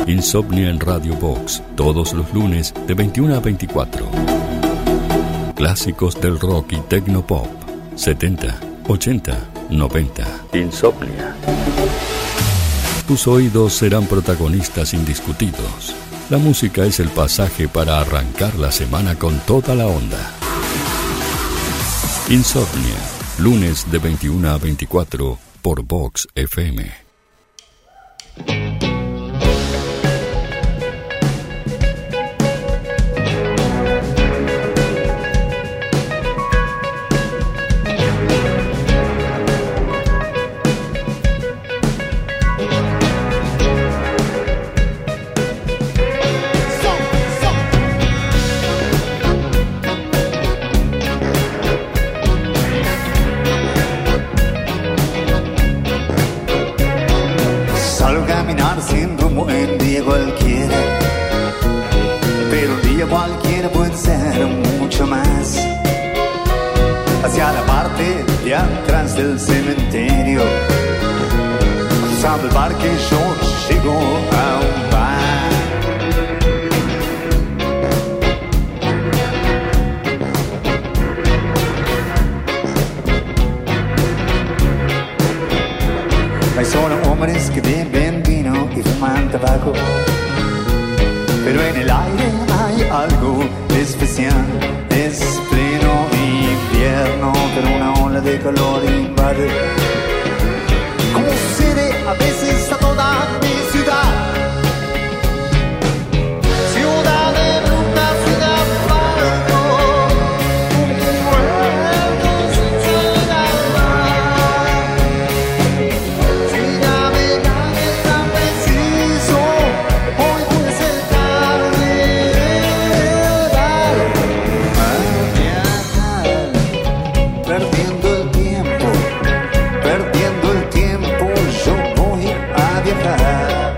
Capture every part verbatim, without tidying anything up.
Insomnia en Radio Box, todos los lunes de veintiuna a veinticuatro. Clásicos del rock y tecnopop, setenta, ochenta, noventa. Insomnia. Tus oídos serán protagonistas indiscutidos. La música es el pasaje para arrancar la semana con toda la onda. Insomnia, lunes de veintiuna a veinticuatro por Vox F M. Hacia la parte de atrás del cementerio, cruzando el parque yo llego a un bar. Hay solo hombres que beben vino y fuman tabaco, pero en el aire hay algo especial. Es pleno invierno, pero una ola de calor invade, como sucede a veces a toda mi ciudad. Ciudad de brujas, ciudad falso, un pueblo sin salida al mar. Si navegar es tan preciso, hoy puede ser tarde del bar. Perdiendo el tiempo, perdiendo el tiempo, yo voy a viajar.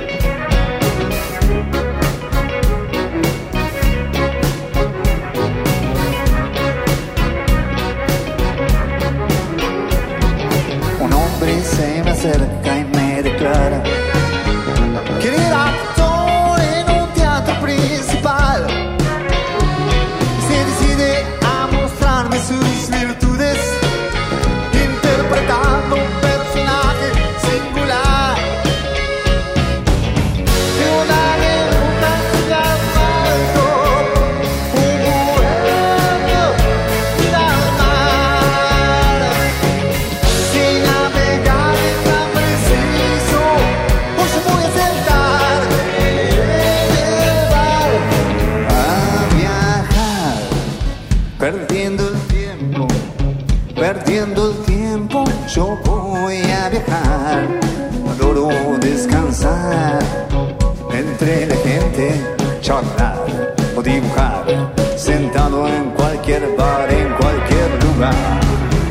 Un hombre se me acerca y me declara: querer actor en un teatro principal. Se decide a mostrarme sus virtudes, interpretando un personaje singular. Ciudad de brujas, ciudad falso, un pueblo sin al mar. Si navegar es tan preciso, pues voy a sentar en el bar a viajar. Perdiendo el tiempo, perdiendo el tiempo, yo voy a viajar. Adoro descansar entre la gente, charlar o dibujar, sentado en cualquier bar, en cualquier lugar.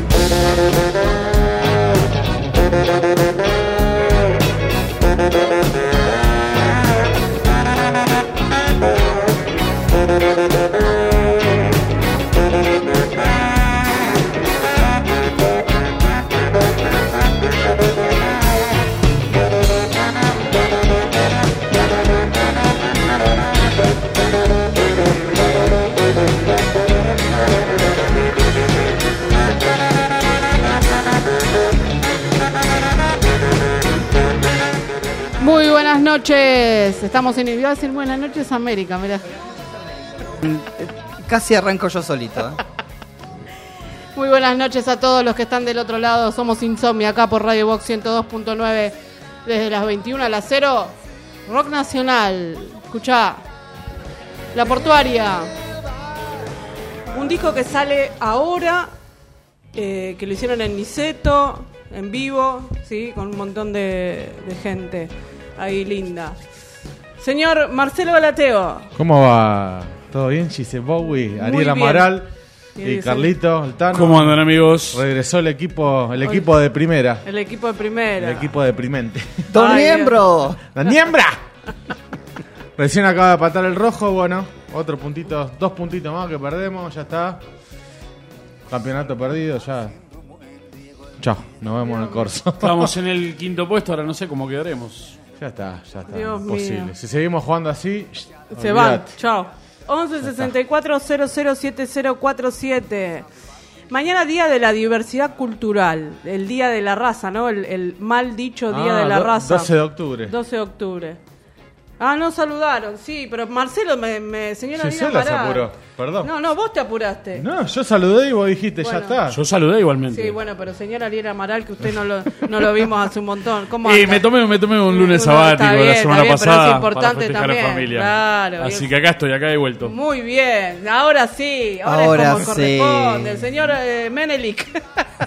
Muy buenas noches, estamos en... Iba a decir buenas noches América, mirá. Casi arranco yo solito, ¿eh? Muy buenas noches a todos los que están del otro lado. Somos Insomnia acá por Radio Box ciento dos punto nueve desde las veintiuna a las cero. Rock nacional. Escuchá. La Portuaria. Un disco que sale ahora, eh, que lo hicieron en Niceto, en vivo, sí, con un montón de, de gente ahí linda. Señor Marcelo Galateo. ¿Cómo va? ¿Todo bien? Gise Bowie, Ariel Amaral y Carlito, el Tano. ¿Cómo andan, amigos? Regresó el equipo, el equipo de primera. El equipo de primera. El equipo deprimente. ¡Don Miembro! ¡La Niembra! Recién acaba de patar el rojo, bueno, otro puntito, dos puntitos más que perdemos, ya está. Campeonato perdido, ya. Chao, nos vemos en el corso. Estamos en el quinto puesto, ahora no sé cómo quedaremos. Ya está, ya está. Dios Imposible. mío. Si seguimos jugando así, Se van, olvídate. chao. once sesenta y cuatro cero cero siete cero cuatro siete. Mañana día de la diversidad cultural, el día de la raza, ¿no? El, el mal dicho día Ah, de la do- raza. doce de octubre. doce de octubre. Ah, no saludaron, sí, pero Marcelo me... me señora Sí, Dina sola se Amaral. apuró, perdón. No, no, vos te apuraste. No, yo saludé y vos dijiste, Bueno. ya está. Yo saludé igualmente. Sí, bueno, pero señora Ariela Amaral, que usted no lo, no lo vimos hace un montón. ¿Cómo Y anda? me tomé, me tomé un lunes Uno- sabático está bien, la está semana bien, pero es pasada importante para festejar también, a la familia. claro. Así que acá estoy, acá he vuelto. Muy bien, ahora sí, ahora, Ahora es como sí. corresponde. El señor eh, Menelik.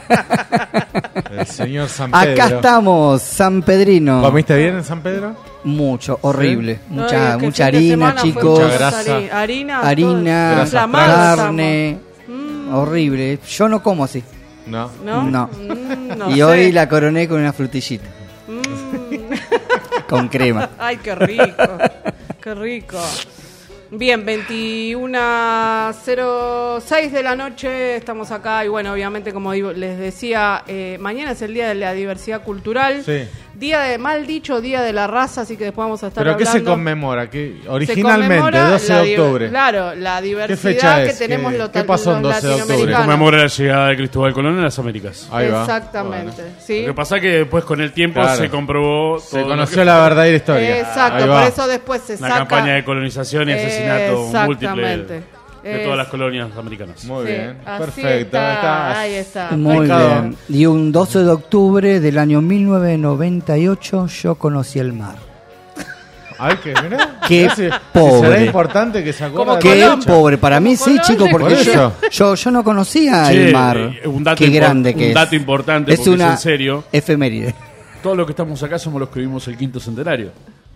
El señor San Pedro. Acá estamos, San Pedrino. ¿Comiste bien en San Pedro? Mucho, horrible. No, Mucha, es que mucha el fin de harina, semana fue chicos. Mucha grasa. hari- Harina, Harina, todo Grasa inflamado carne. Mm. Horrible. Yo no como así. No. estamos, ¿no? No. Mm, no y sé. hoy la coroné con una frutillita. Mm. Con crema. Ay, qué rico, qué rico. Bien, veintiuno cero seis de la noche, estamos acá y bueno, obviamente como digo, les decía, eh, mañana es el Día de la Diversidad Cultural, Sí. día de, mal dicho, Día de la Raza, así que después vamos a estar ¿Pero qué hablando. se conmemora? ¿Qué? Se Originalmente, conmemora doce la de di- octubre. Claro, la diversidad fecha que es? tenemos ¿Qué- los, qué pasó en los doce de octubre? latinoamericanos. Conmemora la llegada de Cristóbal Colón en las Américas. Ahí va. Exactamente, Bueno. sí. Lo que pasa es que después con el tiempo Claro. se comprobó Se todo lo conoció que- la verdadera historia. Exacto, Ahí va. por eso después se una saca... campaña de colonización y asesinato múltiple Exactamente. de Es- todas las colonias americanas. Muy Sí, bien. así Perfecto. está, Está- ahí está. Muy Pecado. bien. Y un doce de octubre del año mil novecientos noventa y ocho yo conocí el mar. Ay, que mirá. Qué Mirá si- si pobre. será importante que se acuerde Como de Qué la Colón. fecha. pobre, para mí sí, Colón, chicos, porque por yo, eso. yo, yo no conocía Che, el mar. eh, un dato Qué impor- grande que un es. dato importante, es porque es una en serio. efeméride. Todos los que estamos acá somos los que vimos el quinto centenario.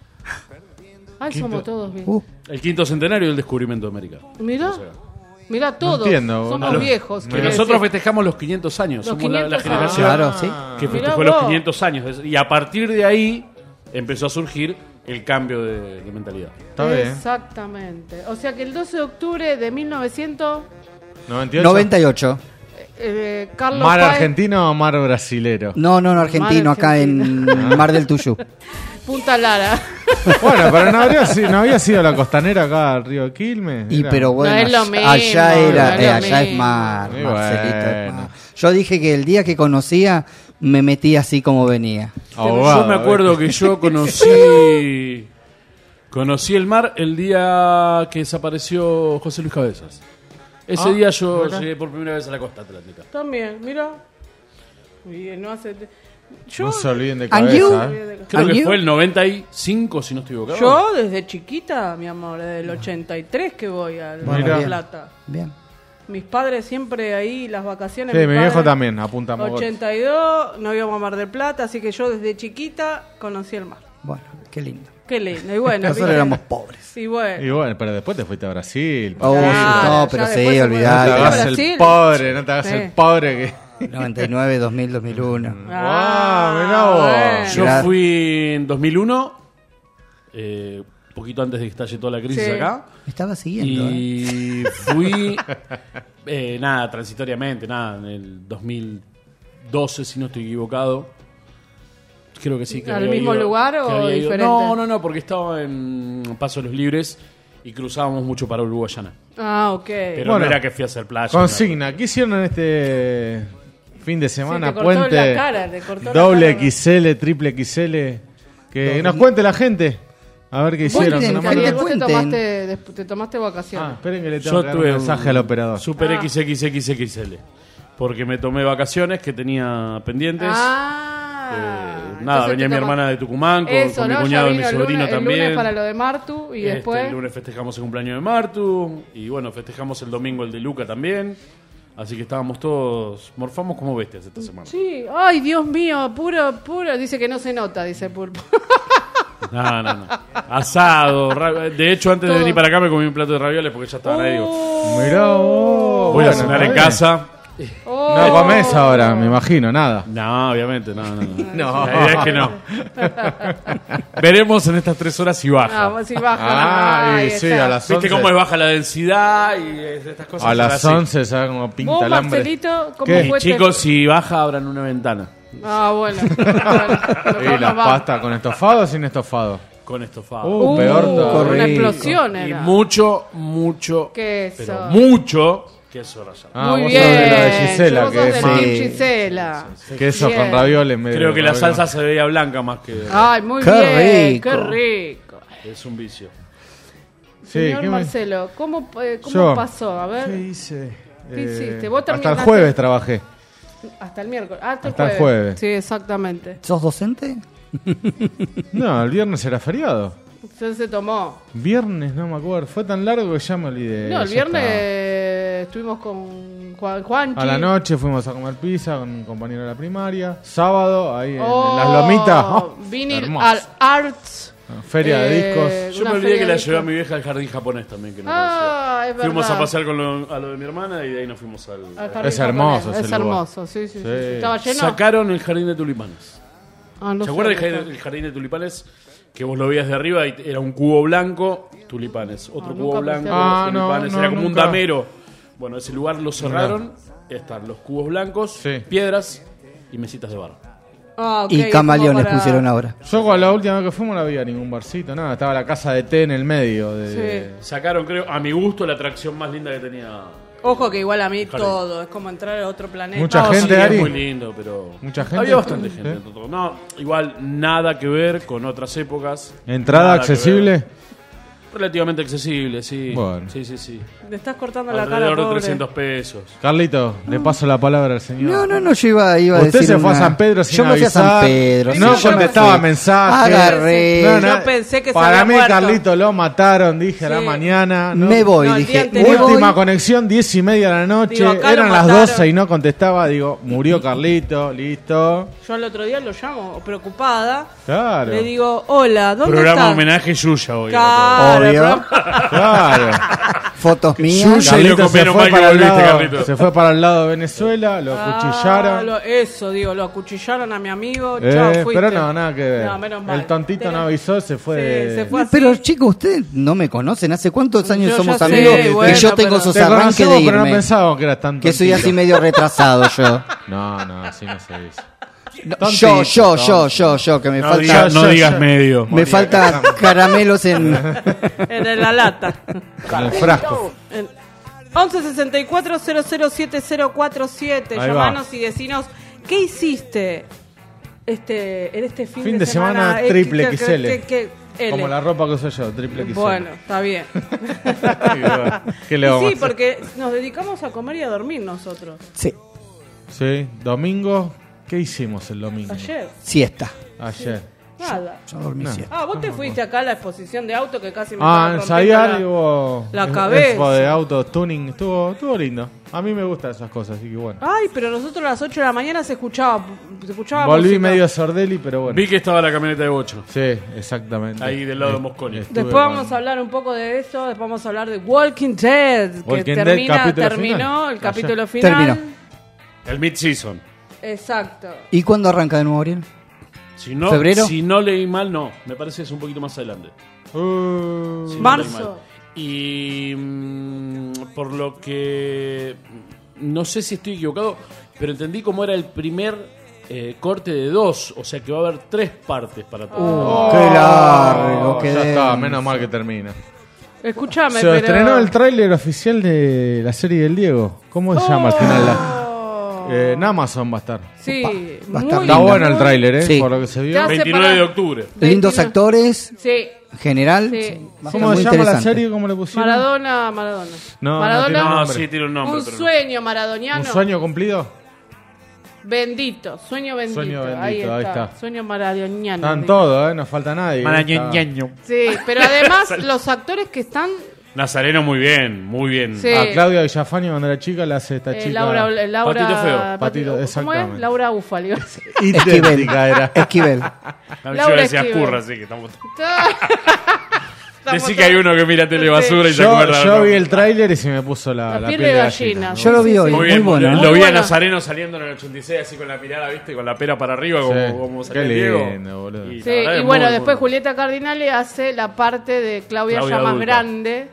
Ay, somos todos bien. Uh, El quinto centenario del descubrimiento de América. Mirá, O sea, mirá todos. entiendo, somos no. viejos. que quiere nosotros decir. festejamos los quinientos años. Los somos la- la, quinientos generación claro, sí. que Mirá festejó los vos. quinientos años. Y a partir de ahí empezó a surgir el cambio de, de mentalidad. Está bien. Exactamente. O sea que el doce de octubre de mil novecientos, noventa y ocho. noventa y ocho. eh, Carlos ¿Mar Páez, argentino o mar brasilero? No, no, no, argentino, Mar acá argentino. en Mar del Tuyú. Punta Lara. Bueno, pero no habría, si- no había sido la costanera acá al río Quilmes. Y Era- pero bueno, No es lo allá- mismo, allá era, no es eh, lo allá es mismo. mar, Y Marcelito, es bueno. mar. Yo dije que el día que conocía me metí así como venía. Ahogado, yo me acuerdo ¿viste? que yo conocí conocí el mar el día que desapareció José Luis Cabezas. Ese Ah, día yo mira. llegué por primera vez a la costa atlántica. También, mira. Bien, no hace... Yo, No se olviden de And you? cabeza. ¿eh? Creo ¿And que you? fue el noventa y cinco, si no estoy equivocado. yo desde chiquita, mi amor, desde el ochenta y tres que voy a Bueno, La bien. Plata. Bien. Mis padres siempre ahí, las vacaciones. Sí, mi padre, viejo también, apunta a ochenta y dos, no íbamos a Mar del Plata, así que yo desde chiquita conocí el mar. Bueno, qué lindo. Qué lindo, y bueno. Nosotros ¿viste? éramos pobres. Y bueno. Y bueno, pero después te fuiste a Brasil. Oh, Claro, no, ya pero después sí, se fue. No te olvidate. Brasil. hagas el pobre, no te hagas Sí. el pobre que... noventa y nueve, dos mil, dos mil uno. Ah, mirá vos. bueno. Yo Mirá. fui en dos mil uno, eh, poquito antes de que estalle toda la crisis Sí. acá. Me estaba siguiendo. ¿eh? Y fui, eh, nada, transitoriamente, nada, en el dos mil doce, si no estoy equivocado. Creo que sí. Que ¿Al había mismo ido- lugar que o había ido- diferente? No, no, no, porque estaba en Paso de los Libres y cruzábamos mucho para Uruguayana. Ah, ok. Pero Bueno, no era que fui a hacer playa. Consigna, ¿qué hicieron en este fin de semana? Sí, te cortó Puente la cara, te cortó la doble cara. X L, triple X L. Que nos cuente la gente. A ver qué hicieron. Cuenten, que nos que manden- Ariel, te vos te cuenten. tomaste, desp- te tomaste Ah, vacaciones. esperen que le Yo tengo que dar un tuve mensaje un al operador. Super Ah. X X X X L. Porque me tomé vacaciones que tenía pendientes. Ah. Eh, nada, Entonces venía te mi toma- hermana de Tucumán con, Eso, con mi ¿no? Ya cuñado y mi vino el sobrino lunes, el también. lunes para lo de Martu y Este, después... el lunes festejamos el cumpleaños de Martu y bueno, festejamos el domingo el de Luca también. Así que estábamos todos, morfamos como bestias esta semana. Sí, ay, Dios mío, puro, puro. Dice que no se nota, dice Pulpo. No, no, no. Asado. ra- De hecho, antes de Todo. venir para acá me comí un plato de ravioles porque ya estaban ahí. Digo, Mirá vos. voy a Bueno, cenar está en bien. casa. Oh. No comés ahora, me imagino, nada. No, obviamente, no, no. no. No. La idea es que no. Veremos en estas tres horas si baja. Ah, si baja. Ah, ahí y sí, está. a las ¿Viste once. cómo es baja la densidad y estas cosas? A las así. once, ¿sabes cómo pinta Vos, el hambre? Marcelito, ¿cómo ¿Qué? fue? Chicos, si baja, abran una ventana. Ah, bueno. bueno Y la pasta con estofado o sin estofado. Con estofado. Uh, Uh, peor todavía. una explosión Y era. mucho, mucho, Queso. pero mucho queso rallado. Ah, Muy vos bien. sos de la de Gisela, Vos que sos es de más Team Sí. Gisela. queso Bien. con ravioles en medio Creo de que la ravioli. salsa se veía blanca más que... Ay, muy Qué bien. rico. Qué rico. Es un vicio. Sí, Señor ¿qué me- Marcelo, ¿cómo, eh, cómo Yo. pasó? A ver. ¿Qué hice? ¿Qué Eh, hiciste? ¿Vos hasta el terminaste? jueves trabajé. Hasta el miércoles. Ah, hasta, Hasta el el jueves. jueves. Sí, exactamente. ¿Sos docente? No, el viernes era feriado. Entonces se tomó. Viernes, no me acuerdo. Fue tan largo que ya me olvidé. No, el Ya viernes estaba. eh, estuvimos con Juan Juanchi. A la noche fuimos a comer pizza con un compañero de la primaria. Sábado, ahí en, Oh, en Las Lomitas. Oh, Vinyl hermoso. Art Arts. Feria Eh, de discos. Yo Una me olvidé feria que la de llevé a discos. mi vieja al jardín japonés también, que no Ah, es conocía. Fuimos verdad. a pasear con lo- a lo de mi hermana y de ahí nos fuimos al... Al jardín Es hermoso japonés. ese Es lugar. hermoso, sí, sí, sí. Sí. ¿Estaba lleno? Sacaron el jardín de tulipanes. Ah, no ¿Se sé acuerdan del dónde jardín, está. el jardín de tulipanes? Que vos lo veías de arriba y era un cubo blanco, tulipanes. Otro Ah, cubo nunca blanco, presté Ah, no, tulipanes. no, era como nunca. un damero. Bueno, ese lugar lo cerraron. Están los cubos blancos, Sí. piedras y mesitas de barro. Ah, ok, Y como camaleones para- pusieron ahora. Yo con la última vez que fuimos no había ningún barcito, nada. Estaba la casa de té en el medio. De, Sacaron, creo, a mi gusto, la atracción más linda que tenía. Ojo que igual a mí Jardín. todo, es como entrar a otro planeta. Mucha No, gente, sí, Ari. es muy lindo, pero. Mucha gente. Había bastante Sí. gente. No, igual nada que ver con otras épocas. ¿Entrada Nada que accesible? ver. Relativamente accesible, sí. Bueno. Sí, sí, sí. Le estás cortando la cara, Alrededor de pobre. trescientos pesos. Carlito, le paso la palabra al señor. No, no, no, yo iba, iba a Usted decir se fue una- a San Pedro sin Yo me fui a San avisar. Pedro. No sí, yo me contestaba fui. mensajes. Agarré. No, no, Yo pensé que se Para había mí, muerto. Carlito, lo mataron, dije a la Sí. mañana. no. Me voy, No, el día dije. anterior. me voy. Última conexión, diez y media de la noche. Digo, acá lo Eran las mataron. doce y no contestaba. Digo, murió Carlito, listo. Yo al otro día lo llamo, preocupada. Claro. Le digo, hola, ¿dónde Programa estás? homenaje Yuya hoy. Claro, el Obvio. programa- Claro. Fotos mías. Yuya y lo Carlito se comieron fue, mal que para el volviste, lado, Carlito. se fue para el lado de Venezuela, lo Ah, acuchillaron. lo- eso, digo, lo acuchillaron a mi amigo. Eh, Chao, fuiste. pero no, nada que ver. No, menos mal. El tontito Pero- no avisó, se fue. Sí, de- se fue así. Pero chicos, ustedes no me conocen. ¿Hace cuántos años Yo somos ya sé, amigos? bueno, y yo tengo pero- esos Te arranques conocemos, de pero no irme. pensábamos que eras tan Que soy tontito. así medio retrasado yo. No, no, así no se dice. No, Tontito, yo, yo, yo, tonto. yo, yo, que me No falta, digas, no yo- digas yo- medio. me falta caramelos en. En la lata. Con el frasco. En- once sesenta y cuatro cero cero siete cero cuatro siete. Ahí Llamanos y decinos qué hiciste este en este fin, Fin de semana Eh, triple que- que- X L. que- que- L. Como la ropa que uso yo, triple X L. Bueno, está bien. ¿Qué le Y vamos a sí, hacer? porque nos dedicamos a comer y a dormir nosotros. Sí, Sí, domingo. ¿Qué hicimos el domingo? Ayer, siesta. Ayer. nada. Yo dormí No. siesta. Ah, vos te fuiste acá a la exposición de auto que casi me Ah, estaba ensayar rompiendo y hubo la es- cabeza. expo de autos, tuning, estuvo, estuvo lindo. A mí me gustan esas cosas, así que bueno. Ay, pero nosotros a las ocho de la mañana se escuchaba, se escuchaba Volví música. medio sordelli, pero bueno. Vi que estaba la camioneta de Bocho. Sí, exactamente. Ahí del lado de Eh, Mosconi. estuve Después con- vamos a hablar un poco de eso, después vamos a hablar de Walking Dead, que Walking Dead, termina, capítulo terminó final. el Ayer. capítulo final. Terminó. El mid-season. Exacto. ¿Y cuándo arranca de nuevo, Ariel? Si no, ¿Febrero? si no leí mal, no. Me parece que es un poquito más adelante. Uh, Si no Marzo. leí mal. Y mm, por lo que no sé si estoy equivocado, pero entendí cómo era el primer eh, corte de dos, o sea que va a haber tres partes para todo. Oh, Qué largo, qué ya está, denso. menos mal que termina. Escúchame, Se pero... estrenó el tráiler oficial de la serie del Diego. ¿Cómo se llama al final? La- Oh. eh, en Amazon va a estar. Sí, va a muy estar Está linda. bueno el tráiler, ¿eh? Sí. Por lo que se vio. Ya sé. veintinueve para- de octubre. Lindos veintiuno. actores, Sí, general. Sí. va a estar ¿Cómo muy se llama la interesante. serie? ¿Cómo le pusieron? Maradona, Maradona. No, no Maradona, tiene No, nombre. sí tiene un nombre. un pero no. sueño maradoniano. ¿Un sueño cumplido? Bendito, sueño bendito. Sueño bendito, ahí, está. ahí está. Sueño maradoniano. Están dice. todos, ¿eh? No falta nadie. Marañañaño. Sí, pero además los actores que están... Nazareno muy bien, muy bien. Sí. A Claudia Villafañe cuando era chica la hace esta eh, chica. Laura, eh, Laura... Patito Feo. Pati- Patito, ¿Cómo es? exactamente. Laura Ufa, le iba a decir. Esquivel. Idéntica era. Esquivel. Yo Laura decía Esquivel. curra, así que estamos. Estamos Decí que hay uno que mira tele basura y se Yo, acuerda. yo ¿no? vi el tráiler y se me puso la, La la piel piel, de de gallina. gallina. Yo lo vi Sí, hoy, sí. Muy muy bien, bueno. lo Muy vi a bueno. Nazareno saliendo en el ochenta y seis así con la mirada, ¿viste? Con la pera para arriba, como, Sí. como Qué salía el Diego. lindo, boludo. Y la Sí, verdad y es bueno, muy, después muy- Julieta Cardinale hace la parte de Claudia, Claudia ya más adulta. grande.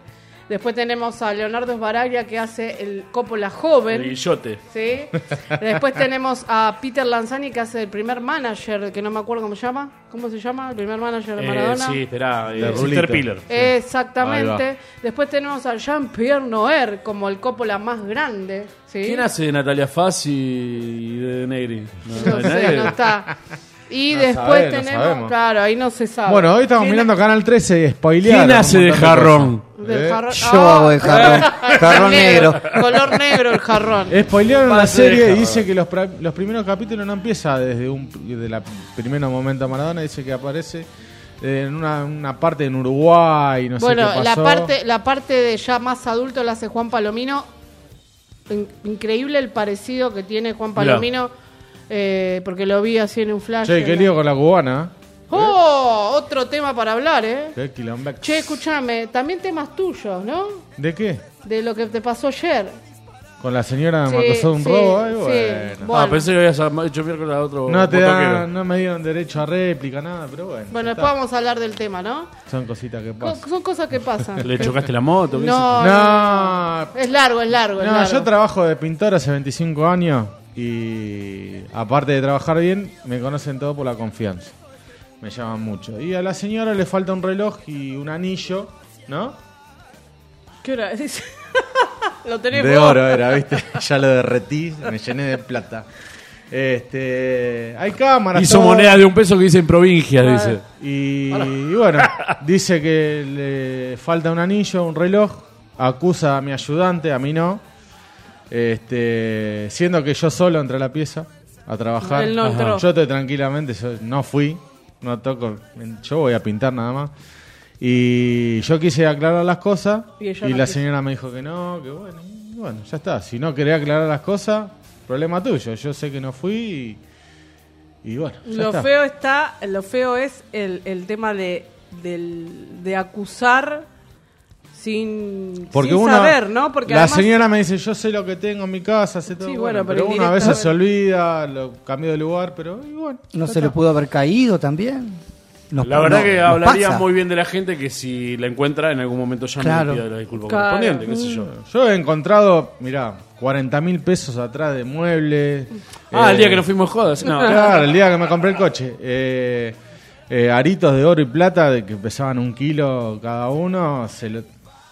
Después tenemos a Leonardo Sbaraglia que hace el Coppola joven. El guillote. ¿Sí? Después tenemos a Peter Lanzani que hace el primer manager, que no me acuerdo cómo se llama. ¿Cómo se llama? El primer manager de Maradona. Eh, sí, espera, De eh, Rulito. Sister Piller. Exactamente. Después tenemos a Jean-Pierre Noer como el Coppola más grande. ¿Sí? ¿Quién hace de Natalia Fassi y de Negri? No sé, nadie. no está. Y No después sabe, no tenemos, sabemos. claro, ahí no se sabe. Bueno, hoy estamos mirando Canal trece y spoilearon. ¿Quién hace un de montón jarrón? cosas. Del Eh, jarrón. Yo hago de jarrón. Jarrón negro. Color negro el jarrón. Spoilearon la Pase de serie y jarrón. dice que los, pra- los primeros capítulos no empieza desde un de la primer momento de Maradona, dice que aparece en una, una parte en Uruguay, no Bueno, sé qué la pasó. parte, la parte de ya más adulto la hace Juan Palomino. In- increíble el parecido que tiene Juan Palomino, eh, porque lo vi así en un flash. Che, qué en- lío con la cubana. ¡Oh! Otro tema para hablar, ¿eh? Qué quilombex. Che, escúchame, también temas tuyos, ¿no? ¿De qué? De lo que te pasó ayer. Con la señora Sí, me acusó de un sí, robo. Ay, sí. bueno. Bueno. Ah, pensé que habías hecho miércoles a otro No te motoquero. dan, no me dieron derecho a réplica, nada, pero bueno. Bueno, ya después está. vamos a hablar del tema, ¿no? Son cositas que Co- pasan. Son cosas que pasan. ¿Le chocaste la moto? ¿Qué No, No, es largo, es largo, es no, largo. yo trabajo de pintor hace veinticinco años y aparte de trabajar bien, me conocen todo por la confianza. Me llaman mucho. Y a la señora le falta un reloj y un anillo, ¿no? ¿Qué hora es? Lo tenés De vos. oro era, ¿viste? Ya lo derretí, me llené de plata. Este, hay cámaras. Hizo todo. moneda de un peso que dice en provincia, Ah. dice. Y, y bueno, dice que le falta un anillo, un reloj, acusa a mi ayudante, a mí no, este, siendo que yo solo entré a la pieza a trabajar. Él no entró. Yo estoy tranquilamente, yo no fui, no toco, yo voy a pintar nada más. Y yo quise aclarar las cosas Y y, ella no la quiso. señora me dijo que no, que bueno, y bueno, ya está. Si no quería aclarar las cosas, problema tuyo. Yo sé que no fui y, y bueno, ya Lo está. feo está, lo feo es el, el tema de, del- de acusar sin, Porque sin uno, saber, ¿no? Porque la además, señora me dice, yo sé lo que tengo en mi casa, sé todo. Sí, bueno, bueno, pero pero uno a veces se indirectamente- olvida, lo cambio de lugar, pero y bueno. ¿No ya se le está. pudo haber caído también? Nos- La verdad no, que nos hablaría pasa. muy bien de la gente que si la encuentra en algún momento llame Claro. y pida la disculpa Claro. correspondiente, qué sé yo. Yo he encontrado, mirá, cuarenta mil pesos atrás de muebles. Ah, el eh, día que nos fuimos jodas. No. Claro, el día que me compré el coche. Eh, eh, aritos de oro y plata de que pesaban un kilo cada uno. Se lo...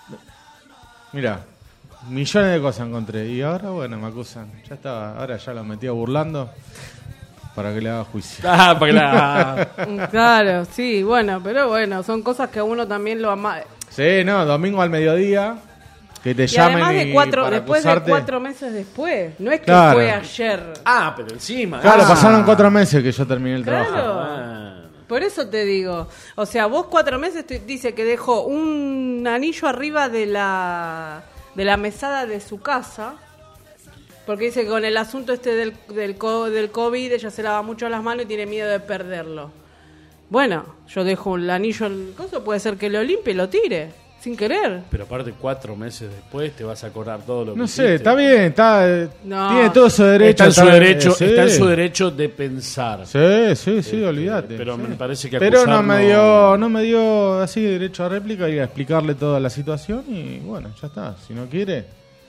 Mirá, millones de cosas encontré. Y ahora, bueno, me acusan. Ya estaba, ahora ya lo metí burlando para que le haga juicio. Ah, para que la... claro, sí, bueno, pero bueno, son cosas que a uno también lo ama. Sí, no, domingo al mediodía. Que te Y llamen además de y cuatro, para después acusarte. de cuatro meses después, no es que Claro. fue ayer. Ah, pero encima. Claro, Ah. pasaron cuatro meses que yo terminé el Claro. trabajo. Ah. Por eso te digo, o sea, vos cuatro meses te dice que dejó un anillo arriba de la de la mesada de su casa, porque dice que con el asunto este del del, co- del COVID ella se lava mucho las manos y tiene miedo de perderlo. Bueno, yo dejo el anillo, el coso puede ser que lo limpie y lo tire, sin querer. Pero aparte, cuatro meses después te vas a cobrar todo lo que No sé, hiciste. está bien, está, eh, No. tiene todo su derecho. Está en su está- derecho, eh, sí. está en su derecho de pensar. Sí, sí, sí, olvídate. Pero sí. me parece que Pero no acusar me no- dio, no me dio así derecho a réplica y a explicarle toda la situación y bueno, ya está. Si no quiere,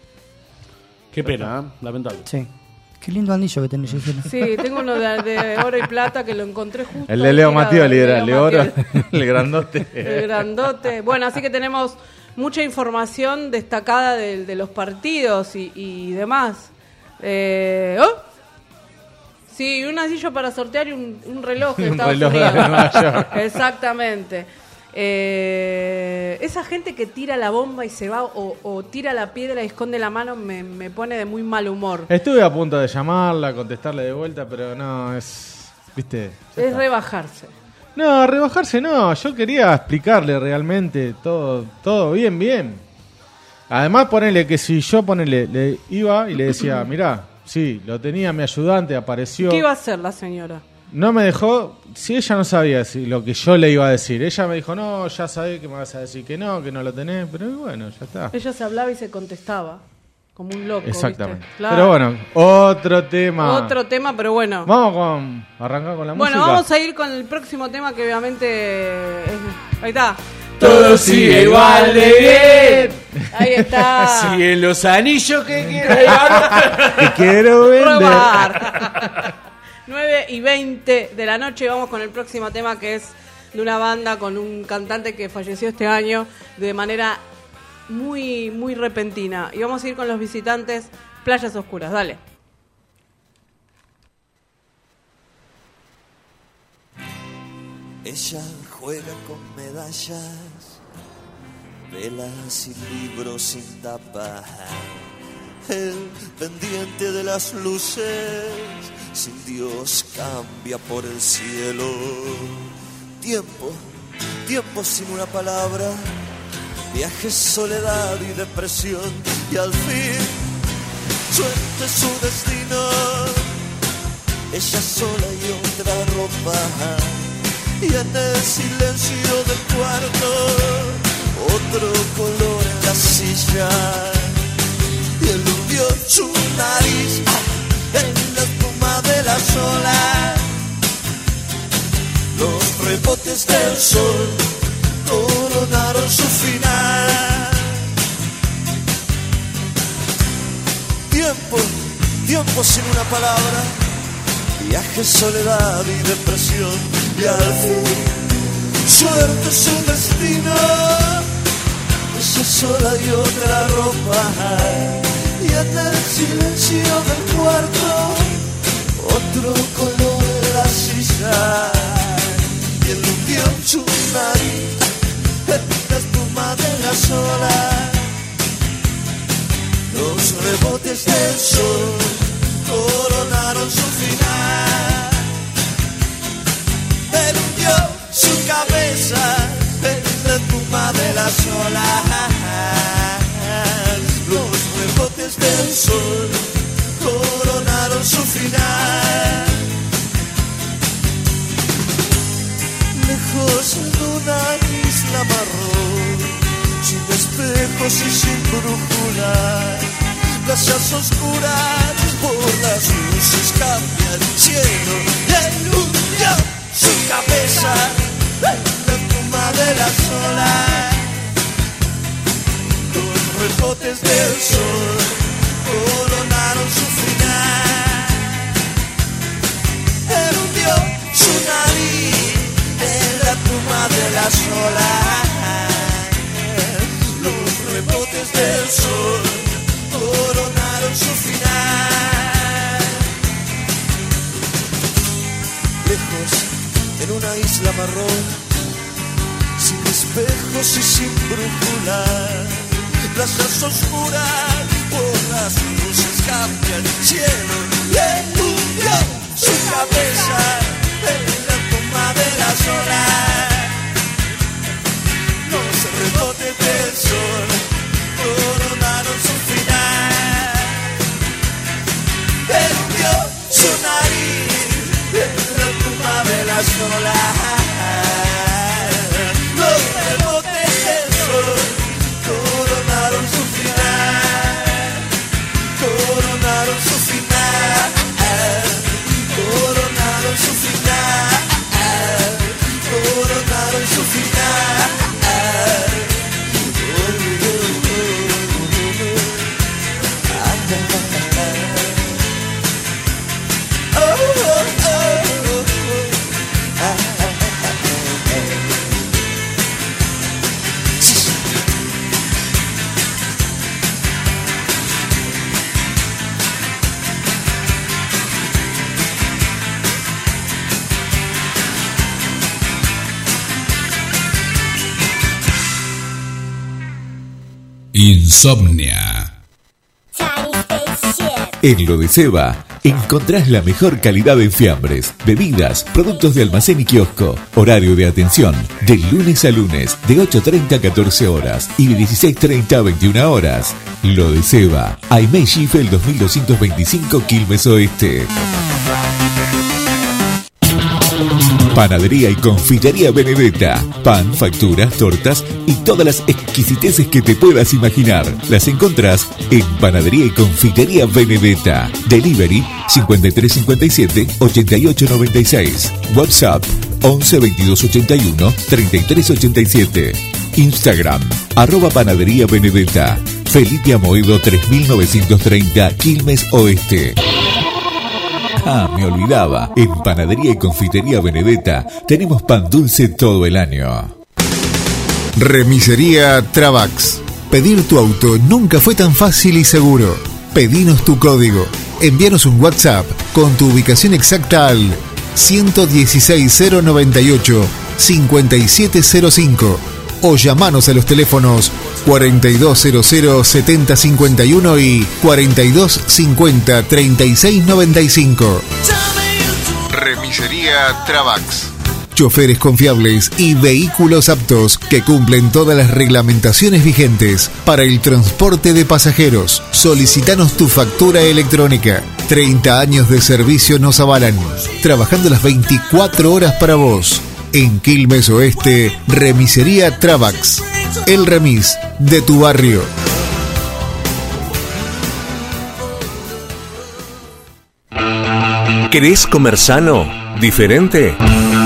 Qué pena, ¿eh? Lamentable. Sí. Qué lindo anillo que tenés, Gisela. Sí, tengo uno de, de oro y plata que lo encontré justo. el de Leo tirado, Mattioli el de era el de Leo oro, Mattioli. el grandote. El grandote. Bueno, así que tenemos mucha información destacada de, de los partidos y, y demás. Eh, ¿oh? Sí, un anillo para sortear y un, un reloj de Un Estados reloj de Unidos. Nueva York. Exactamente. Eh, esa gente que tira la bomba y se va o, o tira la piedra y esconde la mano me, me pone de muy mal humor. Estuve a punto de llamarla, contestarle de vuelta, pero no, es... ¿Viste? Ya Es está. rebajarse. No, rebajarse no, yo quería explicarle realmente todo, todo bien, bien. Además, ponele que si yo ponele, le iba y le decía, mirá, sí, lo tenía mi ayudante, apareció. ¿Qué iba a hacer la señora? No me dejó, si ella no sabía si lo que yo le iba a decir. Ella me dijo, no, ya sabés que me vas a decir que no, que no lo tenés, pero bueno, ya está. Ella se hablaba y se contestaba, como un loco. Exactamente. ¿viste? Claro. Pero bueno, otro tema. Otro tema, pero bueno. Vamos con, arrancar con la Bueno, música. vamos a ir con el próximo tema que obviamente es- ahí está. todo sigue igual de bien. Ahí está. Siguen los anillos que quiero Que quiero vender. robar. nueve y veinte de la noche. Vamos con el próximo tema, que es de una banda con un cantante que falleció este año de manera muy, muy repentina. Y vamos a ir con los Visitantes, Playas Oscuras. Dale. Ella juega con medallas, velas y libros sin tapa. El pendiente de las luces, sin Dios cambia por el cielo. Tiempo, tiempo sin una palabra, viajes, soledad y depresión. Y al fin, suerte su destino, ella sola y otra ropa. Y en el silencio del cuarto, otro color en la silla. Y eludió su nariz en la espuma de las olas. Los rebotes del sol coronaron su final. Tiempo, tiempo sin una palabra, viaje, soledad y depresión. Y al fin, suerte su destino, ella sola y otra ropa. Y en el silencio del cuarto, otro color en la silla. Y eludió su nariz en la espuma de las olas. Los rebotes del sol coronaron su final. Eludió su cabeza en la espuma de las olas. Los rebotes del sol coronaron su final. Lejos en una isla marrón, sin espejos y sin brújula, playas oscuras por las luces cambian el cielo. Eludió su cabeza en la espuma de las olas. Los rebotes del sol coronaron su final. Eludió su nariz en la espuma de las olas. Los rebotes del sol coronaron su final. Lejos en una isla marrón, sin espejos y sin brújula, playas oscuras por las luces cambian el cielo. Y eludió su cabeza en la espuma de las olas. Los rebotes del sol coronaron su final. Eludió su nariz en la espuma de las olas. Los rebotes del sol coronaron su final. Coronaron su final. Coronaron su final. Coronaron su final. Insomnia. En Lo de Seba encontrás la mejor calidad en fiambres, bebidas, productos de almacén y kiosco. Horario de atención de lunes a lunes de ocho treinta a catorce horas y de dieciséis treinta a veintiuna horas. Lo de Seba, Aimé Schiffel dos mil doscientos veinticinco, Quilmes Oeste. Panadería y confitería Benedetta. Pan, facturas, tortas y todas las exquisiteces que te puedas imaginar. Las encontrás en Panadería y confitería Benedetta. Delivery cincuenta y tres cincuenta y siete, ochenta y ocho noventa y seis. WhatsApp once veintidós ochenta y uno, treinta y tres ochenta y siete. Instagram, arroba Panadería Benedetta. Felipe Amoedo tres mil novecientos treinta, Quilmes Oeste. Ah, me olvidaba. En Panadería y Confitería Benedetta tenemos pan dulce todo el año. Remisería Travax. Pedir tu auto nunca fue tan fácil y seguro. Pedinos tu código. Envíanos un WhatsApp con tu ubicación exacta al ciento dieciséis cero noventa y ocho cincuenta y siete cero cinco o llamanos a los teléfonos cuarenta y dos cero cero setenta cincuenta y uno y cuarenta y dos cincuenta treinta y seis noventa y cinco. Remisería Travax. Choferes confiables y vehículos aptos que cumplen todas las reglamentaciones vigentes para el transporte de pasajeros. Solicítanos tu factura electrónica. treinta años de servicio nos avalan. Trabajando las veinticuatro horas para vos. En Quilmes Oeste, Remisería Travax. El remis de tu barrio. ¿Querés comer sano? ¿Diferente?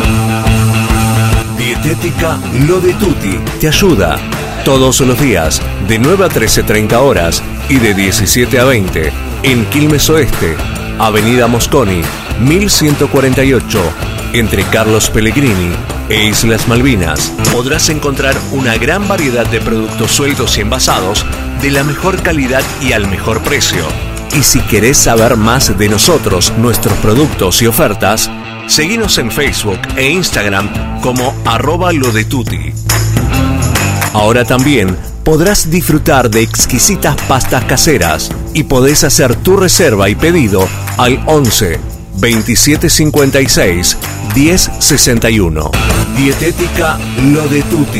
Dietética Lo de Tutti te ayuda todos los días de nueve a trece treinta horas y de diecisiete a veinte en Quilmes Oeste, Avenida Mosconi, mil ciento cuarenta y ocho, entre Carlos Pellegrini e Islas Malvinas. Podrás encontrar una gran variedad de productos sueltos y envasados de la mejor calidad y al mejor precio. Y si querés saber más de nosotros, nuestros productos y ofertas, seguinos en Facebook e Instagram como arroba lo de tutti. Ahora también podrás disfrutar de exquisitas pastas caseras y podés hacer tu reserva y pedido al once veintisiete cincuenta y seis diez sesenta y uno. Dietética Lo de Tutti.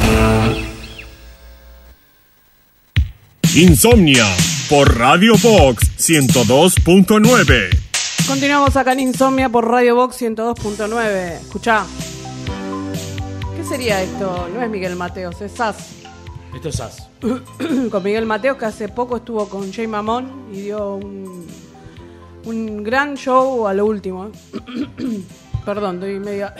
Insomnia por Radio Box ciento dos punto nueve. Continuamos acá en Insomnia por Radio Box ciento dos punto nueve. Escuchá. ¿Qué sería esto? No es Miguel Mateos, es Sass. Esto es Sass. Con Miguel Mateos, que hace poco estuvo con Jay Mamón y dio un, un gran show a lo último. Perdón, estoy media...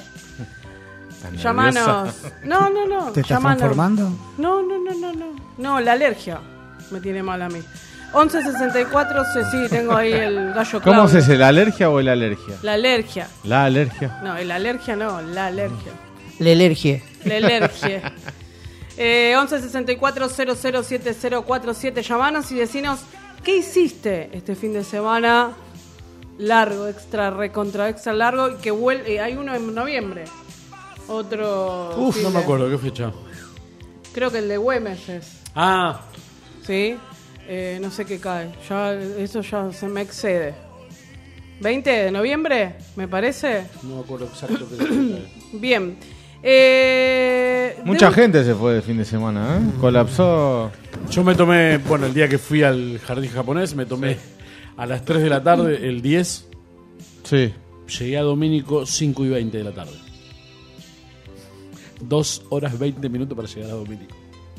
Llamanos. No, no, no. ¿Te estás Llamanos. transformando? No, no, no, no, no. No, la alergia me tiene mal a mí. once sesenta y cuatro, sí, sí, tengo ahí el gallo Claudio. ¿Cómo se dice? ¿La alergia o el alergia? La alergia. La alergia. No, el alergia no, la alergia. La alergia. La alergia. eh, once sesenta y cuatro cero cero siete cero cuatro siete. Llamanos y decinos qué hiciste este fin de semana largo, extra, recontra, extra largo. Y que vuelve. Eh, hay uno en noviembre. Otro. Uf, fin no me de- acuerdo, ¿qué fecha? Creo que el de Güemes es. Ah, ¿Sí? Eh, no sé qué cae. Ya, eso ya se me excede. ¿veinte de noviembre? ¿Me parece? no me acuerdo exacto qué fecha. Bien. Eh, Mucha de- gente se fue de fin de semana, ¿eh? Colapsó. Yo me tomé, bueno, el día que fui al jardín japonés, me tomé a las tres de la tarde, el diez. Sí. Llegué a Domínico cinco y veinte de la tarde. dos horas veinte minutos para llegar a Domínico.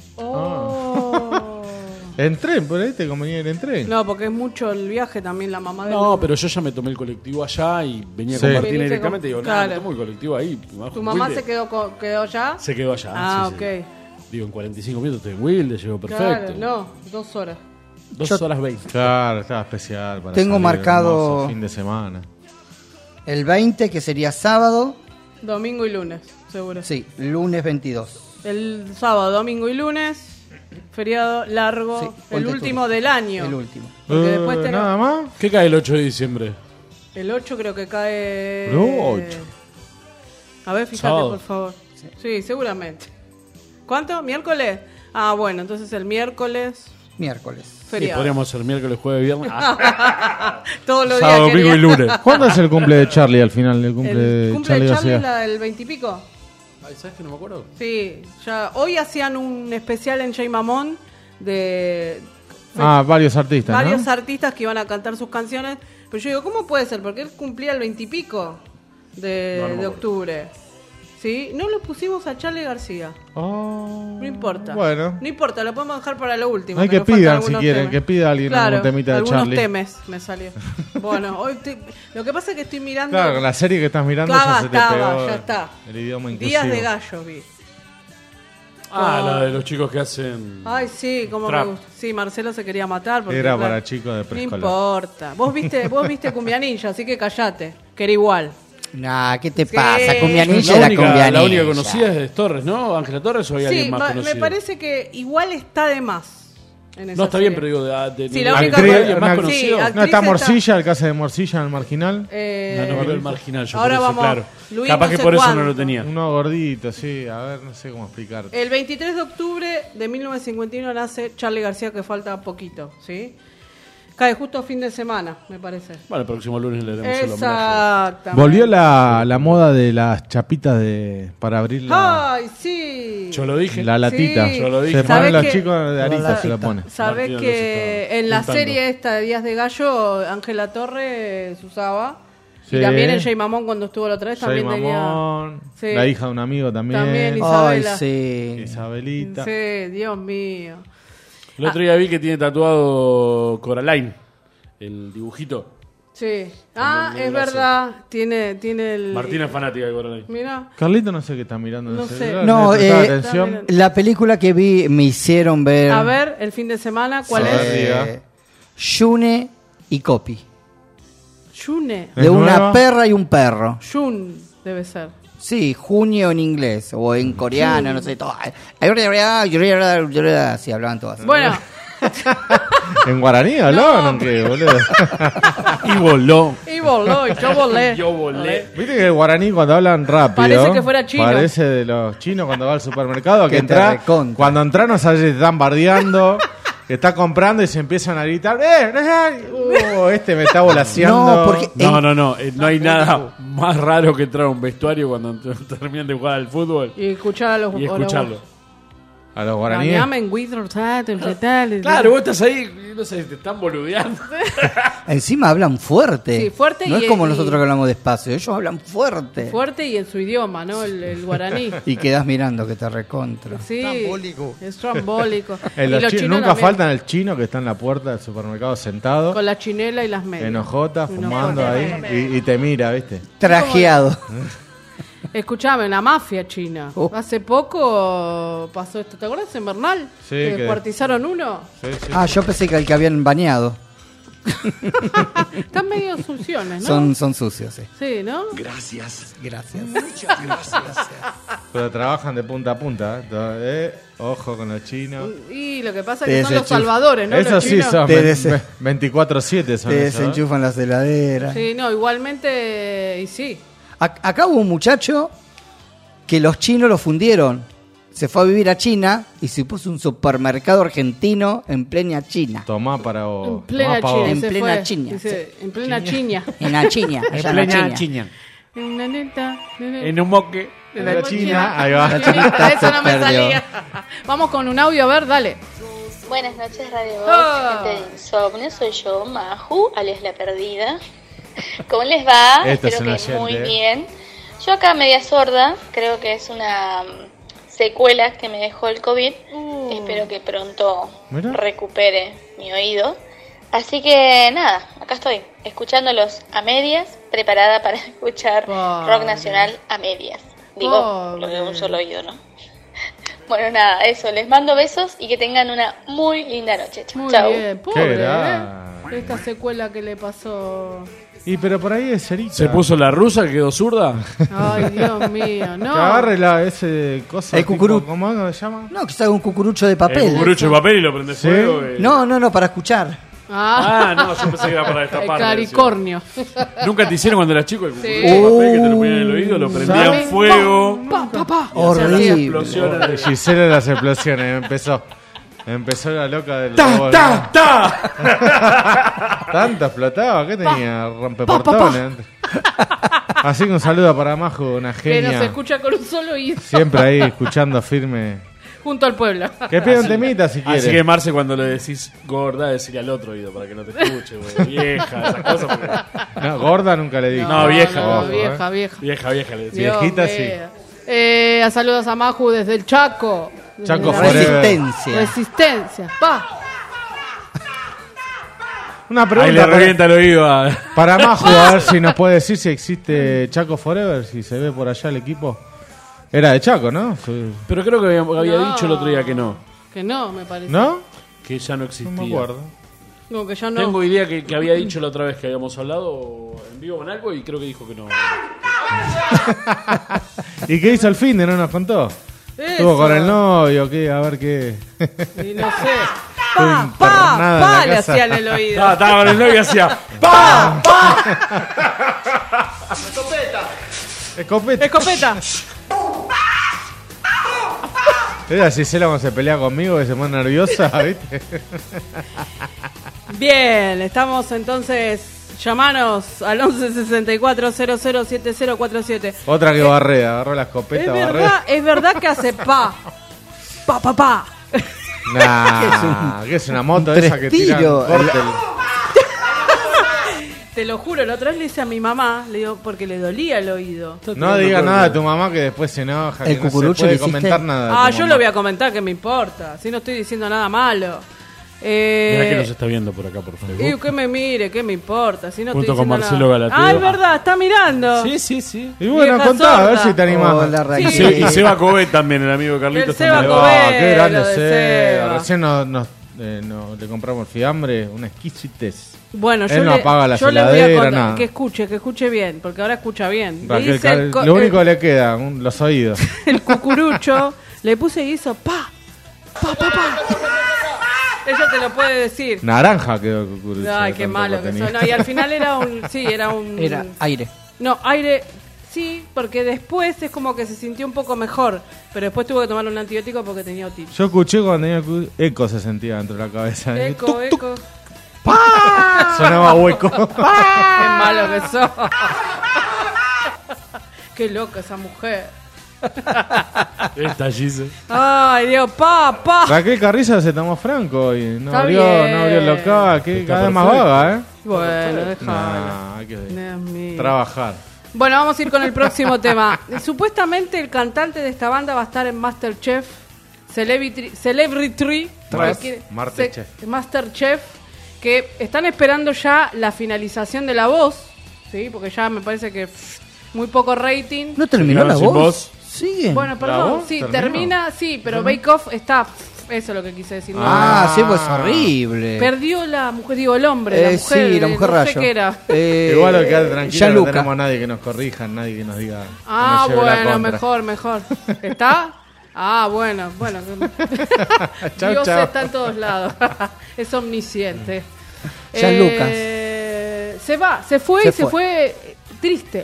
Oh. En tren, por ahí te convenía ir en tren. No, porque es mucho el viaje también, la mamá de... No, pero yo ya me tomé el colectivo allá y venía Sí. con Martina Viniste directamente. con- Digo, nada, claro. me tomo el colectivo ahí. me bajo ¿Tu en mamá Wilde. se quedó, co- quedó ya? Se quedó allá. Ah, sí, ok. sí. Digo, en cuarenta y cinco minutos estoy en Wilde, llego perfecto. Claro, no, dos horas. Dos Yo- horas veinte. Claro, estaba especial. Para Tengo salir, marcado- hermoso fin de semana. El veinte, que sería sábado. Domingo y lunes, seguro. Sí, lunes veintidós. El sábado, domingo y lunes, feriado largo, Sí, el ponte último tú. del año. El último. Porque Eh, después tenemos- ¿Nada más? ¿Qué cae el ocho de diciembre? El ocho creo que cae... No, ocho. A ver, fíjate, Sábado. por favor. Sí, seguramente. ¿Cuánto? ¿Miércoles? Ah, bueno, entonces el miércoles, Miércoles. Sí, feriado. podríamos ser miércoles, jueves, viernes. Ah, Todos los sábado, días domingo quería- y lunes. ¿Cuándo es el cumple de Charlie al final? El cumple El de cumple Charlie de Charlie García. la del veintipico. Ay, ¿sabes que no me acuerdo? Sí, ya hoy hacían un especial en Jay Mamón de Ah, varios artistas, varios ¿no? artistas que iban a cantar sus canciones. Pero yo digo, ¿cómo puede ser? Porque él cumplía el veintipico de, No, no me de acuerdo. octubre. ¿Sí? No lo pusimos a Charlie García. Oh, No importa. Bueno. No importa, lo podemos dejar para lo último. Hay que nos faltan pidan si algunos quieren, temas. que pida alguien Claro, algún temita de algunos Charlie. temes me salió. Bueno, hoy estoy- lo que pasa es que estoy mirando... Claro, con la serie que estás mirando Estaba, ya se te estaba, pegó ya está. el idioma inclusivo. Días de gallos vi. Ah, la de los chicos que hacen... Ay, sí, como Trap. me gusta. Sí, Marcelo se quería matar. Porque, Era claro, para chicos de no preescolar. importa. Vos viste, vos viste Cumbia Ninja, así que callate. Que era igual. Nah, ¿qué te Sí. pasa? Cumbia Ninja La era única, Cumbia la única Ninja. conocida es Torres, ¿no? Ángela Torres o hay Sí, alguien más ma- conocido. me parece que igual está de más. En esa No, está bien, serie. pero digo, de, de Sí, la única Actriz- cosa- alguien más una- conocido. Sí, No, actriz está está- Morcilla, el caso de Morcilla en el Marginal. Eh, No, no miró el marginal, yo ahora por eso, vamos, claro. Luis, Capaz no que sé por eso no cuánto. lo tenía. Uno gordito, sí, a ver, no sé cómo explicarte. El veintitrés de octubre de mil novecientos cincuenta y uno nace Charly García, que falta poquito, ¿sí? Cae justo fin de semana, me parece. Bueno, el próximo lunes le haremos el homenaje. Exactamente. Volvió la, la moda de las chapitas de para abrir la, Ay, sí. Yo lo dije. la latita. Sí. Yo lo dije. Se ponen ¿Sabés los que- chicos de Arita, La se lo latita. ponen. Sabés Martina que los está en la juntando. serie esta de Días de Gallo, Ángela Torres usaba. Sí. Y también en Jay Mamón, cuando estuvo la otra vez, Jay también tenía. Mamón, Sí. la hija de un amigo también. También Ay, Isabela. sí. Isabelita. Sí, Dios mío. El otro día vi que tiene tatuado Coraline, el dibujito. Sí. Ah, Con el es brazo. verdad. Tiene, tiene el. Martina es fanática de Coraline. Mira. Carlito no sé qué está mirando en No el sé. celular. No, ¿le prestaba eh, atención? Está La película que vi me hicieron ver. A ver, el fin de semana, ¿cuál Sí. es? eh, Shune y Copy. June. ¿Es De una nueva? perra y un perro. June debe ser. Sí, junio en inglés o en coreano, no sé. Todo. Sí, hablaban todas. Bueno, ¿En guaraní hablaban o qué, boludo? Y voló. y voló, y yo volé. Yo volé. Viste que el guaraní cuando hablan rápido. Parece que fuera chino. Parece de los chinos cuando va al supermercado. Que, Que te entra, recontra. cuando entran, no sabes si te están bardeando. Que está comprando y se empiezan a gritar. ¡Eh! eh, uh, este me está volaseando. No, porque- No, En- no, no. eh, No hay nada más raro que entrar a un vestuario cuando terminan de jugar al fútbol Y escuchar a los y escucharlo. A los guaraníes. Claro, vos estás ahí, y no sé, te están boludeando. Encima hablan fuerte. Sí, fuerte No y- es como y- nosotros que hablamos despacio. Ellos hablan fuerte. Fuerte y en su idioma, ¿no? El, el guaraní. Y quedás mirando que te recontra. Sí. Trambólico. Es trambólico. Eh, Y los los chi- chinos nunca también, faltan el chino que está en la puerta del supermercado sentado, con la chinela y las medias. en hojota, En fumando hojota. ahí, y, y te mira, ¿viste? Trajeado. Escuchame, la mafia china. Oh. Hace poco pasó esto. ¿Te acuerdas en Bernal? Sí, que que- descuartizaron uno. Sí, sí. Ah, yo pensé que el que habían bañado. Están medio suciones, ¿no? Son, son sucios, sí. Sí, ¿no? Gracias. Gracias. Muchas gracias. Pero trabajan de punta a punta. ¿eh? Todo, eh, Ojo con los chinos. Y lo que pasa Te es que son los desenchufan. salvadores, ¿no? Eso Los sí chinos. son Te ve- des- ve- veinticuatro siete son Te esos, ¿eh? desenchufan las heladeras. Sí, no, igualmente, y sí. Ac- Acá hubo un muchacho que los chinos lo fundieron. Se fue a vivir a China y se puso un supermercado argentino en plena China. Tomá para vos. En plena tomá pa' China. vos. En se plena fue. China, Dice, en plena China. En la China. allá en la China. En la neta, En un moque. En la China, ahí va. La chinita Eso se no me perdió. salía. Vamos con un audio, a ver, dale. Buenas noches, Radio Box, Ah. gente de Insomnio. Soy yo, Maju, alias La Perdida. ¿Cómo les va? Esto es Espero un que oyente, muy ¿eh? bien. Yo acá media sorda, creo que es una mm, secuela que me dejó el COVID. Uh. Espero que pronto Mira. recupere mi oído. Así que nada, acá estoy, escuchándolos a medias, preparada para escuchar Pobre. rock nacional a medias. Digo, Pobre. lo de un solo oído, ¿no? Bueno, nada, eso, les mando besos y que tengan una muy linda noche. Chau, Muy chau. bien, pobre, Qué ¿eh? grande. Esta secuela que le pasó. Y pero por ahí es cerita. ¿Se puso la rusa que quedó zurda? Ay, Dios mío, no. Que agarre la, ese cosa. El cucurú. tipo, ¿Cómo se llama? No, que se haga un cucurucho de El papel. cucurucho de papel y lo prende Sí. fuego. y- No, no, no, para escuchar. Ah, Ah, no, yo pensé que era para el destapar. caricornio. Nunca te hicieron cuando eras chico el cucurucho Sí. de papel que te lo ponían en el oído, lo prendían ¿Sabes? fuego. Pa, pa, pa. Horrible. Explosiones de- Gisela las explosiones. Empezó. Empezó la loca del ¡Ta, robot. ta, ta! Tanto explotaba. ¿Qué tenía? Pa, pa, Rompeportones. Así que un saludo para Majo, una Que nos genia. escucha con un solo oído. Siempre ahí escuchando firme. Junto al pueblo. Que pida un temita si quiere. Así que Marce, cuando le decís gorda, decirle al otro oído para que no te escuche, güey. Vieja, esas cosas. porque- No, gorda nunca le dije. No, vieja, No, Ojo, vieja, eh. vieja. Vieja, vieja, le decís. Dios Viejita, mío. sí. Eh, a saludos a Maju desde el Chaco. Desde Chaco la Forever. Resistencia. Resistencia. Pa. Una Ahí pregunta le para, revienta el oído a... para Majo, a ver si nos puede decir si existe Chaco Forever, si se ve por allá el equipo. Era de Chaco, ¿no? Sí. Pero creo que había, había No. dicho el otro día que no. Que no, me parece. ¿No? Que ya no existía. No me acuerdo. No, que ya no. Tengo idea que, que había dicho la otra vez que habíamos hablado en vivo con algo y creo que dijo que no. ¿Y qué hizo el fin de no nos contó? Eso. Estuvo con el novio, ¿qué? A ver qué. Y no sé. Estoy Pa, pa, internada en pa, la le casa. hacía en el oído. Ah, estaba con el novio y hacía pa, pa. Escopeta. Escopeta. Era Gisela cuando se pelea conmigo, que se pone nerviosa, ¿viste? Bien, estamos entonces. Llamanos al once sesenta y cuatro cero cero siete cero cuatro siete. Otra que barré, agarró la escopeta, Es barré. verdad, es verdad que hace pa. Pa, pa, pa. Nah, que es una moto esa que tira tiro. corte. Te lo juro, la otra vez le hice a mi mamá, le digo, porque le dolía el oído. No digas nada a tu mamá que después se enoja, El que no se cucurucho puede le hiciste. comentar nada. de Ah, tu yo mamá. lo voy a comentar, que me importa. Si no estoy diciendo nada malo. Eh, Mirá que nos está viendo por acá por y Facebook. que me mire, que me importa. Si no Junto estoy con diciendo Marcelo nada. Galateo. Ah, es verdad, está mirando. Sí, sí, sí. Y bueno, Vieja contá, a ver sorda. si te animás. Hola, Y, Raquel. Se- y Seba Cobet también, el amigo de Carlitos. El Seba también. Cobet. Ah, qué grande lo de Seba. Seba. Recién nos, nos, eh, nos- le compramos fiambre, una exquisitez. Bueno, Él yo, no le, apaga la yo le voy a heladera, contar. nada. Que escuche, que escuche bien, porque ahora escucha bien. Le Raquel, hice el, Cal- co- lo el- único que le queda, un- los oídos. el cucurucho, le puse y hizo pa, pa, pa, pa. Ella te lo puede decir. Naranja quedó el cucurucho. Ay, de qué tanto malo que tenía. son. No, y al final era un. Sí, era un. Era aire. No, aire. Sí, porque después es como que se sintió un poco mejor. Pero después tuvo que tomar un antibiótico porque tenía otitis. Yo escuché cuando tenía cu- eco se sentía dentro de la cabeza. Eco, Tuc, tuc, eco. sonaba hueco. Qué malo que sos. Qué loca esa mujer. Esta Gise. Ay, Dios, pa, pa. Raquel Carrizo se tomó franco y no Está abrió, bien. no abrió el local, que Está cada vez más perfecto. vaga, ¿eh? Bueno, déjala. Nah, hay que Dios mío. trabajar. Bueno, vamos a ir con el próximo tema. Supuestamente el cantante de esta banda va a estar en Masterchef, Celebrity, Celebrity cualquier- Masterchef. se- Masterchef, que están esperando ya la finalización de la voz, ¿sí? Porque ya me parece que pff, muy poco rating. ¿No terminó la quedaron sin voz? voz. Sigue. Bueno, ¿La perdón, voz sí, terminó? termina, sí, pero Bake Off está, pff, eso es lo que quise decir. ¿no? Ah, sí, pues horrible. Perdió la mujer, digo, el hombre, la Eh, mujer, sí, la eh, mujer no sé rayo. qué era. Eh, Igual lo que queda tranquilo, no Gianluca. tenemos a nadie que nos corrija, nadie que nos diga. que Ah, nos lleve la bueno, contra. mejor, mejor. ¿Está? Ah, bueno, bueno. Chau, Dios chau. está en todos lados. Es omnisciente. Jean Eh, se va, se fue Se y se fue. fue eh, triste.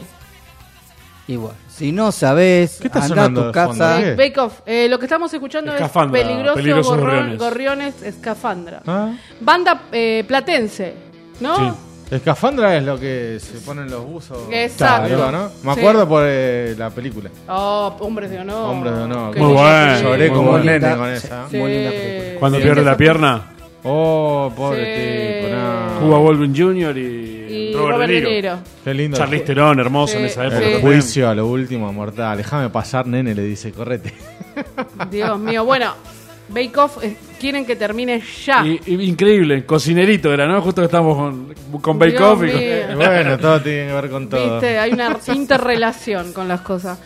Igual. Si no sabés, ¿Qué está anda a sonando tu de casa. fondo? ¿Qué? Bake Off. Eh, lo que estamos escuchando Escafandra, es Peligroso Peligrosos Gorrón- Gorriones. Gorriones Escafandra. Ah, Banda eh, platense, ¿no? Sí. escafandra es lo que se ponen los buzos. Exacto. arriba, ¿no? Me Sí. acuerdo por eh, la película. Oh, Hombres de Honor. Hombres de Honor. Qué Muy linda bueno. película. Lloré Muy como un buena. nene con esa. Sí. Muy linda película. Cuando Sí, pierde esa la película. pierna, Oh, pobre Sí. tipo, no. Cuba Goldwyn junior y, Y Robert, Robert De De Niro. Niro. Qué lindo. Charlize Theron, hermoso Sí, en esa El época. sí. también. juicio a lo último, mortal. Déjame pasar, nene, le dice, correte. Dios mío, bueno, Bake Off eh, quieren que termine ya. Y, y increíble, cocinerito era, ¿no? Justo que estamos con, con Bake Dios Off y con- mío. Y bueno, todo tiene que ver con todo. Viste, hay una interrelación con las cosas.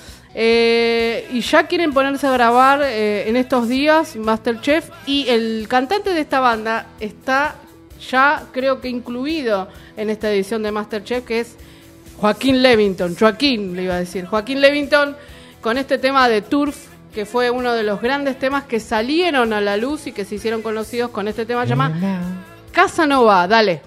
Eh, y ya quieren ponerse a grabar eh, en estos días Masterchef. Y el cantante de esta banda está ya, creo que incluido en esta edición de Masterchef, que es Joaquín Levington. Joaquín, le iba a decir. Joaquín Levington, con este tema de Turf, que fue uno de los grandes temas que salieron a la luz y que se hicieron conocidos con este tema llamado Casanova. Dale.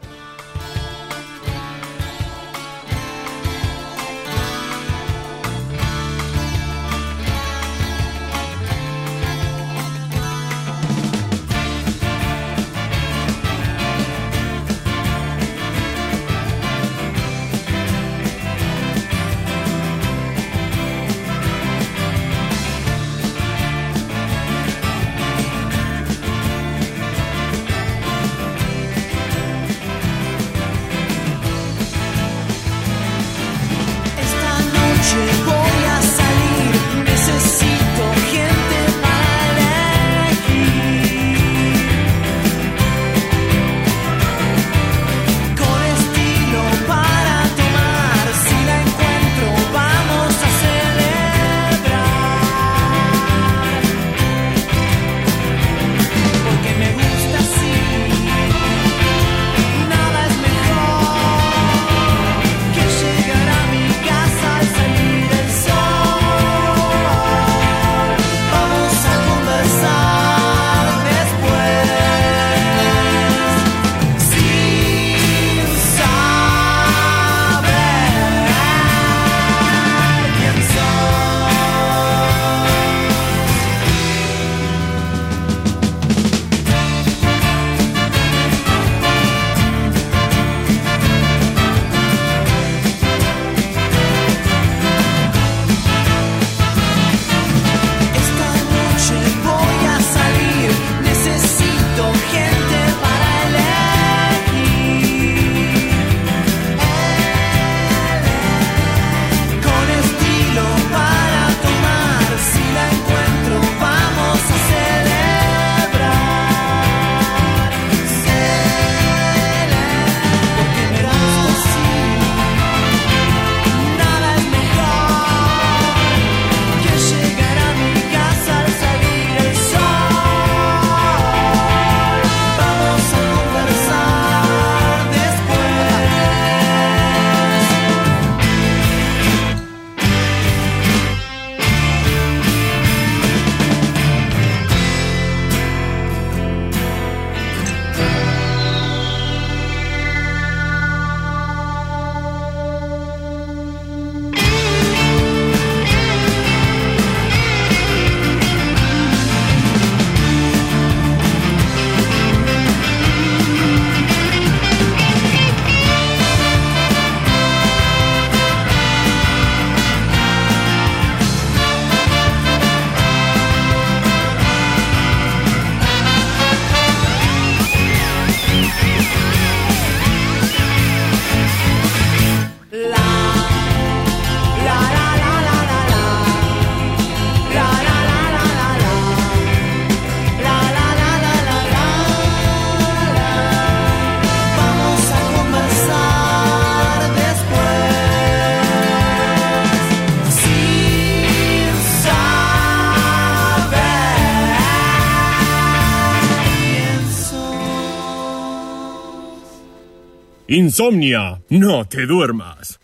Insomnia, no te duermas.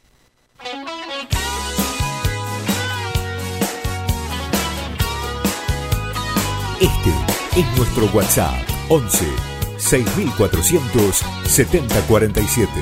Este es nuestro WhatsApp once seis mil cuatrocientos setenta cuarenta y siete.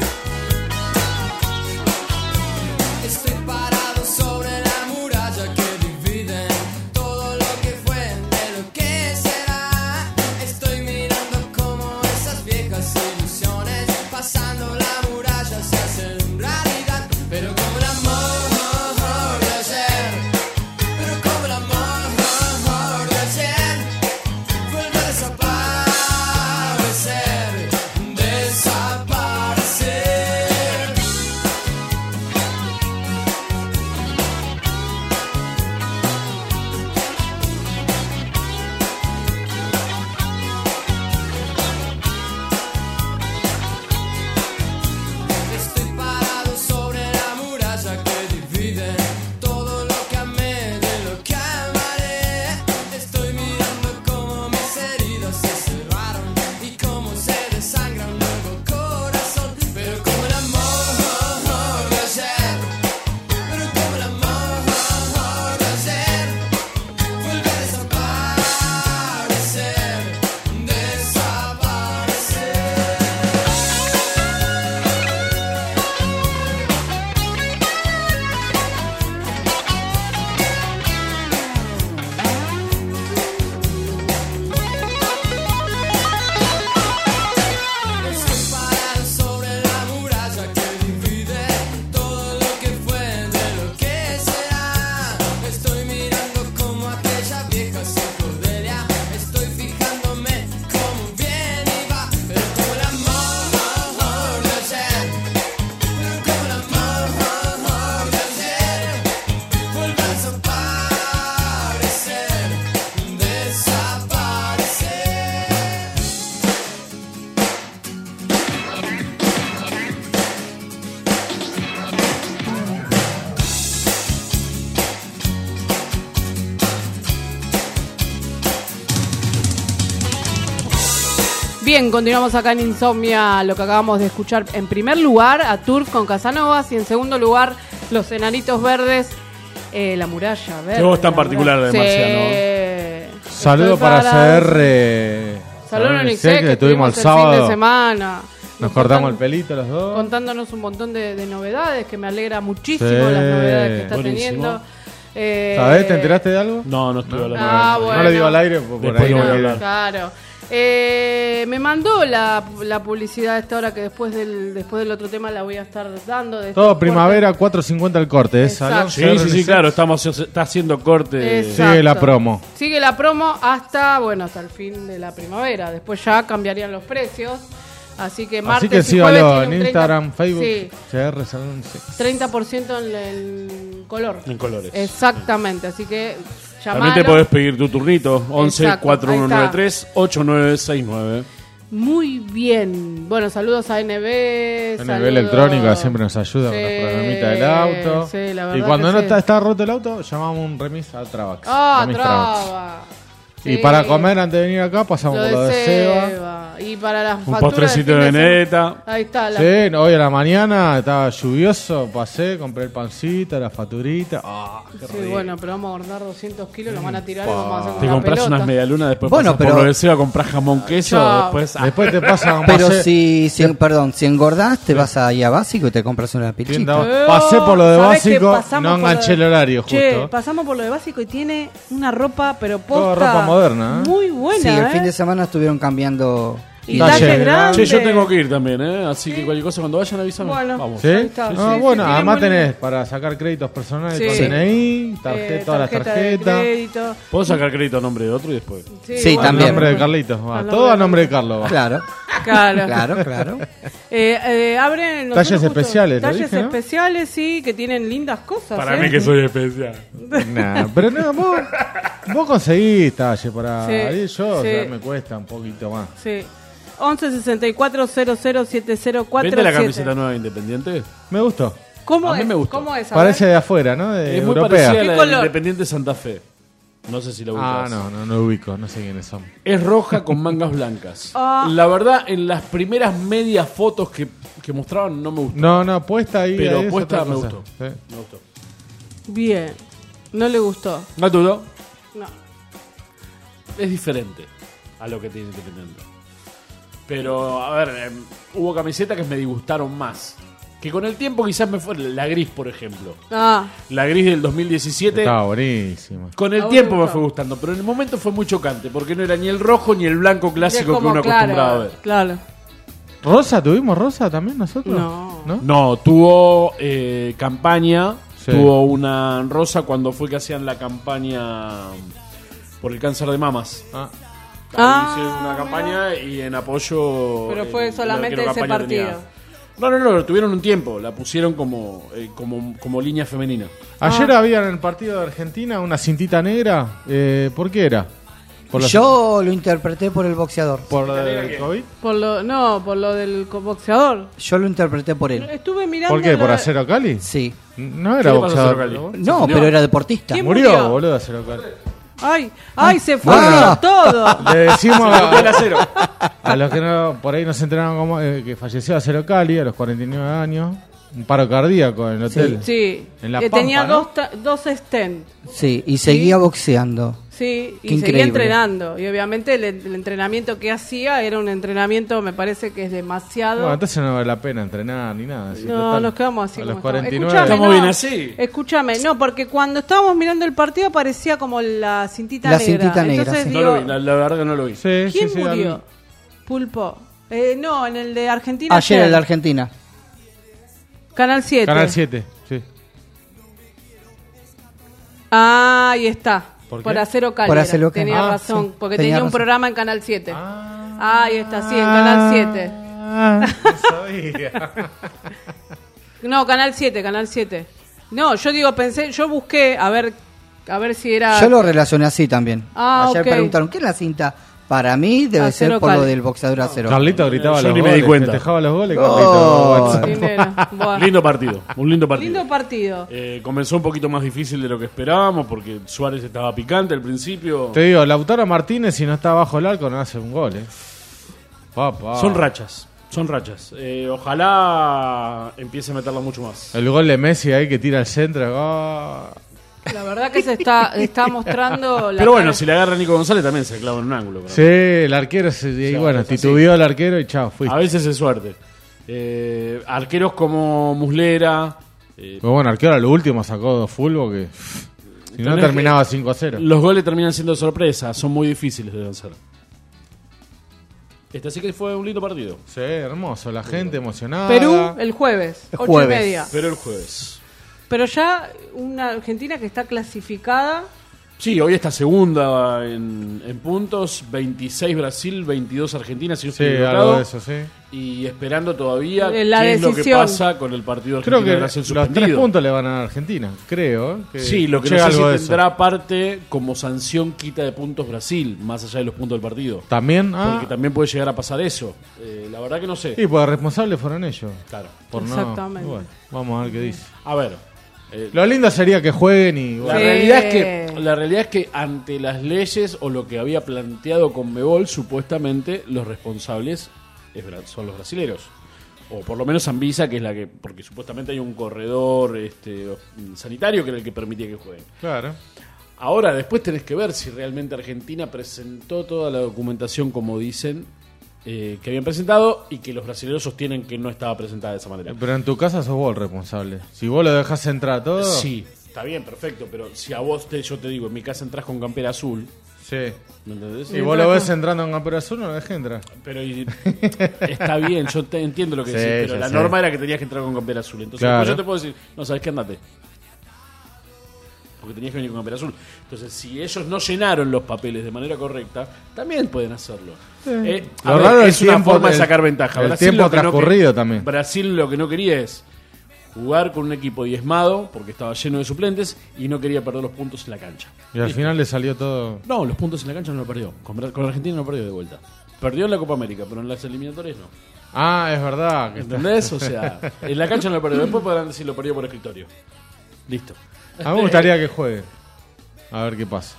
Bien, continuamos acá en Insomnia, lo que acabamos de escuchar. En primer lugar, a Turf con Casanovas y en segundo lugar, Los Enanitos Verdes, eh, La Muralla Verde. Qué voz tan particular de Sí. Marciano. Saludo para hacer... Eh, Saludos a Unicef, Unicef, que estuvimos el el fin sábado. de semana. Nos, Nos cortamos contan- el pelito los dos. Contándonos un montón de, de novedades, que me alegra muchísimo Sí. las novedades que está Buenísimo. teniendo. Eh, ¿Sabés? ¿Te enteraste de algo? No, no estoy hablando. Ah, no, bueno. le digo al aire, por Después ahí no no voy a voy a hablar. Claro. Eh, me mandó la, la publicidad a esta hora, que después del después del otro tema la voy a estar dando. De Todo este primavera, cuatro cincuenta el corte. ¿Es Exacto. Sí, sí, sí, claro, estamos, está haciendo corte. Exacto. Sigue la promo. Sigue la promo hasta, bueno, hasta el fin de la primavera. Después ya cambiarían los precios. Así que martes Así que y sígalo jueves en tiene un treinta Instagram, Facebook, Sí, C R Salón, sí. treinta por ciento en el color. En colores. Exactamente, así que llamalo. También te podés pedir tu turnito. once Exacto, cuatro uno nueve ahí tres ocho nueve seis nueve. Muy bien. Bueno, saludos a N B. N B saludos- Electrónica siempre nos ayuda con Sí, los programitas del auto. sí, la y verdad cuando que no sí. está, está roto el auto, llamamos un remis a Travax. Ah, Remis Travax. traba. Y Sí. para comer antes de venir acá pasamos Lo por lo de de Seba. Seba. Y para las Un facturas postrecito de fin semana. Benedetta. Ahí está. La... Sí, no, hoy a la mañana estaba lluvioso, pasé, compré el pancito, la facturita. Ah, qué Sí, rico. bueno, pero vamos a guardar doscientos kilos, lo van a tirar y vamos a hacer Te una compras pelota. unas medialunas, después Bueno, pasas pero- por lo de Seba, compras jamón queso, Chao. después... ah, Después te pasa como Pero pasé, si, si perdón, si engordás, te vas ahí a Básico y te compras una tienda- pilchita. Eh, pasé por lo de ¿sabés qué? básico, Pasamos no por lo enganché de- el horario Che, justo. pasamos por lo de básico y tiene una ropa, pero Toda posta. ropa moderna, ¿eh? Muy buena, Sí, el ¿eh? fin de semana estuvieron cambiando. Y Talle talle grande. grande. Che, yo tengo que ir también, ¿eh? Así que cualquier cosa cuando vayan avísame. Bueno. Vamos. ¿Sí? Ahí está. Ah, Sí, sí, bueno, tiene además buen- tenés para sacar créditos personales Sí. con Sí. D N I, tarjeta, Eh, todas las tarjeta de tarjetas. crédito. ¿Puedo sacar crédito a nombre de otro y después? Sí, bueno, A también. nombre de Carlitos, va. A nombre Todo de a nombre de Carlos. va. Claro, Claro. claro, claro. Eh, eh, abren nosotros Talles justo- especiales, lo Talles dije, ¿no? especiales, sí, que tienen lindas cosas. Para ¿eh? mí que soy especial. Nah, pero no, vos, vos conseguís talle para Sí, ir yo, o sí. sea, me cuesta un poquito más. Sí. once sesenta y cuatro cero cero siete cero cuatro ¿Vende la siete. camiseta nueva de Independiente? Me gustó. ¿Cómo A mí es? me gustó. ¿Cómo es? A Parece ver. de afuera, ¿no? De Es muy europea. parecida a ¿Qué la color? de Independiente Santa Fe. No sé si lo Ah, ubicás. no, no, no lo ubico, no sé quiénes son. Es roja con mangas blancas. Ah. La verdad, en las primeras medias fotos que, que mostraban no me gustó. No, no, puesta ahí. Pero ahí es puesta otra me cosa. gustó. Sí. Me gustó. Bien. No le gustó. ¿No te gustó? No. Es diferente a lo que tiene Independiente. Pero, a ver, eh, hubo camisetas que me disgustaron más. Que con el tiempo quizás me fue la gris, por ejemplo. Ah, La gris del dos mil diecisiete. Estaba buenísima. Con el A vos tiempo te me gustó. fue gustando, pero en el momento fue muy chocante, porque no era ni el rojo ni el blanco clásico es que como, uno claro, acostumbraba a ver. Claro. ¿Rosa? ¿Tuvimos Rosa también nosotros? No. ¿No? No, tuvo eh, campaña, Sí. tuvo una rosa cuando fue que hacían la campaña por el cáncer de mamas. Ah. Ahí Ah, hicieron una campaña y en apoyo. Pero fue el- el solamente arquero ese campaña partido. tenía- No, no, no, tuvieron un tiempo, la pusieron como, eh, como, como línea femenina. Ayer Ah. había en el partido de Argentina una cintita negra. Eh, ¿Por qué era? ¿Por la- Yo lo interpreté por el boxeador. ¿Por lo del COVID? Por lo, no, por lo del co- boxeador. Yo lo interpreté por él. Estuve mirando. ¿Por qué? ¿Por la- Acero Cali? Sí. No ¿Qué era le pasó a boxeador. Acero Cali? No, murió? pero era deportista. ¿Quién Murió, murió? boludo, Acero Cali. Ay, ay, se fue bueno. todo. Le decimos El a, acero. a los que no, por ahí no se enteraron como, eh, que falleció Acero Cali a los cuarenta y nueve años. Un paro cardíaco en el hotel. Sí. En La Eh, Pampa, tenía ¿no? dos, ta- dos stents. Sí, y seguía boxeando. Sí, y Qué seguía increíble. entrenando. Y obviamente el, el entrenamiento que hacía era un entrenamiento, me parece que es demasiado. Bueno, entonces no vale la pena entrenar ni nada. si No, total, nos quedamos así a como los estamos. cuarenta y nueve. Escuchame, Estamos no, bien así. Escúchame, no, porque cuando estábamos mirando el partido aparecía como la cintita La negra. cintita negra, Entonces sí. No digo, lo vi, la, la verdad que no lo vi. Sí, ¿quién sí, sí, murió? al- Pulpo. Eh, no, en el de Argentina. Ayer el de Argentina. Canal siete. Canal siete, sí. Ah, ahí está. ¿Por Por, qué? Acero Cali. Por era. Acero Cali. Tenía Ah, razón, sí, porque tenía tenía un razón. programa en Canal siete. Ah, Ahí está, sí, en Canal siete. Ah, no sabía. No, Canal siete, Canal siete. No, yo digo, pensé, yo busqué a ver a ver si era... Yo lo relacioné así también. Ah, Ayer ok. preguntaron, ¿qué es la cinta? Para mí debe Acero ser por Cali. lo del boxeador acero. Carlito gritaba Yo los ni me goles, di cuenta. festejaba los goles, Gol. Carlito. WhatsApp. Dinero. Buah. Lindo partido, un lindo partido. Lindo partido. Eh, comenzó un poquito más difícil de lo que esperábamos porque Suárez estaba picante al principio. Te digo, Lautaro Martínez, si no está bajo el arco, no hace un gol, eh. Papá. Son rachas, son rachas. Eh, ojalá empiece a meterla mucho más. El gol de Messi ahí que tira al centro. ah. La verdad que se está, está mostrando... La Pero bueno, cara- si le agarra a Nico González también se clava en un ángulo. pero- Sí, el arquero, se, y sea, bueno, es así. titubeó el arquero y chao, fui. A veces es suerte. Eh, arqueros como Muslera. eh, Pero bueno, arquero a lo último sacó dos fulbos que si no Tenés terminaba que- cinco a cero. los goles terminan siendo sorpresa, son muy difíciles de vencer. Este sí que fue un lindo partido. Sí, hermoso, la gente emocionada. Perú el jueves, El ocho jueves. y media. Pero el jueves. Pero ya una Argentina que está clasificada. Sí, hoy está segunda en, en puntos, veintiséis Brasil, veintidós Argentina, si no Sí, estoy algo equivocado. de eso, sí. Y esperando todavía Eh, qué la es lo que decisión. pasa con el partido Creo que Argentina-Brasil los tres suspendido. puntos le van a dar a Argentina, creo. que Sí, lo que llega no sé algo de si eso. tendrá parte como sanción quita de puntos Brasil, más allá de los puntos del partido. También, ah, Porque también puede llegar a pasar eso. Eh, la verdad que no sé. sí, pues responsables fueron ellos. Claro. Por no- Exactamente. bueno, vamos a ver qué dice. A ver. eh, Lo lindo sería que jueguen y La bueno, Sí. realidad es que la realidad es que ante las leyes o lo que había planteado Conmebol, supuestamente los responsables es bra- son los brasileros. O por lo menos Anvisa, que es la que porque supuestamente hay un corredor este sanitario que era el que permitía que jueguen. claro. Ahora después tenés que ver si realmente Argentina presentó toda la documentación como dicen eh, que habían presentado y que los brasileños sostienen que no estaba presentada de esa manera. Pero en tu casa sos vos el responsable. Si vos lo dejás entrar todo. Sí, está bien, perfecto, pero si a vos te, yo te digo, en mi casa entras con campera azul, Sí. ¿me entendés? Si vos lo ves entrando en campera azul, no lo dejás entrar. Pero y- está bien, yo te entiendo lo que Sí, decís, pero ya la sé. norma era que tenías que entrar con campera azul. Entonces Claro. después yo te puedo decir, no, ¿sabes qué? Andate. Porque tenías que venir con campera azul. Entonces, si ellos no llenaron los papeles de manera correcta, también pueden hacerlo. Eh, a Lo ver, raro es el una tiempo forma de del- sacar ventaja. el Brasil tiempo lo que no transcurrido que- también. Brasil lo que no quería es jugar con un equipo diezmado, porque estaba lleno de suplentes, y no quería perder los puntos en la cancha. Y al Listo. final le salió todo. No, los puntos en la cancha no lo perdió. Con, Bra- con Argentina no perdió de vuelta. Perdió en la Copa América, pero en las eliminatorias no. Ah, es verdad. Que está- ¿Entendés? O sea, en la cancha no lo perdió. Después podrán decir lo perdió por escritorio. Listo. A mí me gustaría que juegue. A ver qué pasa.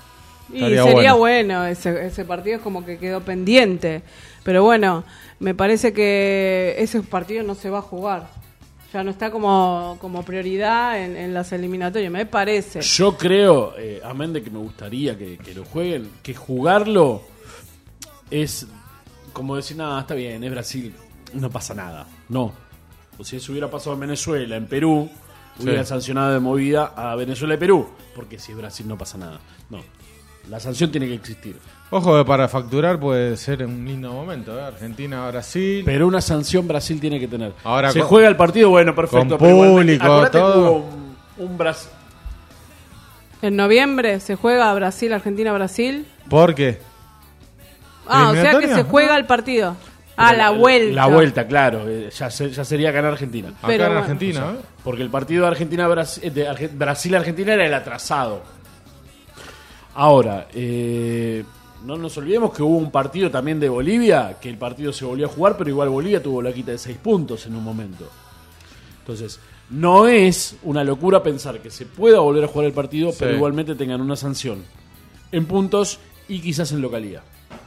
Y sería bueno, bueno ese, ese partido es como que quedó pendiente. Pero bueno, me parece que ese partido no se va a jugar. Ya no está como, como prioridad en, en las eliminatorias, me parece. Yo creo, eh, amén de que me gustaría que, que lo jueguen, que jugarlo es como decir, nada, está bien, es Brasil, no pasa nada. No. O si eso hubiera pasado en Venezuela, en Perú, sí. hubiera sancionado de movida a Venezuela y Perú. Porque si es Brasil no pasa nada. No. La sanción tiene que existir. Ojo que para facturar puede ser un lindo momento, ¿eh? Argentina, Brasil. Pero una sanción Brasil tiene que tener. Ahora se con, juega el partido, bueno, perfecto. Con público, todo. Un, un Brasil. En noviembre se juega Brasil, Argentina, Brasil. ¿Por qué? Ah, o sea que se juega el partido. Ah, la, la vuelta. La vuelta, claro. Ya, ya sería ganar Argentina. Acá Pero, en bueno. Argentina, o sea, ¿eh? Porque el partido de Argentina-Brasil de Arge- Brasil-Argentina era el atrasado. Ahora, eh, no nos olvidemos que hubo un partido también de Bolivia, que el partido se volvió a jugar, pero igual Bolivia tuvo la quita de seis puntos en un momento. Entonces, no es una locura pensar que se pueda volver a jugar el partido, sí. pero igualmente tengan una sanción en puntos y quizás en localidad.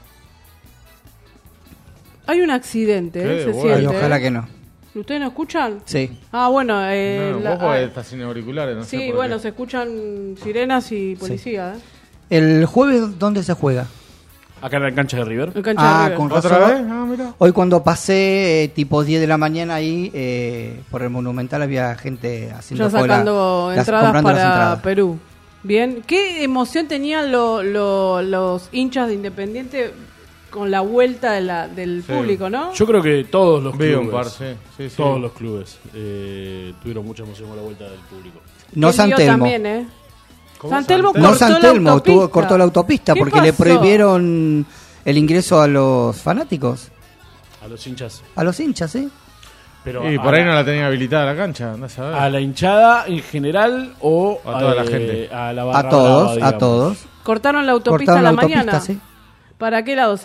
Hay un accidente, ¿eh? Se bueno. siente. Ay, ojalá ¿eh? que no. ¿Ustedes no escuchan? Sí. Ah, bueno. Eh, no, la, vos ah, estás sin auriculares, no sí, sé por bueno, qué. se escuchan sirenas y policía. Sí. ¿eh? ¿El jueves dónde se juega? Acá en la cancha de River. En cancha ah, de River. con ¿Otra razón. vez? Ah, mira. Hoy cuando pasé, eh, tipo diez de la mañana ahí, eh, por el Monumental había gente haciendo ya sacando cola, entradas las, para las entradas. Perú. Bien. ¿Qué emoción tenían lo, lo, los hinchas de Independiente con la vuelta de la, del sí. público, no? Yo creo que todos los Vi clubes, un par, sí. Sí, sí. todos los clubes eh, tuvieron mucha emoción con la vuelta del público. No San Telmo. También, ¿eh? San Telmo cortó no San Telmo, la tuvo, cortó la autopista porque pasó? le prohibieron el ingreso a los fanáticos. A los hinchas. A los hinchas, sí. Pero y por ahí la, no la tenía habilitada la cancha, andás a ver. ¿A la hinchada en general o a toda a, la gente? A, la barra a todos, brava, a todos. Cortaron la autopista Cortaron a la, la autopista, mañana. Sí. ¿Para qué lado?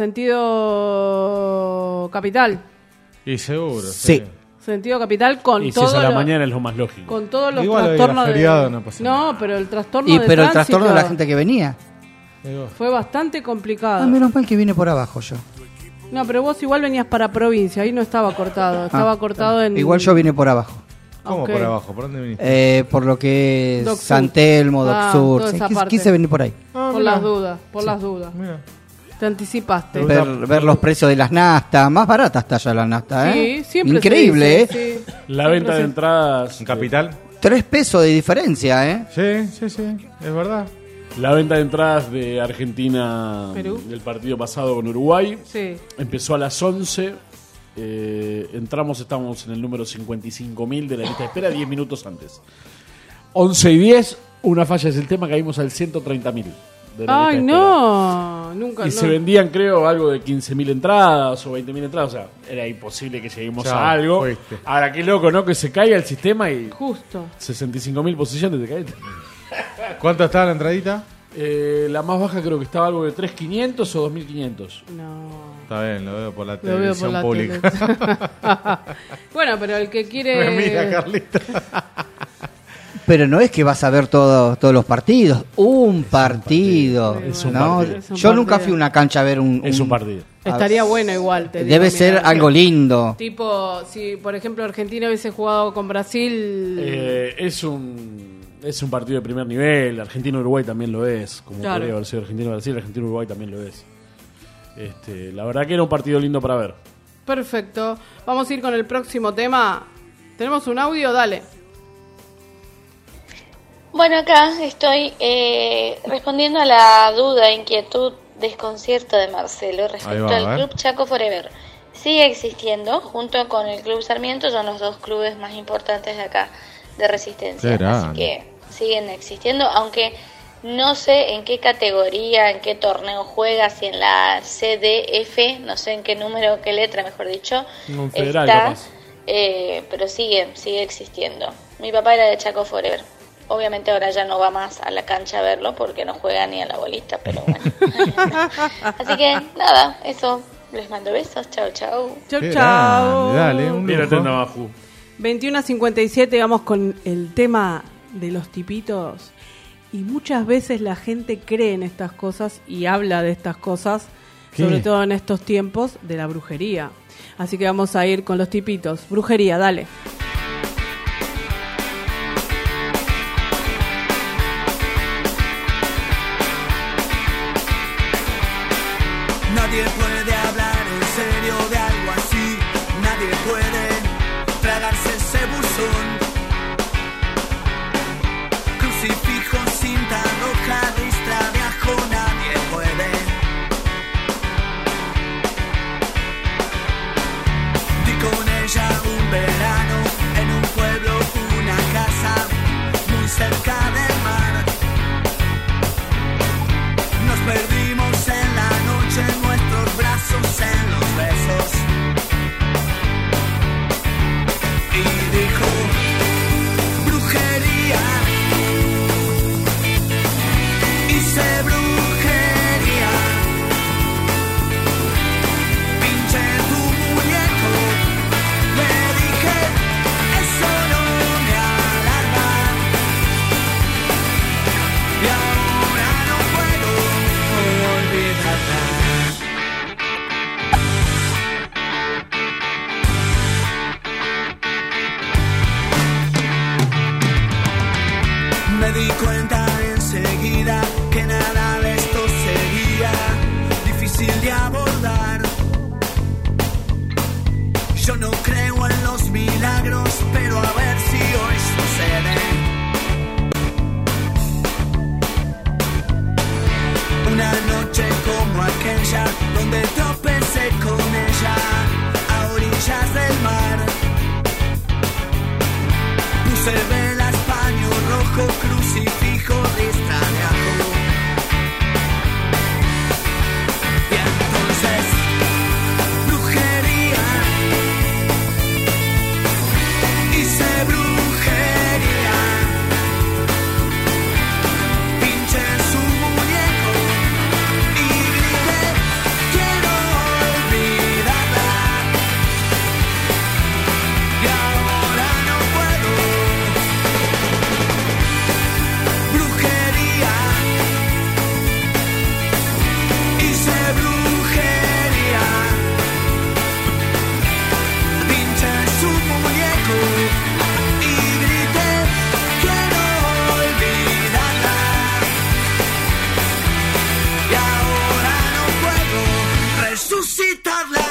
¿Sentido capital? Y seguro, sí. sí. Sentido capital con y todo. Si es a la lo, mañana es lo más lógico. Con todos los Igual trastornos feriado, de. No, pasa no, pero el trastorno y, de pero tránsito, el trastorno de la gente que venía. Fue bastante complicado. Ah, menos mal que vine por abajo yo. No, pero vos igual venías para provincia, ahí no estaba cortado, estaba ah, cortado en. Igual yo vine por abajo. ¿Cómo okay. por abajo? ¿Por dónde viniste? Eh, por lo que es Doc San Telmo, Doc ah, Sur. Sí, quise, quise venir por ahí. Ah, por las dudas, por sí. las dudas. Mira. Te anticipaste. Ver, ver los precios de las nastas, más baratas está ya la nasta, ¿eh? Sí, siempre increíble, se dice, ¿eh? Sí. La venta de entradas en Capital. Tres pesos de diferencia, ¿eh? Sí, sí, sí, es verdad. La venta de entradas de Argentina Perú. Del partido pasado con Uruguay sí. empezó a las once. Eh, entramos, estamos en el número cincuenta y cinco mil de la lista de espera, diez minutos antes. once y diez, una falla del sistema, caímos al ciento treinta mil. Ay, no, nunca. Y no. se vendían, creo, algo de quince mil entradas o veinte mil entradas. O sea, era imposible que lleguemos ya, a algo. Fuiste. Ahora, qué loco, ¿no? Que se caiga el sistema y. Justo. sesenta y cinco mil posiciones de caída. ¿Cuánto estaba la entradita? Eh, la más baja creo que estaba algo de tres mil quinientos o dos mil quinientos. No. Está bien, lo veo por la lo televisión por la pública. Tele. Bueno, pero el que quiere. Me mira, Carlita. Pero no es que vas a ver todo, todos los partidos. Un partido. Es un ¿no? partido. Es un Yo partido. Nunca fui a una cancha a ver un. Es un un partido. Estaría bueno igual. Te Debe digo, ser mira, algo lindo. Tipo, si por ejemplo Argentina hubiese jugado con Brasil. Eh, es un. Es un partido de primer nivel. Argentina-Uruguay también lo es. Como claro. podría haber sido Argentina-Brasil, Argentina-Uruguay también lo es. Este, la verdad que era un partido lindo para ver. Perfecto. Vamos a ir con el próximo tema. ¿Tenemos un audio? Dale. Bueno, acá estoy eh, respondiendo a la duda, inquietud, desconcierto de Marcelo respecto va, al Club Chaco Forever. Sigue existiendo, junto con el Club Sarmiento, son los dos clubes más importantes de acá, de Resistencia. Así que siguen existiendo, aunque no sé en qué categoría, en qué torneo juega, si en la C D F, no sé en qué número, qué letra, mejor dicho, un federal, está, eh, pero sigue, sigue existiendo. Mi papá era de Chaco Forever. Obviamente ahora ya no va más a la cancha a verlo porque no juega ni a la bolita, pero bueno. Así que nada, eso. Les mando besos. Chao, chao. Chao, chao. Dale, un Mira, atenta veintiuno a cincuenta y siete, vamos con el tema de los tipitos. y muchas veces la gente cree en estas cosas y habla de estas cosas, ¿Qué? Sobre todo en estos tiempos de la brujería. Así que vamos a ir con los tipitos. Brujería, dale. Nadie puede hablar en serio de algo así. Nadie puede tragarse ese buzón. Crucifijo, cinta roja, ristra de ajo. Nadie puede. Di con ella un verano en un pueblo, una casa muy cerca del mar. Nos perdimos en la noche, en nuestros brazos, en los besos. Y dijo, brujería. Hice brujería. Pinché tu muñeco. Le dije, eso no me alarma. Y ahora no puedo olvidarla. Me di cuenta enseguida que nada de esto sería difícil de abordar. Yo no creo en los milagros, pero a ver si hoy sucede. Una noche como aquella, donde tropecé con ella a orillas del mar. Puse velas, paño rojo, crucifijo, ristra de ajo. Y entonces, brujería. Hice brujería. Pinché su muñeco y grité, quiero olvidarla. Y ahora no puedo. Brujería. Hice brujería. Pinché su muñeco y grité, quiero olvidarla. Y ahora no puedo resucitarla.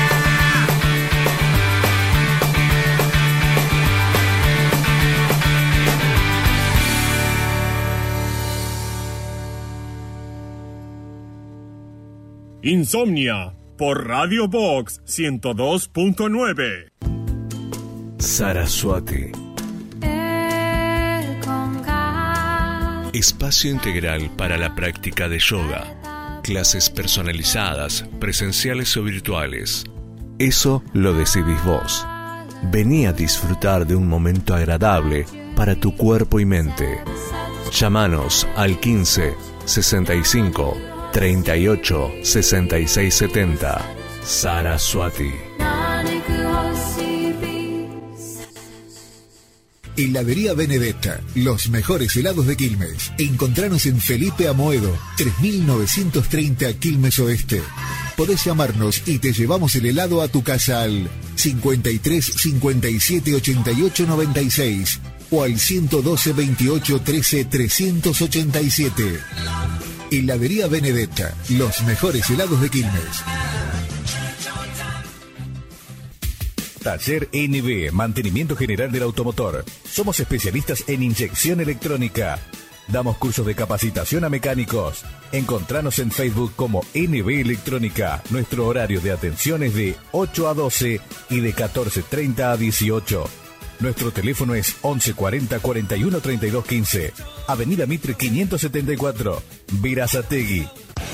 Insomnia por Radio Box ciento dos punto nueve. Saraswati. Espacio integral para la práctica de yoga. Clases personalizadas, presenciales o virtuales. Eso lo decidís vos. Vení a disfrutar de un momento agradable para tu cuerpo y mente. Llámanos al quince, sesenta y cinco, treinta y ocho, sesenta y seis, setenta. Saraswati. Heladería Benedetta, los mejores helados de Quilmes. Encontranos en Felipe Amoedo, tres mil novecientos treinta Quilmes Oeste. Podés llamarnos y te llevamos el helado a tu casa al cincuenta y tres, cincuenta y siete, ochenta y ocho, noventa y seis o al ciento doce, veintiocho, trece, trescientos ochenta y siete. Heladería Benedetta, los mejores helados de Quilmes. Taller N B, mantenimiento general del automotor. Somos especialistas en inyección electrónica. Damos cursos de capacitación a mecánicos. Encontranos en Facebook como N B Electrónica. Nuestro horario de atención es de ocho a doce y de catorce treinta a dieciocho. Nuestro teléfono es once cuarenta, cuarenta y uno, treinta y dos, quince. Avenida Mitre quinientos setenta y cuatro, Verazategui.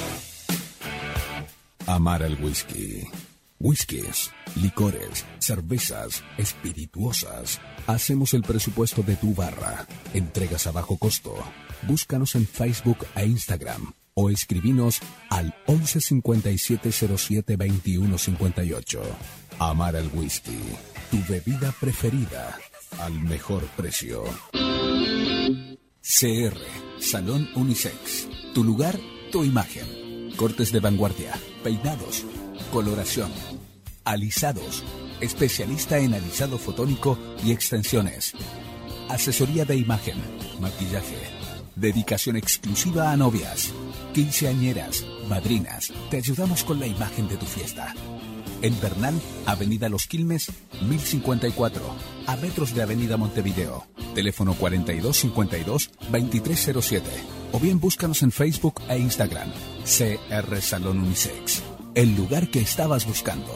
Amar al whisky. Whiskies, licores, cervezas, espirituosas. Hacemos el presupuesto de tu barra. Entregas a bajo costo. Búscanos en Facebook e Instagram o escribinos al once cincuenta y siete cero siete veintiuno cincuenta y ocho. Amar al whisky, tu bebida preferida al mejor precio. C R, Salón Unisex. Tu lugar, tu imagen. Cortes de vanguardia, peinados, coloración, alisados. Especialista en alisado fotónico y extensiones. Asesoría de imagen, maquillaje. Dedicación exclusiva a novias, quinceañeras, madrinas. Te ayudamos con la imagen de tu fiesta. En Bernal, Avenida Los Quilmes, mil cincuenta y cuatro, a metros de Avenida Montevideo. Teléfono cuarenta y dos cincuenta y dos, veintitrés cero siete. O bien búscanos en Facebook e Instagram. C R Salón Unisex. El lugar que estabas buscando.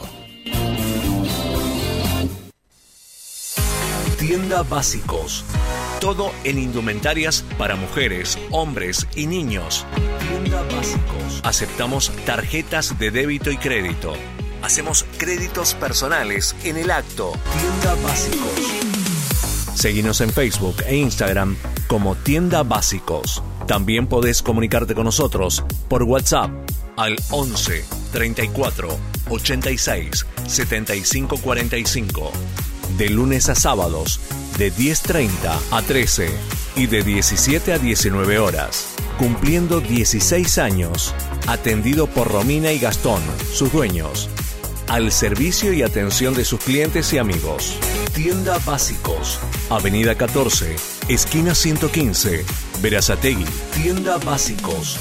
Tienda Básicos. Todo en indumentarias para mujeres, hombres y niños. Tienda Básicos. Aceptamos tarjetas de débito y crédito. Hacemos créditos personales en el acto. Tienda Básicos. Seguinos en Facebook e Instagram como Tienda Básicos. También podés comunicarte con nosotros por WhatsApp al once, treinta y cuatro, ochenta y seis, setenta y cinco cuarenta y cinco. De lunes a sábados, de diez treinta a trece y de diecisiete a diecinueve horas. Cumpliendo dieciséis años. Atendido por Romina y Gastón, sus dueños. Al servicio y atención de sus clientes y amigos. Tienda Básicos. Avenida catorce, esquina ciento quince, Berazategui. Tienda Básicos.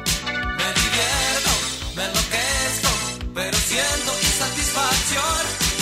Pero siento insatisfacción.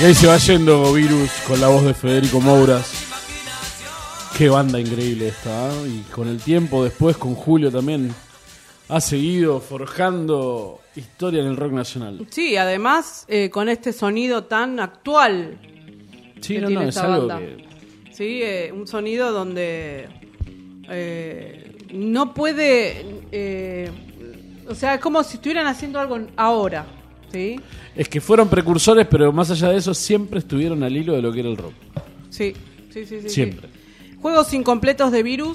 Y ahí se va yendo Virus con la voz de Federico Mouras. Qué banda increíble esta, ¿eh? Y con el tiempo después, con Julio también, ha seguido forjando historia en el rock nacional. Sí, además eh, con este sonido tan actual. Sí, que no, tiene no, esta es algo banda. que... Sí, eh, un sonido donde eh, no puede... Eh, o sea, es como si estuvieran haciendo algo ahora, ¿sí? Es que fueron precursores, pero más allá de eso, siempre estuvieron al hilo de lo que era el rock. Sí, sí, sí. sí Siempre. Sí. Juegos incompletos de Virus.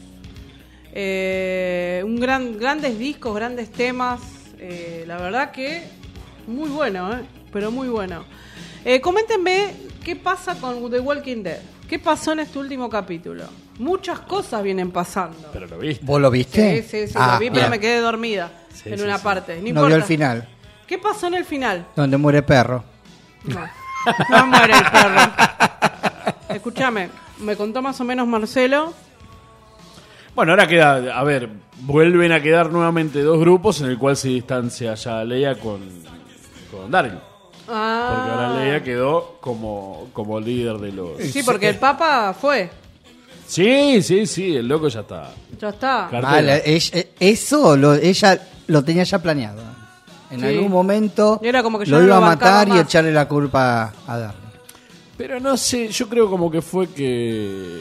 Eh, un gran, grandes discos, grandes temas. Eh, la verdad que muy bueno, eh, pero muy bueno. Eh, coméntenme qué pasa con The Walking Dead. ¿Qué pasó en este último capítulo? Muchas cosas vienen pasando. Pero lo viste. ¿Vos lo viste? Sí, sí, sí, Ah, lo vi, pero bien. me quedé dormida Sí, en sí, una sí. parte. No, No importa. vio el final, ¿Qué pasó en el final? donde muere perro. No, no muere el perro. Escúchame, me contó más o menos Marcelo. Bueno, ahora queda, a ver, vuelven a quedar nuevamente dos grupos en el cual se distancia ya Leia con, con Daryl. Ah. Porque ahora Leia quedó como, como líder de los... Sí, porque el Papa fue. Sí, sí, sí, el loco ya está. Ya está. Cartera. Mal, ella- eso lo- ella lo tenía ya planeado. En Sí. algún momento Era como que ya lo no iba a lo bancaba matar y más. echarle la culpa a Darby. Pero no sé, yo creo como que fue que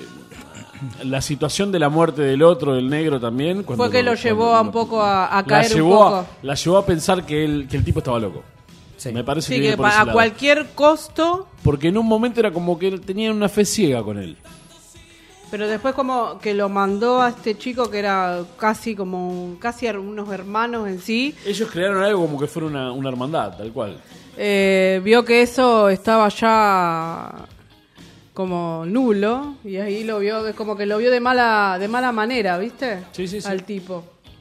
la situación de la muerte del otro, del negro también... cuando Fue que lo llevó a un poco a, a la caer un llevó poco. a, la llevó a pensar que el, que el tipo estaba loco. Me parece Sí, que, que viene por pa- ese a lado. cualquier costo, Porque en un momento era como que tenían una fe ciega con él. pero después como que lo mandó a este chico que era casi como un- casi her- unos hermanos en sí. Ellos crearon algo como que fuera una, una hermandad, tal cual. Eh, vio que eso estaba ya como nulo y ahí lo vio, es como que lo vio de mala de mala manera, ¿viste? Sí, sí, sí. Al tipo.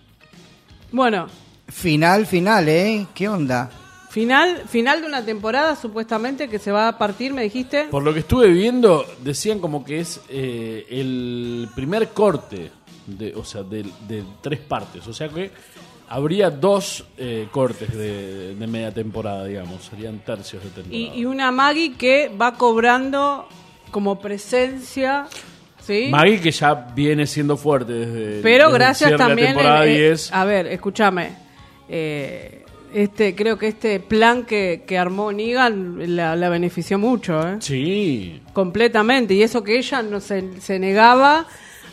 Bueno, Final, final, ¿eh? ¿Qué onda? final final de una temporada supuestamente que se va a partir, me dijiste. Por lo que estuve viendo, decían como que es eh, el primer corte, de, o sea, de, de tres partes. O sea que habría dos eh, cortes de, de media temporada, digamos. Serían tercios de temporada. Y, y una Maggie que va cobrando como presencia, ¿sí? Maggie, que ya viene siendo fuerte desde, Pero desde gracias el cierre de la también. temporada eh, eh, diez. a ver, escúchame. Eh, este, creo que este plan que, que armó Negan la, la benefició mucho, ¿eh? Sí. Completamente. Y eso que ella no se, se negaba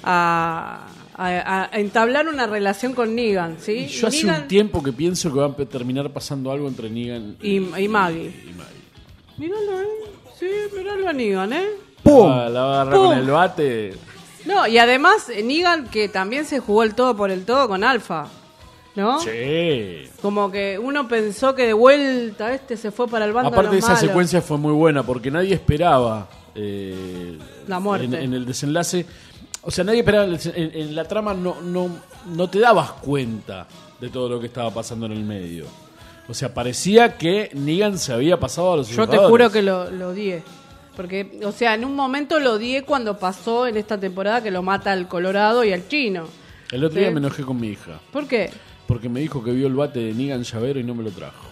a, a- a entablar una relación con Negan, ¿sí? Y yo hace Negan un tiempo que pienso que va a pe- terminar pasando algo entre Negan y, y Maggie. Míralo, ¿eh? Sí, míralo a Negan, ¿eh? ¡Pum! La, la va a agarrar ¡Pum! con el bate. No, y además eh, Negan que también se jugó el todo por el todo con Alpha, ¿no? Sí. Como que uno pensó que de vuelta este se fue para el bando Aparte de esa los malos. secuencia fue muy buena porque nadie esperaba eh, La muerte. en, en el desenlace. O sea, nadie esperaba el desen- en, en la trama no, no, no te dabas cuenta de todo lo que estaba pasando en el medio. O sea, parecía que Negan se había pasado a los Yo te usurpadores. juro que lo, lo odié. Porque, o sea, en un momento lo odié cuando pasó en esta temporada que lo mata al Colorado y al Chino. El otro ¿Sí? día me enojé con mi hija. ¿Por qué? Porque me dijo que vio el bate de Negan llavero y no me lo trajo.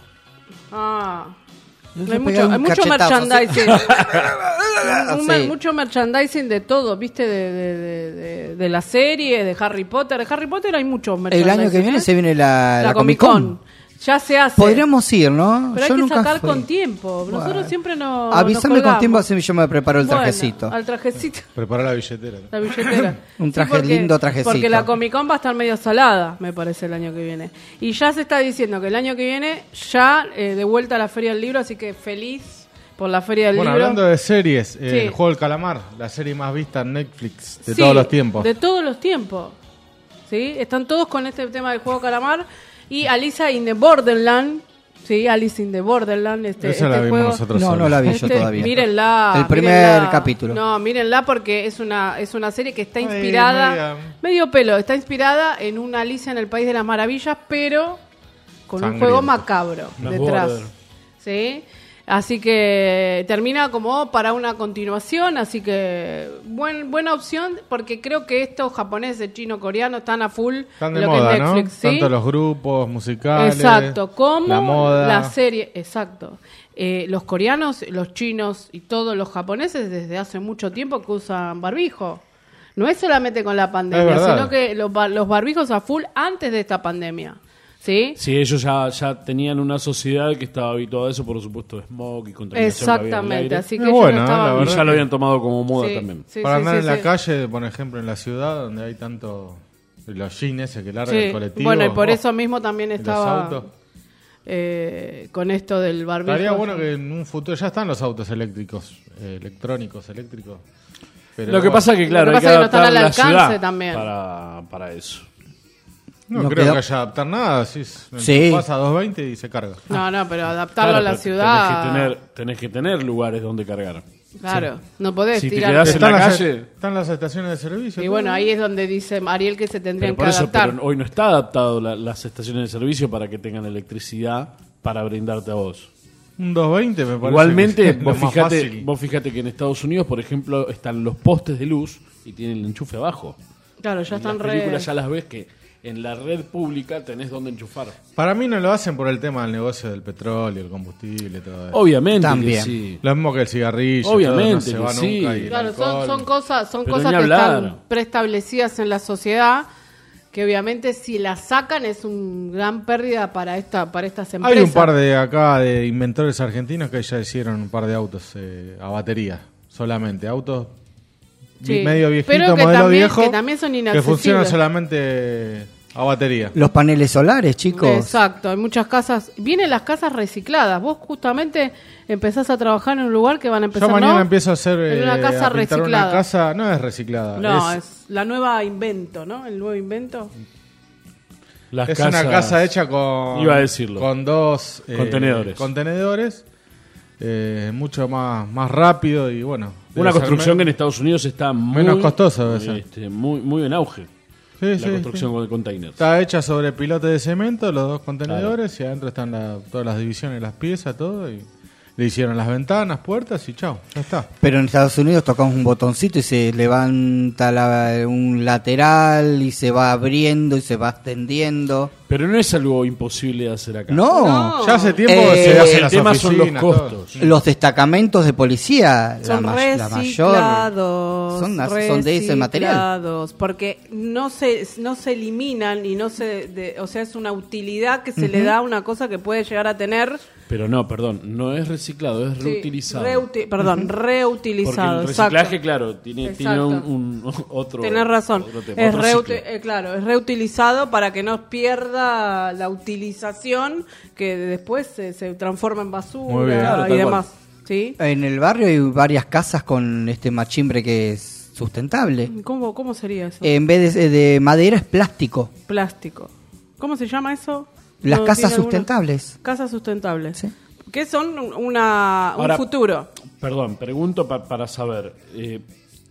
Ah. Le Hay pegaron mucho, hay un mucho cachetazo, merchandising. Un- un- Sí. Mucho merchandising de todo, ¿viste? De, de, de, de- de la serie, de Harry Potter. De Harry Potter hay mucho El merchandising. año que viene ¿eh? se viene la, La la Comic Con. Ya se hace. Podríamos ir, ¿no? Pero hay Yo que nunca sacar fui. con tiempo. Nosotros Bueno. siempre nos. Avísame nos con colgamos. tiempo así yo me preparo el Bueno, trajecito. al trajecito. Preparar la billetera. La billetera. Un traje Sí, porque- lindo, trajecito. Porque la Comic Con va a estar medio salada, me parece, el año que viene. Y ya se está diciendo que el año que viene ya eh, de vuelta a la Feria del Libro, así que feliz por la Feria del Bueno, Libro. hablando de series, eh, Sí. El Juego del Calamar, la serie más vista en Netflix de Sí, todos los tiempos. De todos los tiempos. ¿Sí? Están todos con este tema del juego Calamar. Y Alicia in the Borderland. Sí, Alice in the Borderland. Este, Esa la este vimos juego. nosotros No, no solos. la vi yo Este, todavía. Mírenla. El primer mírenla. capítulo. No, mírenla porque es una, es una serie que está Ay, inspirada. media- medio pelo. Está inspirada en una Alicia en el País de las Maravillas, pero con un Sangriento. juego macabro Los detrás. Border. ¿Sí? Así que termina como para una continuación, así que buen, buena opción, porque creo que estos japoneses, chino, coreano están a full Están de lo moda, que es Netflix, ¿no? ¿sí? Tanto los grupos musicales, Exacto, como la moda. la serie, exacto. Eh, los coreanos, los chinos y todos los japoneses desde hace mucho tiempo que usan barbijo. No es solamente con la pandemia, sino que los, los barbijos a full antes de esta pandemia. ¿Sí? Sí, ellos ya, ya tenían una sociedad que estaba habituada a eso, por supuesto, smog y contaminación. Exactamente, así que es ellos bueno, no estaban... Y ya lo habían tomado como moda Sí, también. sí, Para sí, andar sí, en la sí. calle, por ejemplo, en la ciudad, donde hay tanto... Los jeans ese que larga Sí, el colectivo. bueno, y por oh, eso mismo también y los estaba autos. eh, con esto del barbijo. Estaría bueno que en un futuro... Ya están los autos eléctricos, eh, electrónicos, eléctricos. Pero Lo que bueno, pasa es que, claro, Lo hay que que pasa es que no están adaptar al la alcance ciudad también. para, para eso. No, No creo quedó- que haya adaptar nada. Si Sí. pasa a doscientos veinte y se carga. No, no, pero adaptarlo Claro, a la pero ciudad... Tenés que, tener, tenés que tener lugares donde cargar. Claro, no podés Si te tirar... quedás en Están la las, calle... están las estaciones de servicio. Y todo. bueno, ahí es donde dice Ariel que se tendrían Pero por que eso, adaptar. pero hoy no está adaptado la- las estaciones de servicio para que tengan electricidad para brindarte a vos. Un doscientos veinte me parece. Igualmente, que es vos lo más fijate, fácil. vos fijate que en Estados Unidos, por ejemplo, están los postes de luz y tienen el enchufe abajo. Claro, ya En están las re... películas ya las ves que en la red pública tenés donde enchufar. Para mí no lo hacen por el tema del negocio del petróleo, el combustible, todo eso. Obviamente También. que sí. Lo mismo que el cigarrillo. Obviamente todo, no que se va sí. nunca. Y el Claro, son, alcohol. son cosas, son Pero cosas ni que hablar. están preestablecidas en la sociedad, que obviamente si las sacan es una gran pérdida para esta para estas empresas. Hay un par de acá de inventores argentinos que ya hicieron un par de autos eh, a batería, solamente. Autos Sí, vi- medio viejitos, pero que modelo también- viejo, que también son que inaccesibles. funcionan solamente a batería. Los paneles solares, chicos. Exacto, hay muchas casas. Vienen las casas recicladas. Vos justamente empezás a trabajar en un lugar que van a empezar, Yo mañana ¿no? empiezo a hacer en una eh, casa a pintar reciclada. una casa, no es reciclada, No, es, es la nueva invento, ¿no? El nuevo invento. Las es casas- una casa hecha con Iba a decirlo. con dos eh, Contenedores. contenedores eh, mucho más más rápido y bueno, Una debe ser construcción que men- en Estados Unidos está muy, menos costosa debe ser. este, muy, muy en auge. Sí, la sí, construcción sí. de containers. Está hecha sobre pilote de cemento, los dos contenedores, y adentro están la- todas las divisiones, las piezas, todo, y le hicieron las ventanas, puertas y chao, ya está. Pero en Estados Unidos tocamos un botoncito y se levanta la- un lateral y se va abriendo y se va extendiendo. Pero no es algo imposible de hacer acá. No, No. Ya hace tiempo Eh, se hacen el las tema son los oficinas, todo. costos. los destacamentos de policía, la, Son ma- la mayor, reciclados, son, as- son de ese material. reciclados, porque no se no se eliminan y no se de- o sea, es una utilidad que se le da a una cosa que puede llegar a tener Pero no, perdón, no es reciclado, es sí, reutilizado. reuti- perdón, Porque reutilizado, el reciclaje, exacto. claro, tiene, tiene Exacto. un, un- otro. Tenés razón. otro tema, Es otro reuti- ciclo. eh, claro, es reutilizado para que no pierda la utilización que después se, se transforma en basura Muy bien. Claro, y tal demás. ¿Sí? En el barrio hay varias casas con este machimbre que es sustentable. ¿Cómo, ¿Cómo sería eso? En vez de, de madera es plástico. Plástico. ¿Cómo se llama eso? Las ¿No casas tiene alguna- sustentables. Casas sustentables. Sí. Que son un- una, un Ahora, futuro. Perdón, pregunto pa- para saber. eh,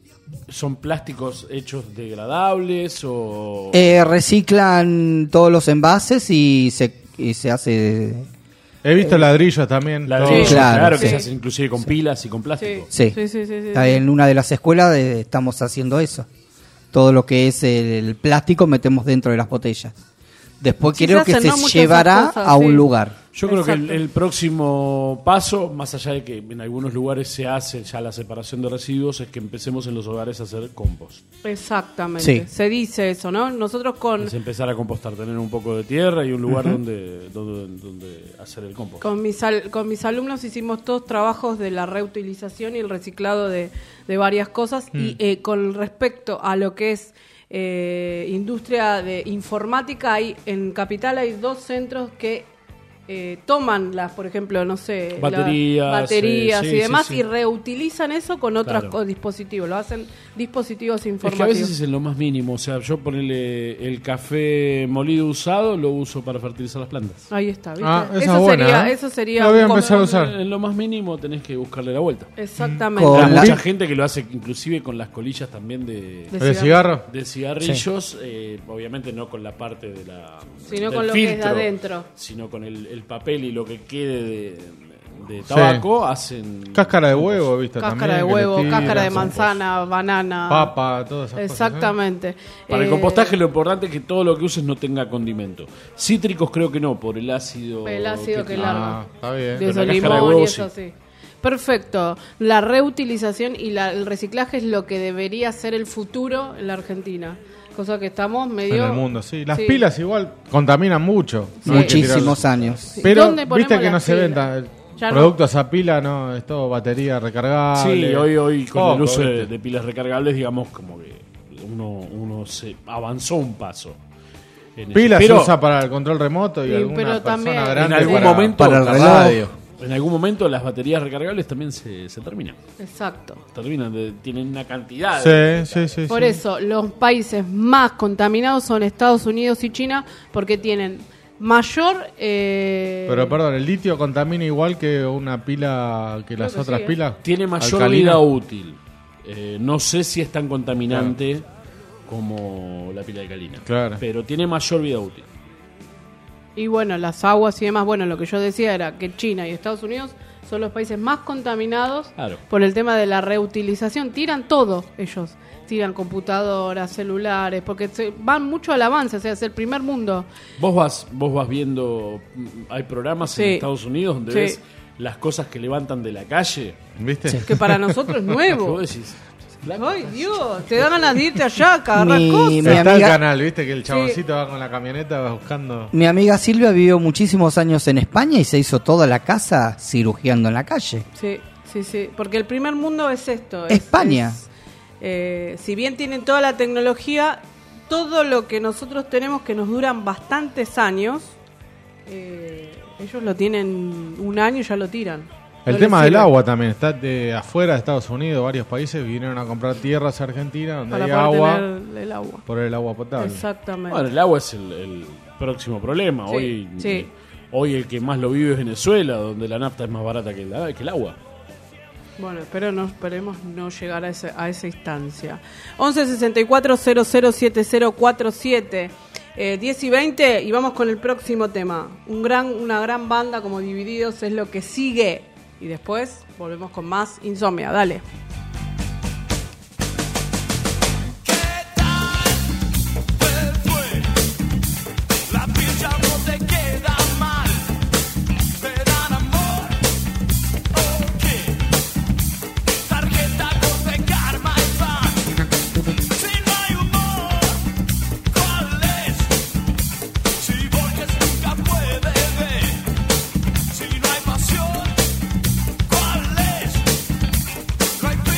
¿Son plásticos hechos degradables o.? Eh, reciclan todos los envases y se, y se hace... He visto ladrillos también. Ladrillos, todo. claro, claro, que sí. se hacen inclusive con pilas y con plástico. Sí. Sí, sí, sí, sí, Ahí sí. En una de las escuelas eh, estamos haciendo eso. Todo lo que es el, el plástico metemos dentro de las botellas. Después Sí, creo se que hacen, se ¿no? Muchas llevará cosas, a un sí. lugar. Yo creo que el, Exacto. el próximo paso, más allá de que en algunos lugares se hace ya la separación de residuos, es que empecemos en los hogares a hacer compost. Exactamente. Sí. Se dice eso, ¿no? Nosotros con, Es empezar a compostar, tener un poco de tierra y un lugar donde, donde, donde hacer el compost. con, mis al- con mis alumnos hicimos todos trabajos de la reutilización y el reciclado de, de varias cosas. Y eh, con respecto a lo que es eh, industria de informática, hay en Capital hay dos centros que eh, toman las, por ejemplo, no sé, la- Baterías, baterías eh, y sí, demás sí, sí. y reutilizan eso con otros Claro. co- dispositivos, lo hacen dispositivos Es que a informáticos. veces es en lo más mínimo, o sea, yo ponerle el café molido usado lo uso para fertilizar las plantas. Ahí está, ¿viste? Ah, esa eso, es buena, sería, ¿eh? eso sería La voy a un com- empezar a usar. En lo más mínimo tenés que buscarle la vuelta. Exactamente. Con Hay la- mucha gente que lo hace inclusive con las colillas también de, De ¿De cigarro? de cigarrillos, eh, obviamente no con la parte de la Sino del con lo que es de filtro, adentro. sino con el, el papel y lo que quede de, de tabaco, sí. hacen... Cáscara de huevo, he visto cáscara también. de huevo, tiran, cáscara de manzana, banana. Papa, todas esas Exactamente. cosas. ¿eh? Para eh, el compostaje lo importante es que todo lo que uses no tenga condimento. Cítricos creo que no, por el ácido... El ácido que, que larga. Ah, está bien. De eso, limón de huevo, y eso sí. sí. Perfecto. La reutilización y la, el reciclaje es lo que debería ser el futuro en la Argentina. Cosa que estamos medio... En el mundo, sí. Las sí. pilas igual contaminan mucho. Sí. Muchísimos años. Sí. Pero viste que no se venda productos no. a pila, no, es todo batería recargable. Sí, hoy, hoy con Poco, el uso de, de pilas recargables, digamos, como que uno, uno se avanzó un paso. Pilas se usa para el control remoto y sí, alguna persona también, grande en algún para, momento para el radio. En algún momento las baterías recargables también se, se terminan. Exacto. Terminan, de, tienen una cantidad. Sí, de sí, sí. Por sí. eso, los países más contaminados son Estados Unidos y China, porque tienen mayor... Eh... Pero perdón, ¿el litio contamina igual que una pila que Creo las que otras sí, ¿eh? pilas? Tiene mayor alcalina. vida útil. Eh, no sé si es tan contaminante claro. como la pila alcalina. Claro. Pero tiene mayor vida útil. Y bueno, las aguas y demás, bueno, lo que yo decía era que China y Estados Unidos son los países más contaminados claro. por el tema de la reutilización. Tiran todo ellos, tiran computadoras, celulares, porque se van mucho al avance, o sea, es el primer mundo. Vos vas, vos vas viendo, hay programas sí. en Estados Unidos donde sí. ves las cosas que levantan de la calle. ¿Viste? Sí. Que para nosotros es nuevo. ¿Vos decís? Ay, Dios, te da ganas de irte allá a agarrar cosas. Mi Está amiga, el canal, viste que el chaboncito sí. va con la camioneta va buscando. Mi amiga Silvia vivió muchísimos años en España y se hizo toda la casa cirugiando en la calle. Sí, sí, sí, porque el primer mundo es esto. Es, España. Es, eh, si bien tienen toda la tecnología, todo lo que nosotros tenemos que nos duran bastantes años, eh, ellos lo tienen un año y ya lo tiran. El no tema del agua también, está de afuera de Estados Unidos, varios países vinieron a comprar tierras a Argentina donde Para hay agua, el agua por el agua potable. Exactamente. Bueno, el agua es el, el próximo problema. Sí, hoy, sí. hoy el que más lo vive es Venezuela, donde la nafta es más barata que el, que el agua. Bueno, espero no, esperemos no llegar a, ese, a esa instancia. once sesenta y cuatro cero cero siete cero cuatro siete Eh, diez y veinte y vamos con el próximo tema. Un gran, una gran banda como Divididos es lo que sigue. Y después volvemos con más Insomnia. Dale. Right.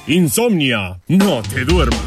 Insomnia, no te duermas.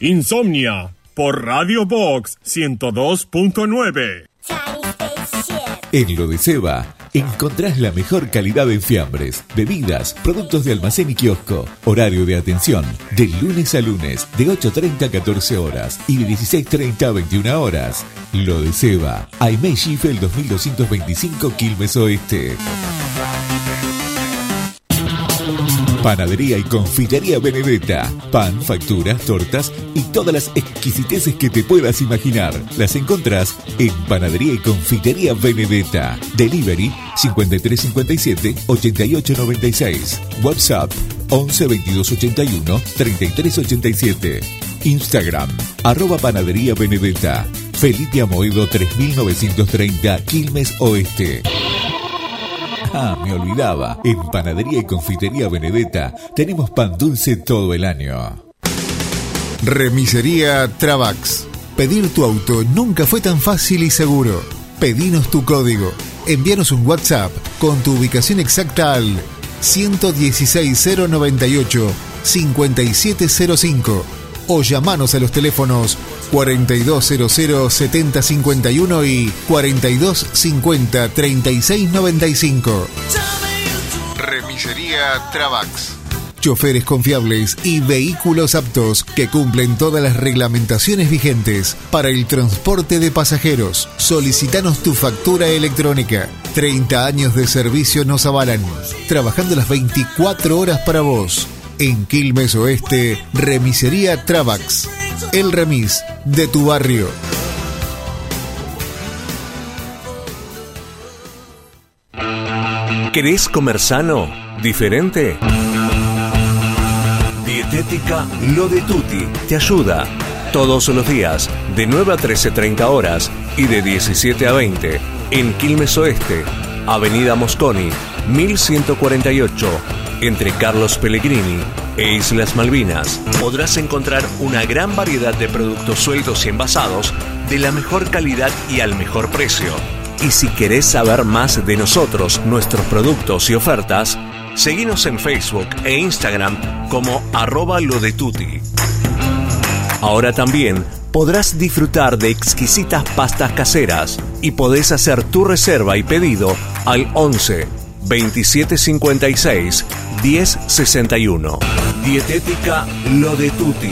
Insomnia por Radio Box ciento dos punto nueve. En Lo de Seba encontrás la mejor calidad en fiambres, bebidas, productos de almacén y kiosco. Horario de atención de lunes a lunes de ocho treinta a catorce horas y de dieciséis treinta a veintiuna horas. Lo de Seba, Aimee Schiffel dos mil doscientos veinticinco Quilmes Oeste. Panadería y Confitería Benedetta. Pan, facturas, tortas y todas las exquisiteces que te puedas imaginar. Las encontrás en Panadería y Confitería Benedetta. Delivery cincuenta y tres cincuenta y siete ochenta y ocho noventa y seis. WhatsApp once veintidós ochenta y uno treinta y tres ochenta y siete. Instagram arroba Panadería Benedetta. Felipe Amoedo tres mil novecientos treinta Quilmes Oeste. Ah, me olvidaba. En Panadería y Confitería Benedetta tenemos pan dulce todo el año. Remisería Travax. Pedir tu auto nunca fue tan fácil y seguro. Pedinos tu código. Envíanos un WhatsApp con tu ubicación exacta al ciento dieciséis cero noventa y ocho cincuenta y siete cero cinco o llamanos a los teléfonos cuarenta y dos cero cero setenta cincuenta y uno y cuarenta y dos cincuenta treinta y seis noventa y cinco. Remisería Travax. Choferes confiables y vehículos aptos que cumplen todas las reglamentaciones vigentes para el transporte de pasajeros. Solicitanos tu factura electrónica. treinta años de servicio nos avalan. Trabajando las veinticuatro horas para vos. En Quilmes Oeste, Remisería Travax. El remis de tu barrio. ¿Querés comer sano? ¿Diferente? Dietética Lo de Tutti te ayuda. Todos los días, de nueve a trece treinta horas y de diecisiete a veinte, en Quilmes Oeste, Avenida Mosconi, mil ciento cuarenta y ocho, entre Carlos Pellegrini e Islas Malvinas. Podrás encontrar una gran variedad de productos sueltos y envasados de la mejor calidad y al mejor precio. Y si querés saber más de nosotros, nuestros productos y ofertas, seguinos en Facebook e Instagram como arroba lo de tutti. Ahora también podrás disfrutar de exquisitas pastas caseras y podés hacer tu reserva y pedido al once veintisiete cincuenta y seis diez sesenta y uno. Dietética Lo de Tutti.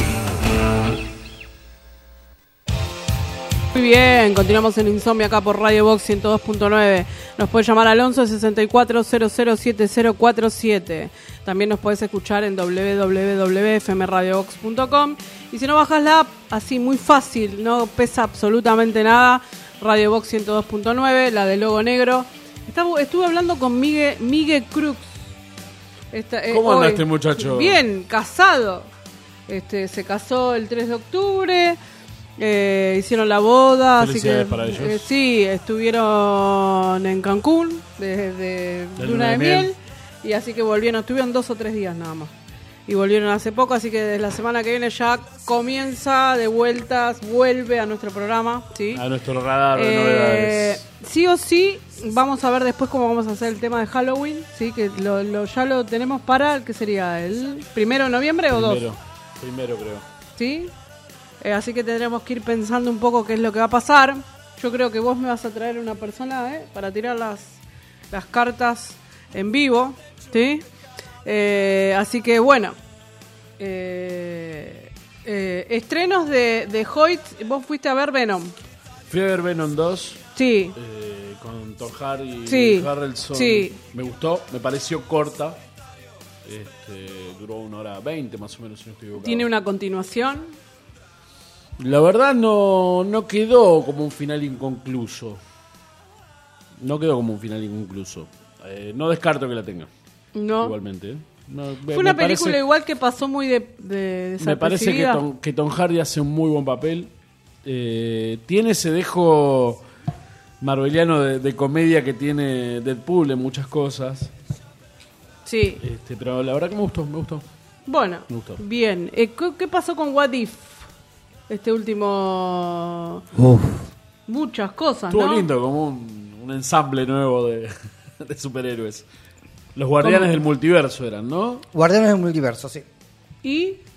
Muy bien, continuamos en Insomnia acá por Radio Box ciento dos punto nueve. Nos puedes llamar al once sesenta y cuatro cero cero siete cero cuatro siete. También nos puedes escuchar en doble u doble u doble u punto f m radio box punto com. Y si no bajas la app, así muy fácil, no pesa absolutamente nada, Radio Box ciento dos punto nueve, la del logo negro. Estaba, estuve hablando con Miguel, Miguel Cruz. Esta, eh, ¿Cómo anda hoy. este muchacho? Bien, casado. Este, se casó el tres de octubre. Eh, hicieron la boda, así que para ellos. Eh, sí, estuvieron en Cancún de, de luna, luna de, de miel. miel y así que volvieron, estuvieron dos o tres días nada más y volvieron hace poco, así que desde la semana que viene ya comienza de vueltas, vuelve a nuestro programa, ¿sí? A nuestro radar de eh, novedades. Sí o sí, vamos a ver después cómo vamos a hacer el tema de Halloween, sí, que lo, lo, ya lo tenemos para, ¿qué sería? ¿El primero de noviembre primero, o dos? Primero creo. ¿Sí? Eh, así que tendremos que ir pensando un poco qué es lo que va a pasar. Yo creo que vos me vas a traer una persona eh, para tirar las, las cartas en vivo, ¿sí? Eh, así que bueno, eh, eh, estrenos de, de Hoyt. Vos fuiste a ver Venom. Fui a ver Venom dos. Sí. Eh, con Tom Hardy y sí. Harrelson. Sí. Me gustó, me pareció corta. Este, duró una hora veinte más o menos, si no estoy equivocado. ¿Tiene una continuación? La verdad no, no quedó como un final inconcluso. No quedó como un final inconcluso. Eh, no descarto que la tenga. No. Igualmente. ¿eh? No, Fue una película parece, igual que pasó muy de, de me parece que Tom, que Tom Hardy hace un muy buen papel. Eh, tiene ese dejo marveliano de, de comedia que tiene Deadpool en muchas cosas. Sí. Este, pero la verdad que me gustó, me gustó. Bueno, me gustó. Bien. Eh, ¿qué, ¿Qué pasó con What If? Este último... Uf. Muchas cosas, Estuvo ¿no? lindo, como un, un ensamble nuevo de, de superhéroes. Los guardianes ¿Cómo? Del multiverso eran, ¿no? Guardianes del multiverso, sí. ¿Y?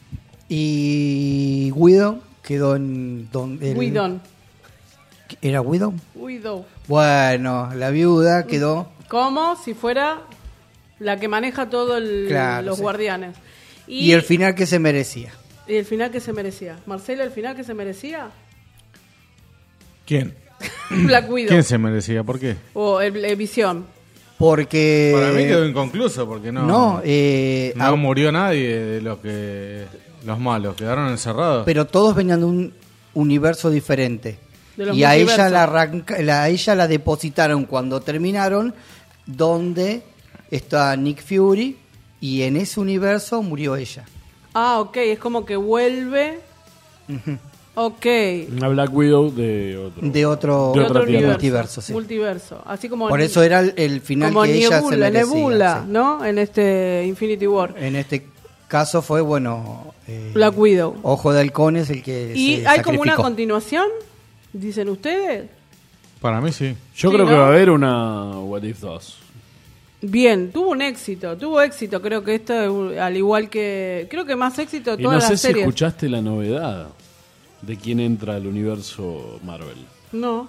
Y Widow quedó en... Don, el, Whedon. ¿Era Widow? Widow. Bueno, la viuda quedó... Como si fuera la que maneja todo el, Claro, los sí. guardianes. Y, el final que se merecía. Y el final que se merecía. Marcelo, el final que se merecía. ¿Quién? Black Widow. ¿Quién se merecía? ¿Por qué? O el, el Visión. Porque... Para mí quedó inconcluso porque no... No, eh, no ah, murió nadie de los que... Los malos, quedaron encerrados. pero todos venían de un universo diferente. De los Y a ella multiversos. la, arranca, la a ella la depositaron cuando terminaron, donde está Nick Fury, y en ese universo murió ella. Ah, ok. Es como que vuelve. Ok. Una Black Widow de otro. De otro, De otra tierra. multiverso, sí. Multiverso. Así como Por eso era el, el final como que ella se Nebula, merecía. Nebula, sí. ¿no? En este Infinity War. En este caso fue, bueno... eh, Black Widow. Ojo de Halcón es el que ¿Y se hay como una sacrificó. continuación? ¿Dicen ustedes? Para mí sí. Yo Sí, creo ¿no? que va a haber una What If dos. Bien, tuvo un éxito, tuvo éxito. Creo que esto, al igual que... Creo que más éxito de Y todas no sé las si series. escuchaste la novedad de quién entra al universo Marvel. No.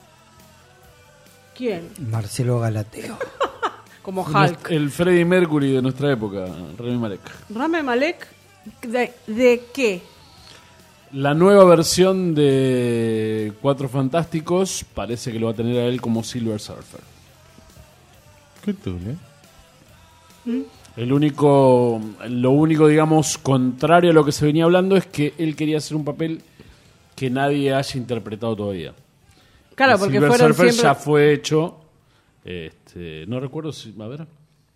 ¿Quién? Marcelo Galateo. Como Hulk. El Freddie Mercury de nuestra época, Rami Malek. Rami Malek, ¿de, de qué? La nueva versión de Cuatro Fantásticos parece que lo va a tener a él como Silver Surfer. ¿Qué tule? ¿Mm? El único, lo único, digamos, contrario a lo que se venía hablando es que él quería hacer un papel que nadie haya interpretado todavía. Claro, El porque Silver fueron Surfer siempre... ya fue hecho. Este, no recuerdo si, a ver.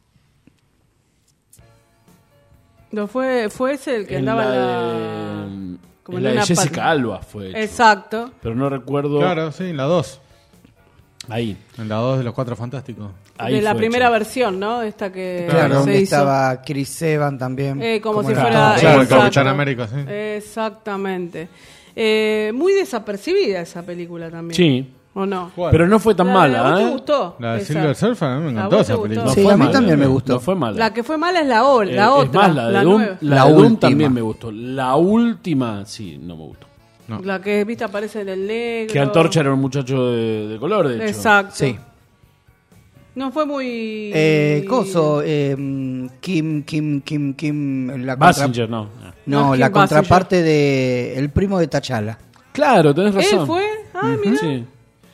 No, fue, fue ese el que En andaba la en la... de, como en en la de una Jessica pat- Alba fue hecho. Exacto. Pero no recuerdo. Claro, sí, en la dos. Ahí. En la dos de los Cuatro Fantásticos. Ahí de la fue primera hecho. versión, ¿no? Esta que Claro, se donde hizo. estaba Chris Evans también. Eh, como, si era- fuera... Claro, el exacto. Capitán América, sí. Exactamente. Eh, muy desapercibida esa película también. Sí. ¿O no? ¿Cuál? Pero no fue tan La- mala, ¿a vos te ¿eh? gustó? La de esa? Silver Surfer, a mí me ¿A encantó vos te esa gustó? película. No Sí, fue a mí mala, también me no, gustó. No fue mala. La que fue mala es la, o- la Eh, otra. Es más, la de la Doom, nueva. la La de Doom última. también me gustó. La última, sí, no me gustó. No. La que, viste, aparece en el negro. Que Antorcha era un muchacho de, de color, de hecho. Exacto. Sí. No fue muy... Eh, coso, eh, Kim, Kim, Kim, Kim... La Basinger, no. No, No, la Kim contraparte de... El primo de T'Challa. Claro, tenés razón. ¿Él fue? Ah, mira. Sí.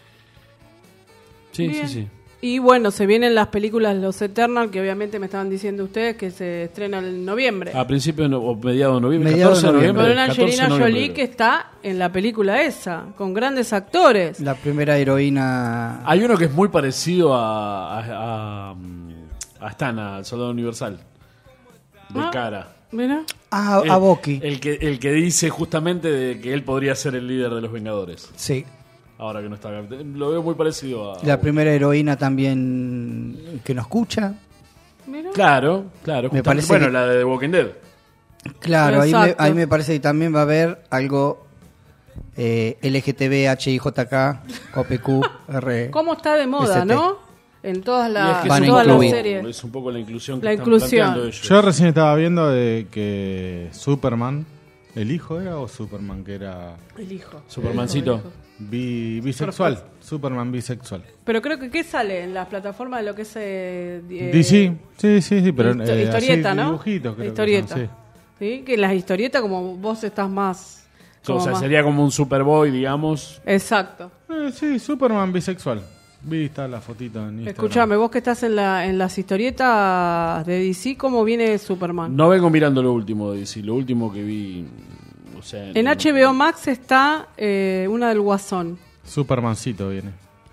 Sí, Bien. sí, sí. Y bueno, se vienen las películas Los Eternals, que obviamente me estaban diciendo ustedes que se estrena en noviembre. A principios de no- o mediados de noviembre. Mediados de catorce de noviembre. Con una catorce de Angelina noviembre. Jolie que está en la película esa, con grandes actores. La primera heroína... Hay uno que es muy parecido a, a, a, a Stan, al Soldado Universal. De Ah. cara. Mira. Ah, El- a Bucky. El que, el que dice justamente de que él podría ser el líder de los Vengadores. Sí. Ahora que no está acá. Lo veo muy parecido a... La primera heroína también que nos escucha. Mira. Claro, claro. Me justamente- parece bueno, que- la de The Walking Dead. Claro, ahí me, Exacto. ahí me parece que también va a haber algo eh, L G T B, H I J K, O P Q, R. ¿Cómo está de moda, S T. no? En todas Y es las, que Van es, a un todas las poco, incluir. series. es un poco la inclusión que La están inclusión. planteando ellos. Yo recién estaba viendo de que Superman, ¿el hijo era o Superman que era El hijo. Supermancito. El hijo. bi- bisexual? Superman bisexual. Pero creo que ¿qué sale en las plataformas de lo que es... Eh, eh, D C, sí, sí, sí, pero histo- eh, historieta, así, ¿no? dibujitos creo que Historieta. son, sí. ¿Sí? Que las historietas como vos estás más... como O sea, más- sería como un Superboy, digamos. Exacto. Eh, sí, Superman bisexual. Vi está la fotito en Instagram. Escúchame, vos que estás en, la, en las historietas de D C, ¿cómo viene Superman? No vengo mirando lo último de D C. Lo último que vi... O sea, En no- H B O Max está eh, una del Guasón. Supermancito viene.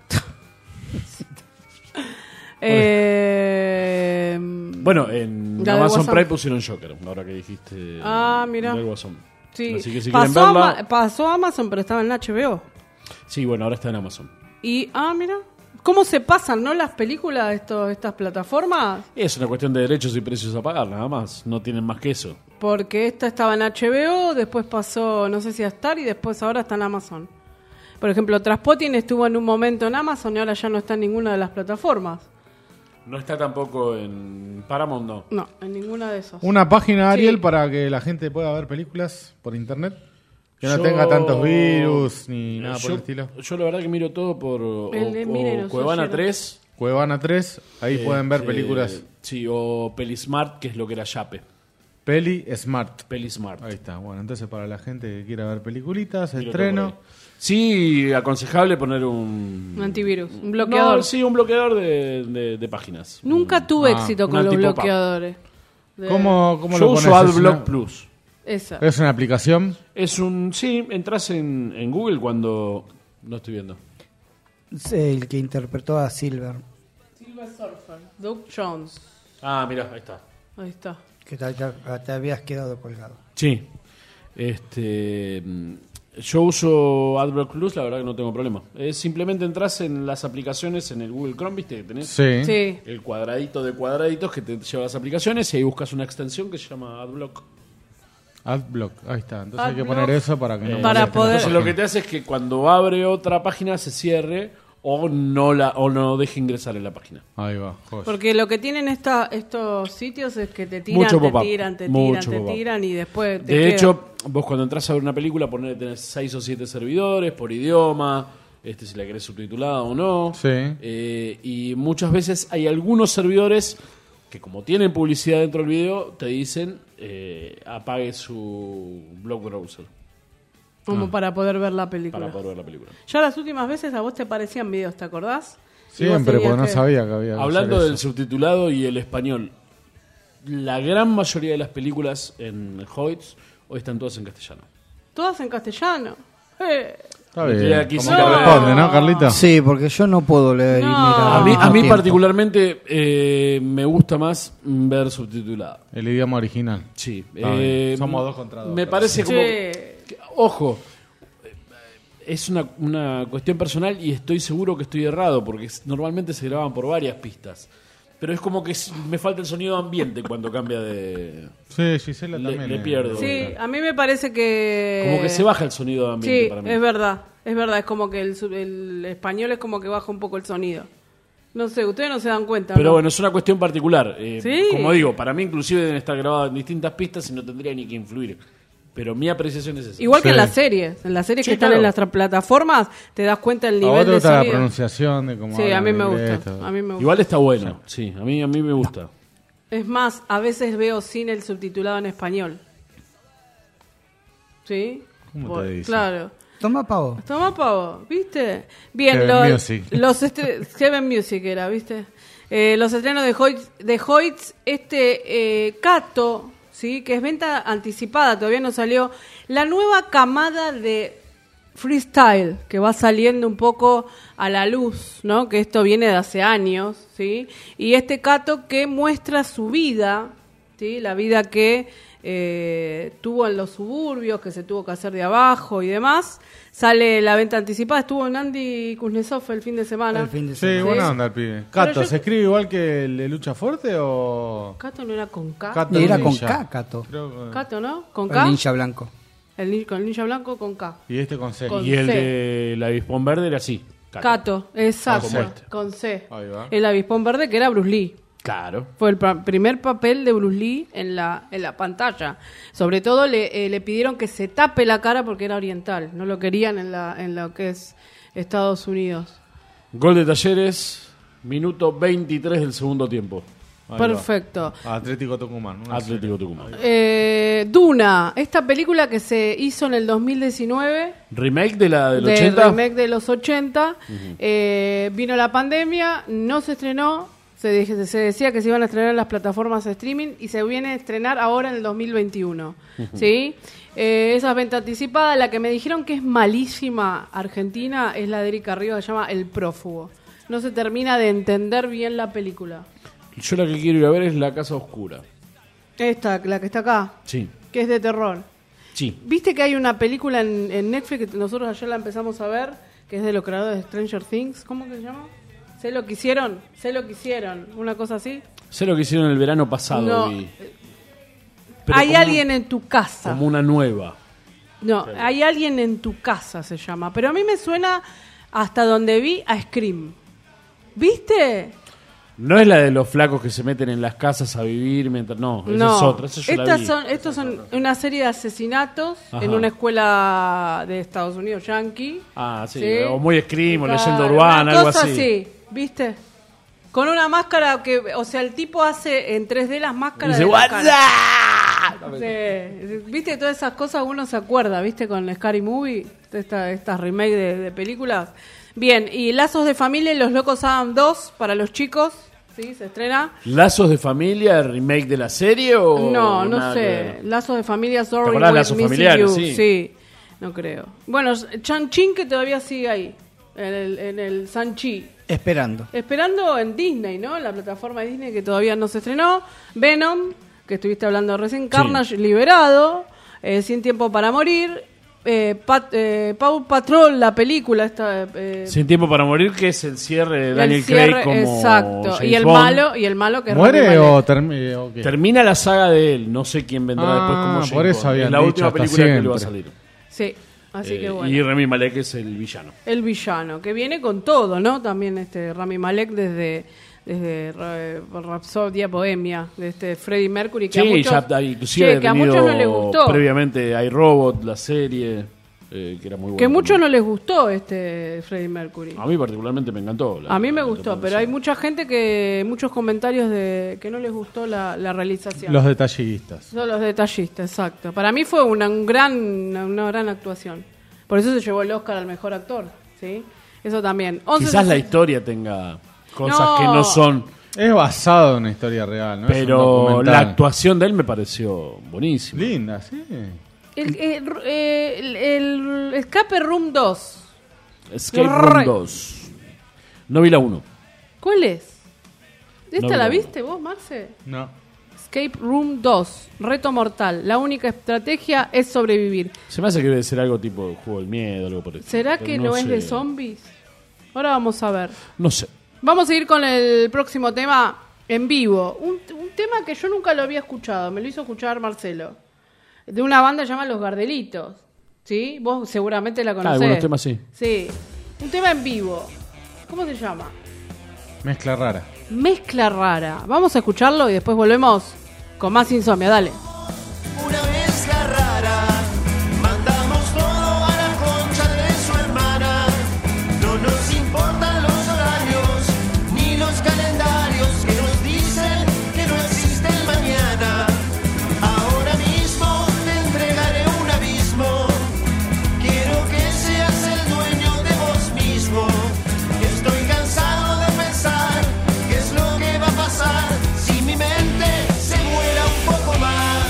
Eh, Bueno, en La del Amazon Guasón. Prime pusieron Joker, ahora que dijiste. Ah, mira. del Guasón. sí. Así que si quieren pasó, a verla... Ma- pasó a Amazon, pero estaba en H B O. Sí, bueno, ahora está en Amazon. Y, ah, mira. ¿Cómo se pasan, no, las películas de estos, estas plataformas? Es una cuestión de derechos y precios a pagar, nada más. No tienen más que eso. Porque esta estaba en H B O, después pasó, no sé si a Star, y después ahora está en Amazon. Por ejemplo, Traspotting estuvo en un momento en Amazon y ahora ya no está en ninguna de las plataformas. No está tampoco en Paramount, no. No, en ninguna ninguna de esas. Una página, Ariel, Sí. para que la gente pueda ver películas por internet. Que no Yo- tenga tantos virus ni nada por yo, el estilo. Yo la verdad que miro todo por o, El de- o mira y nos Cuevana oye, ¿no? tres. Cuevana tres, ahí pueden ver Este, películas. Sí, o Pelismart, que es lo que era Yape. Peli Smart. Pelismart. Ahí está. Bueno, entonces para la gente que quiera ver peliculitas, Miro estreno. todo por ahí. Sí, aconsejable poner un... Un antivirus, un bloqueador. No, sí, un bloqueador de, de- de páginas. Nunca tuve Ah, éxito un con los antipop-up. bloqueadores. De- ¿Cómo, cómo Yo lo pones? uso ¿Es AdBlock una- Plus. Esa. ¿Es una aplicación? Es un... Sí, entras en, en Google cuando... No estoy viendo. Es el que interpretó a Silver. Silver Surfer. Doug Jones. Ah, mirá, ahí está. Ahí está. Que te, te- te habías quedado colgado. Sí. Este... mm, Yo uso AdBlock Plus, la verdad que no tengo problema. Es simplemente entras en las aplicaciones en el Google Chrome, ¿viste? Que tenés Sí. Sí. el cuadradito de cuadraditos que te lleva a las aplicaciones y ahí buscas una extensión que se llama AdBlock. Adblock, ahí está. Entonces hay que Adblock. poner eso para que no Eh, Para molesten poder- la Entonces lo que página. te hace es que cuando abre otra página se cierre o no la o no deje ingresar en la página. Ahí va, joya. Porque lo que tienen esta, estos sitios es que te tiran, Mucho te pop-up. tiran, te Mucho tiran, te pop-up. tiran y después te De queda. hecho, vos cuando entras a ver una película ponés que tenés seis o siete servidores por idioma, este si la querés subtitulada o no. Sí. Eh, y muchas veces hay algunos servidores que como tienen publicidad dentro del video te dicen eh, apague su blog browser Como para poder ver la película. para poder ver la película. Ya las últimas veces a vos te parecían videos, ¿te acordás? Y vos Siempre, tenías porque no que- sabía que había que Hablando hacer del eso. subtitulado y el español, la gran mayoría de las películas en Hoyts hoy están todas en castellano. Todas en castellano. Eh, Está Me bien. queda aquí ¿Cómo sin te hablar. responde, no, Carlito? Sí, porque yo no puedo leer y No. mirar. A al mí, mismo a mí tiempo. particularmente eh, me gusta más ver subtitulada. El idioma original. Sí. Está eh, bien. Somos dos contra dos. Me parece como... che, que- ojo, eh, es una, una cuestión personal y estoy seguro que estoy errado porque s- normalmente se graban por varias pistas. Pero es como que s- me falta el sonido ambiente cuando cambia de... Sí, Gisela Le- también. le eh. pierdo. sí, a mí me parece que... Como que se baja el sonido de ambiente Sí, para mí. es verdad. Es verdad, es como que el, sub- el español es como que baja un poco el sonido. No sé, ustedes no se dan cuenta. Pero ¿no? bueno, es una cuestión particular. Eh, Sí. Como digo, para mí inclusive deben estar grabadas en distintas pistas y no tendría ni que influir. Pero mi apreciación es esa. Igual que Sí. en las series. En las series Sí, que están claro. en las tra- plataformas, te das cuenta del ¿A vos nivel te de gusta la sonido. pronunciación de cómo Sí, a hablan mí me inglés, gusta. todo? A mí me gusta. Igual está bueno. Sí, a mí, a mí me gusta. Es más, a veces veo sin el subtitulado en español. ¿Sí? ¿Cómo te Bueno, dice? Claro. Toma pavo. Toma pavo, ¿viste? Bien, Heaven los, Music. los estre- Heaven Music era, ¿viste? Eh, los estrenos de Hoyts, de Hoyts este eh, Cato, ¿sí? Que es venta anticipada, todavía no salió. La nueva camada de freestyle que va saliendo un poco a la luz, ¿no? Que esto viene de hace años, ¿sí? Y este Cato que muestra su vida, ¿sí? La vida que eh, tuvo en los suburbios, que se tuvo que hacer de abajo y demás. Sale la venta anticipada, estuvo en Andy Kuznetsov el fin de semana. El fin de Sí, semana. buena onda el pibe. Cato, yo- ¿se escribe igual que el de Lucha Fuerte o...? Cato no era con K. Cato Y era con Ninja? K, Cato. Creo que- Cato, ¿no? Con El K. ninja blanco. El ni- con el ninja blanco con K. Y este con C. Con- Y el C. de la Avispón Verde era así. Cato. Cato, exacto. Con C. Con C. Ahí va. El avispón verde que era Bruce Lee. Claro. Fue el pa- primer papel de Bruce Lee en la, en la pantalla. Sobre todo le, eh, le pidieron que se tape la cara porque era oriental. No lo querían en, la, en lo que es Estados Unidos. Gol de Talleres, minuto veintitrés del segundo tiempo. Ahí va. Perfecto. Atlético Tucumán. una Atlético Tucumán. Eh, Duna, esta película que se hizo en el dos mil diecinueve, Remake de la del de ochenta. remake de los ochenta, eh, vino la pandemia, no se estrenó, se, dije- se decía que se iban a estrenar en las plataformas de streaming y se viene a estrenar ahora en el dos mil veintiuno. ¿Sí? Eh, esa venta anticipada, la que me dijeron que es malísima Argentina, es la de Erika Rivas, se llama El Prófugo. No se termina de entender bien la película. Yo la que quiero ir a ver es La Casa Oscura. Esta, la que está acá, Sí, que es de terror. sí. ¿Viste que hay una película en, en Netflix que nosotros ayer la empezamos a ver, que es de los creadores de Stranger Things? ¿Cómo que se llama? ¿Sé lo que hicieron? ¿Sé lo que hicieron? ¿Una cosa así? Sé lo que hicieron el verano pasado. No. vi. Pero Hay como- alguien en tu casa. Como una nueva. No, hay alguien en tu casa se llama. Pero a mí me suena, hasta donde vi, a Scream. ¿Viste? No es la de los flacos que se meten en las casas a vivir mientras... No, esa no. es otra, esa yo Estas la vi. son, estos son una serie de asesinatos Ajá. en una escuela de Estados Unidos, yankee. Ah, sí, ¿sí? o muy Scream, o Claro, Leyenda Urbana, una algo cosa así. ¿viste? Con una máscara que, o sea, el tipo hace en tres D las máscaras Dice, de la "What's cara". Sí. ¿Viste? Todas esas cosas uno se acuerda, ¿viste? Con Scary Movie, esta, estas remake de, de películas. Bien, y Lazos de Familia y Los Locos Adam dos para los chicos, ¿sí? Se estrena. ¿Lazos de Familia, remake de la serie o...? No, no nada que sé. ver? Lazos de Familia, ¿Te Sorry, acordás de We're Lazos Missing Familiares? You. Sí. Sí, no creo. Bueno, Chan-Chin que todavía sigue ahí, en el, en el Sanchi. Esperando. Esperando en Disney, ¿no? En la plataforma de Disney que todavía no se estrenó. Venom, que estuviste hablando recién. Carnage, liberado. Eh, Sin Tiempo para Morir. Eh, Pat, eh, Paw Patrol, la película esta. Eh, Sin Tiempo para Morir, que es el cierre de Daniel el cierre, Craig como exacto. James Y el Bond. malo, y el malo que es ¿Muere Rami o, Malek. termi- o qué? Termina la saga de él, no sé quién vendrá Ah, después como James por eso Bond. habían Es la dicho última hasta película que le va a siempre. salir. Sí, así Eh, que bueno. Y Rami Malek es el villano. El villano, que viene con todo, ¿no? También este Rami Malek desde desde eh, Rhapsodia Bohemia, de este Freddie Mercury, que a Sí, muchos, ya inclusive che, que a tenido muchos no les gustó. previamente iRobot, la serie, eh, que era muy buena. Que a muchos no les gustó este Freddie Mercury. A mí particularmente me encantó. la- A mí me la gustó, interpretación. pero hay mucha gente que, muchos comentarios de que no les gustó la, la realización. Los detallistas. Son los detallistas, exacto. Para mí fue una, un gran, una gran actuación. Por eso se llevó el Oscar al mejor actor, ¿sí? Eso también. once Quizás la sesenta historia tenga cosas No. que no son... Es basado en una historia real, ¿no? Es un Pero documental. la actuación de él me pareció buenísima. Linda, sí. El, el, el- el Escape Room dos. Escape Re- Room dos. No vi la uno. ¿Cuál es? ¿Esta No vi la la viste vos, Marce? No. Escape Room dos. Reto mortal. La única estrategia es sobrevivir. Se me hace que debe ser algo tipo Juego del Miedo, algo por el estilo, ¿Será pero que no, es sé. de zombies? Ahora vamos a ver. No sé. Vamos a seguir con el próximo tema en vivo. Un, un tema que yo nunca lo había escuchado. Me lo hizo escuchar Marcelo. De una banda llamada Los Gardelitos. ¿Sí? Vos seguramente la Ah, conocés. algunos temas sí. Sí. Un tema en vivo. ¿Cómo se llama? Mezcla rara. Mezcla rara. Vamos a escucharlo y después volvemos con más Insomnia. Dale. Una mezcla rara, mandamos todo a la concha de su hermana. No nos importan los horarios ni los calendarios que nos dicen que no existe el mañana. Ahora mismo te entregaré un abismo. Quiero que seas el dueño de vos mismo. Estoy cansado de pensar qué es lo que va a pasar si mi mente se muera un poco más.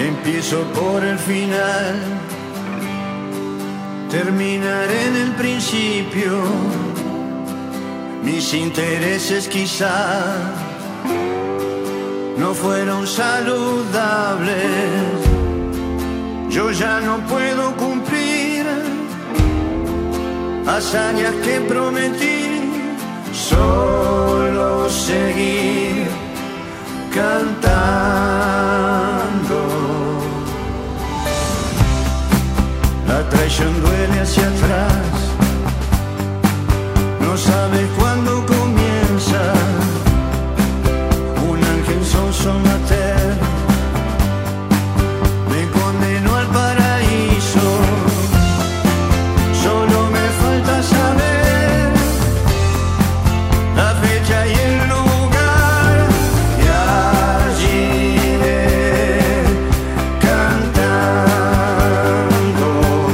Empiezo por el final, terminaré en el principio. Mis intereses quizá no fueron saludables. Yo ya no puedo cumplir hazañas que prometí, solo seguir cantando. La traición duele hacia atrás, no sabes cuándo comienza. Un ángel sonso mater me condenó al paraíso. Solo me falta saber la fecha y el lugar, y allí iré cantando.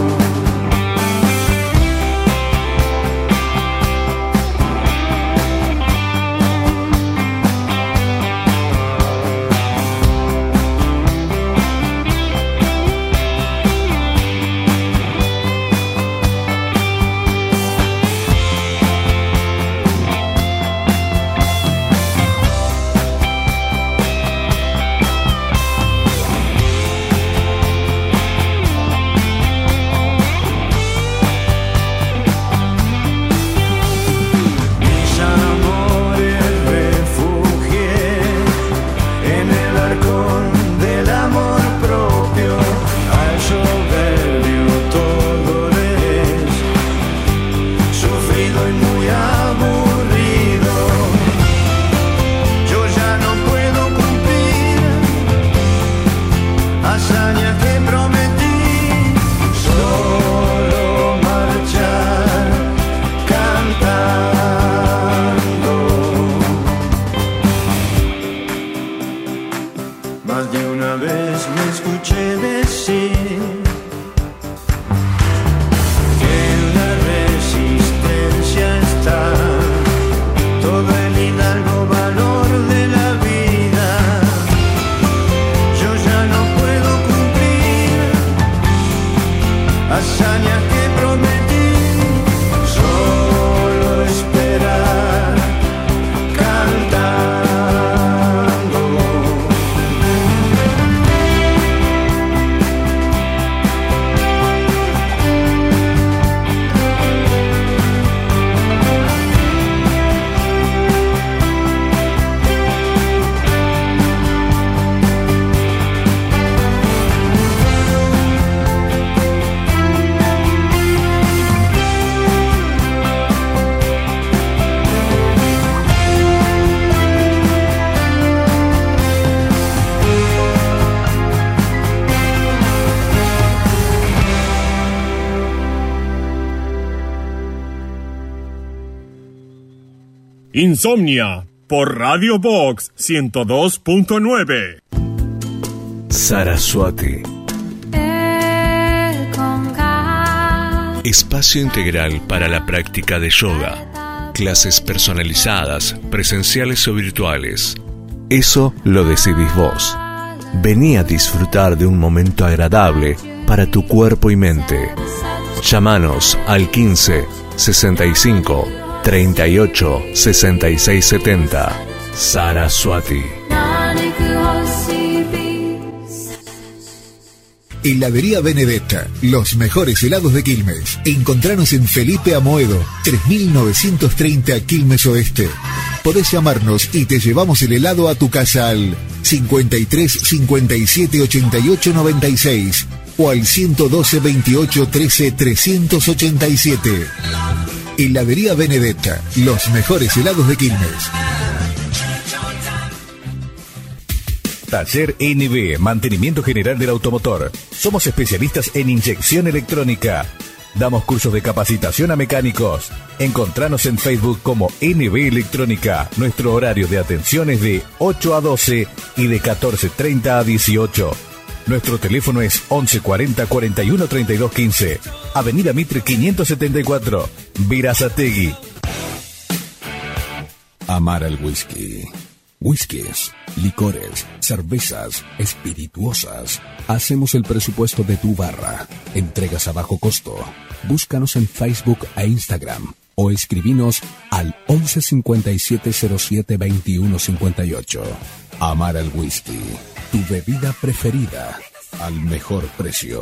Insomnia por Radio Box ciento dos punto nueve. Saraswati. Espacio integral para la práctica de yoga. Clases personalizadas, presenciales o virtuales. Eso lo decidís vos. Vení a disfrutar de un momento agradable para tu cuerpo y mente. Llámanos al quince, sesenta y cinco, treinta y ocho, sesenta y seis, setenta. Saraswati. Heladería Benedetta, los mejores helados de Quilmes. Encontranos en Felipe Amoedo, tres mil novecientos treinta Quilmes Oeste. Podés llamarnos y te llevamos el helado a tu casa al cincuenta y tres, cincuenta y siete, ochenta y ocho, noventa y seis o al ciento doce, veintiocho, trece, trescientos ochenta y siete. Heladería Benedetta, los mejores helados de Quilmes. Taller N B, Mantenimiento General del Automotor. Somos especialistas en inyección electrónica. Damos cursos de capacitación a mecánicos. Encontranos en Facebook como N B Electrónica. Nuestro horario de atención es de ocho a doce y de catorce treinta a dieciocho. Nuestro teléfono es once cuarenta, cuarenta y uno, treinta y dos, quince. Avenida Mitre quinientos setenta y cuatro, Verazategui. Amar el whisky. Whiskies, licores, cervezas, espirituosas. Hacemos el presupuesto de tu barra. Entregas a bajo costo. Búscanos en Facebook e Instagram o escribinos al once cincuenta y siete cero siete veintiuno cincuenta y ocho. Amar al whisky, tu bebida preferida, al mejor precio.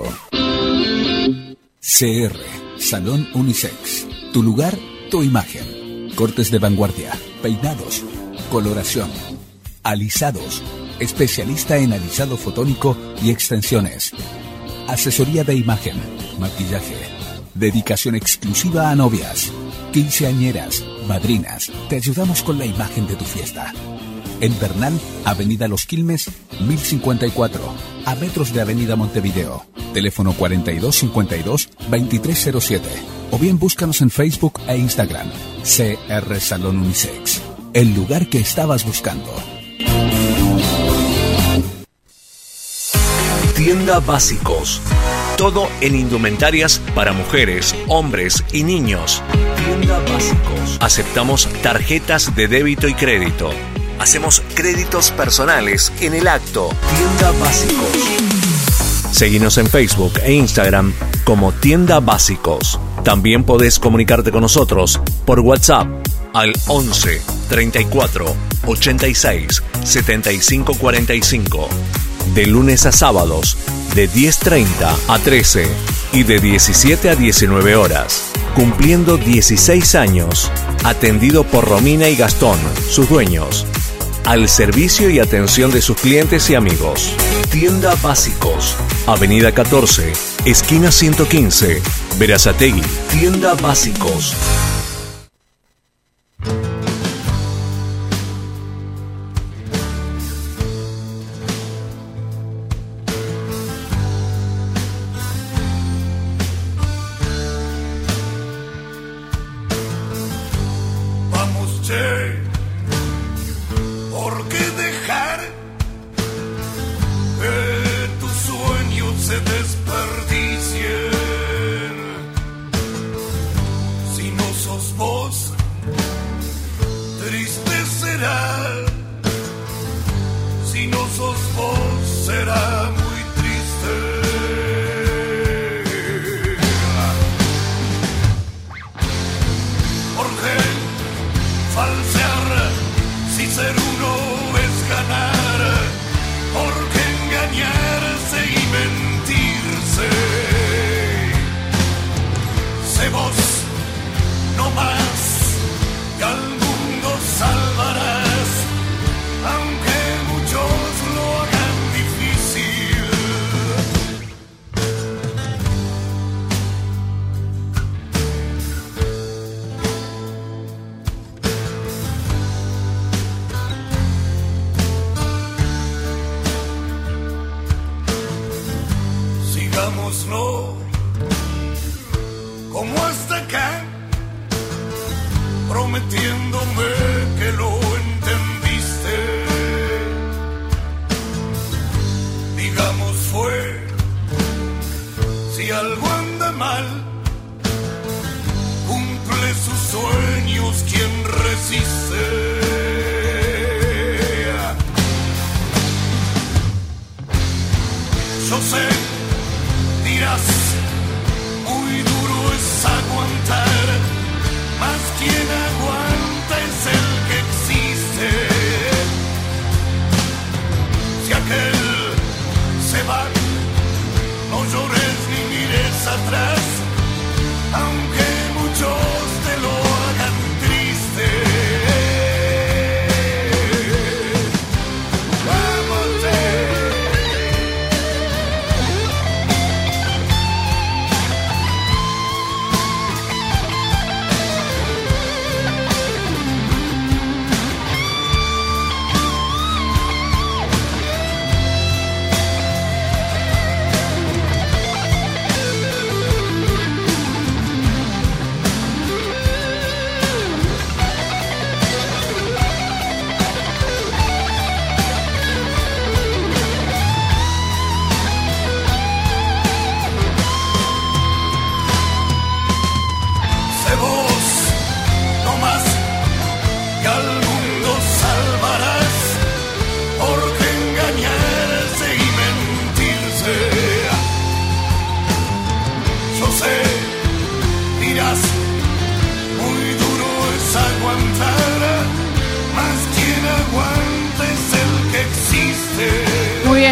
C R, Salón Unisex. Tu lugar, tu imagen. Cortes de vanguardia, peinados, coloración, alisados. Especialista en alisado fotónico y extensiones. Asesoría de imagen, maquillaje. Dedicación exclusiva a novias, quinceañeras, madrinas. Te ayudamos con la imagen de tu fiesta. En Bernal, Avenida Los Quilmes, mil cincuenta y cuatro, a metros de Avenida Montevideo. Teléfono cuarenta y dos cincuenta y dos veintitrés cero siete. O bien búscanos en Facebook e Instagram. C R Salón Unisex. El lugar que estabas buscando. Tienda Básicos. Todo en indumentarias para mujeres, hombres y niños. Tienda Básicos. Aceptamos tarjetas de débito y crédito. Hacemos créditos personales en el acto. Tienda Básicos. Seguinos en Facebook e Instagram como Tienda Básicos. También podés comunicarte con nosotros por WhatsApp al once treinta y cuatro ochenta y seis setenta y cinco cuarenta y cinco. De lunes a sábados, de diez treinta a trece y de diecisiete a diecinueve horas. Cumpliendo dieciséis años. Atendido por Romina y Gastón, sus dueños. Al servicio y atención de sus clientes y amigos. Tienda Básicos. Avenida catorce, esquina ciento quince, Berazategui. Tienda Básicos. Sigámoslo como hasta acá, prometiéndome que lo entendiste. Digamos fue, si algo anda mal, cumple sus sueños quien resiste. Yo sé, dirás,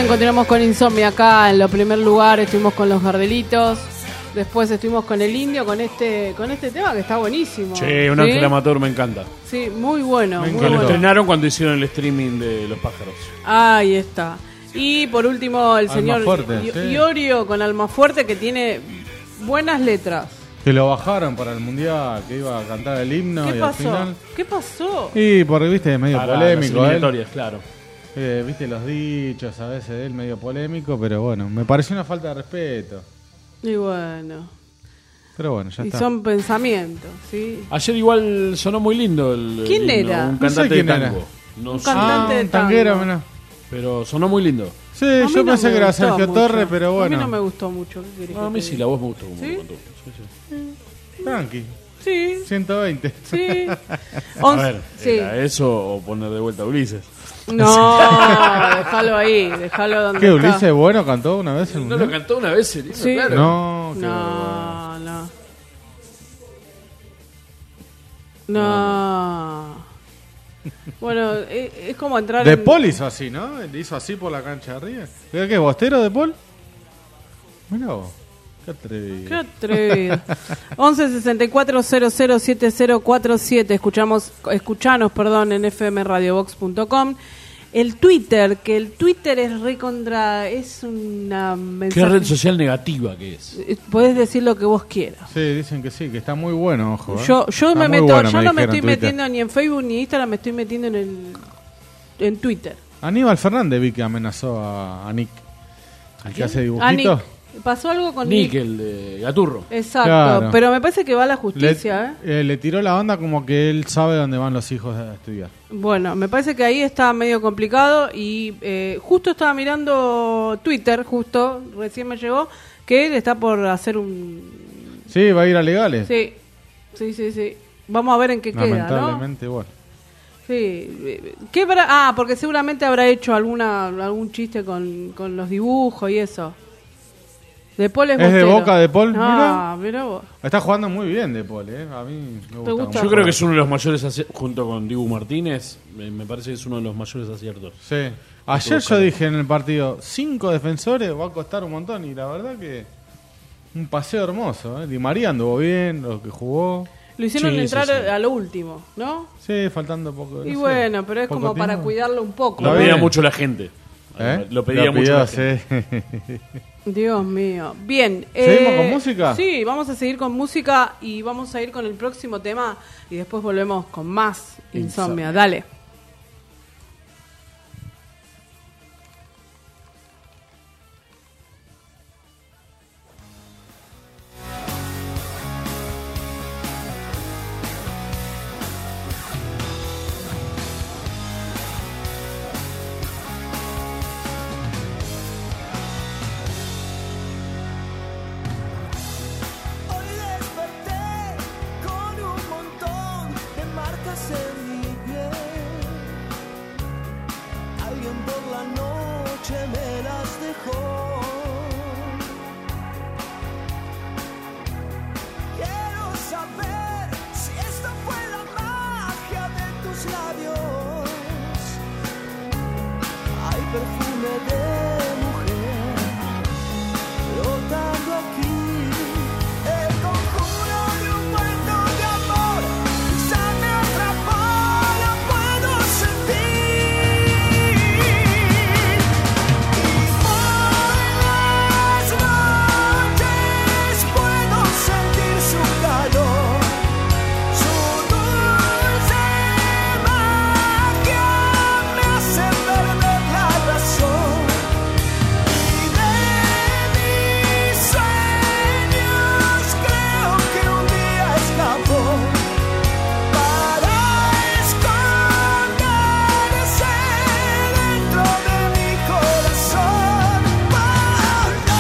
Bien, continuamos con Insomnia acá en los primer lugar. Estuvimos con los Gardelitos. Después estuvimos con el Indio, con este con este tema que está buenísimo. Sí, un ángel amador me encanta. Sí, muy bueno. Me muy encanta. Lo bueno. estrenaron cuando hicieron el streaming de Los Pájaros. Ahí está. Y por último el Alma señor Fuerte, I- sí. Iorio con Alma Fuerte, que tiene buenas letras. Que lo bajaron para el mundial, que iba a cantar el himno ¿Qué y pasó? al final. ¿Qué pasó? Y porque viste, es medio Para las polémico. él. eliminatorias, claro. Eh, viste los dichos a veces de él medio polémico, pero bueno, me pareció una falta de respeto. Y bueno. Pero bueno, ya Y está. son pensamientos, ¿sí? Ayer igual sonó muy lindo el, el ¿Quién himno, era? un No cantante sé quién de era. tango. No Un sé. cantante Ah, de un tanguero, tango. mirá. Pero sonó muy lindo. Sí, A mí yo no pensé me que era gustó Sergio mucho. Torres, pero bueno. A mí no me gustó mucho. ¿Qué querés No, que a mí te sí, diga? la voz me gustó. Me ¿Sí? encantó. Sí, sí. Tranqui. Sí. ciento veinte. Sí. A Once- ver, sí. ¿era eso o poner de vuelta a Ulises? No, déjalo ahí, déjalo donde ¿Qué, está. Ulises Bueno cantó una vez el ¿No lo mundial? cantó una vez el himno? Sí. Claro. No, qué No, no. No. Bueno, es, es como entrar De en... Paul hizo así, ¿no? Le hizo así por la cancha de arriba. ¿Qué, qué bostero de Paul? Mirá vos. Qué atrevido. Qué atrevido. once sesenta y cuatro cero cero siete cero cuatro siete. Escuchamos, escuchanos, perdón, en f m radio box punto com. El Twitter, que el Twitter es recontra, es una mensaje. Qué red social negativa que es. Eh, Podés decir lo que vos quieras. Sí, dicen que sí, que está muy bueno, ojo. ¿eh? Yo, yo Está me muy meto, bueno, yo me no me dijeron estoy en Twitter. metiendo ni en Facebook ni en Instagram, me estoy metiendo en el en Twitter. Aníbal Fernández vi que amenazó a, a Nick. El que hace dibujitos. Ah, Nick. Pasó algo con Nick, Nick. el de Gaturro. Exacto, Claro. pero me parece que va a la Le, justicia, ¿eh? eh, le tiró la onda como que él sabe dónde van los hijos a estudiar. Bueno, me parece que ahí está medio complicado y eh, justo estaba mirando Twitter, justo, recién me llegó, que él está por hacer un... Sí, va a ir a legales. Sí, sí, sí, sí. Vamos a ver en qué queda, ¿no? Lamentablemente, bueno. Sí. ¿Qué habrá? Ah, porque seguramente habrá hecho alguna algún chiste con, con los dibujos y eso. De Paul es ¿Es de bostero. Boca de Paul? Ah, mirá vos. Está jugando muy bien de Paul, ¿eh? A mí me gusta. gusta? mucho. Yo creo que es uno de los mayores aciertos, junto con Dibu Martínez, me, me parece que es uno de los mayores aciertos. Sí. Ayer yo dije en el partido, cinco defensores va a costar un montón. Y la verdad que un paseo hermoso, ¿eh? Di María anduvo bien, lo que jugó. Lo hicieron Sí, entrar sí, sí. a lo último, ¿no? Sí, faltando poco. no Y sé, bueno, pero es poco como para tiempo. cuidarlo un poco. Lo ¿no? pedía bien. mucho la gente. ¿Eh? Lo pedía Lo mucho pidió, la gente. sí. Dios mío. Bien. ¿Seguimos eh, con música? Sí, vamos a seguir con música y vamos a ir con el próximo tema y después volvemos con más Insomnia. Insomnia. Dale. Hoy desperté con un montón de marcas en mi piel. Alguien por la noche me las dejó. Quiero saber si esta fue la magia de tus labios. Hay perfume de mujer flotando aquí. El conjuro de un cuento de amor quizá me atrapó, lo puedo sentir. Y por las noches puedo sentir su calor, su dulce magia me hace perder la razón. Y de mis sueños creo que un día escapó para esconderse dentro de mi corazón. Oh, no.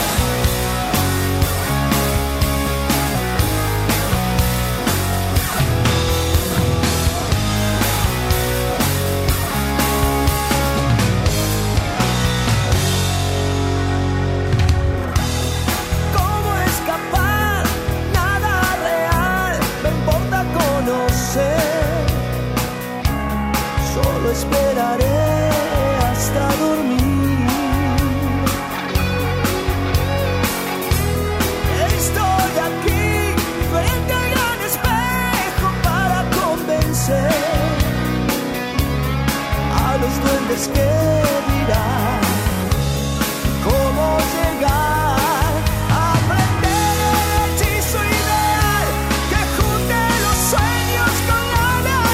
¿Cómo escapar? Nada real me importa conocer. Solo esperaré hasta dormir. sabes qué dirá, cómo llegar a aprender el hechizo ideal que junte los sueños con la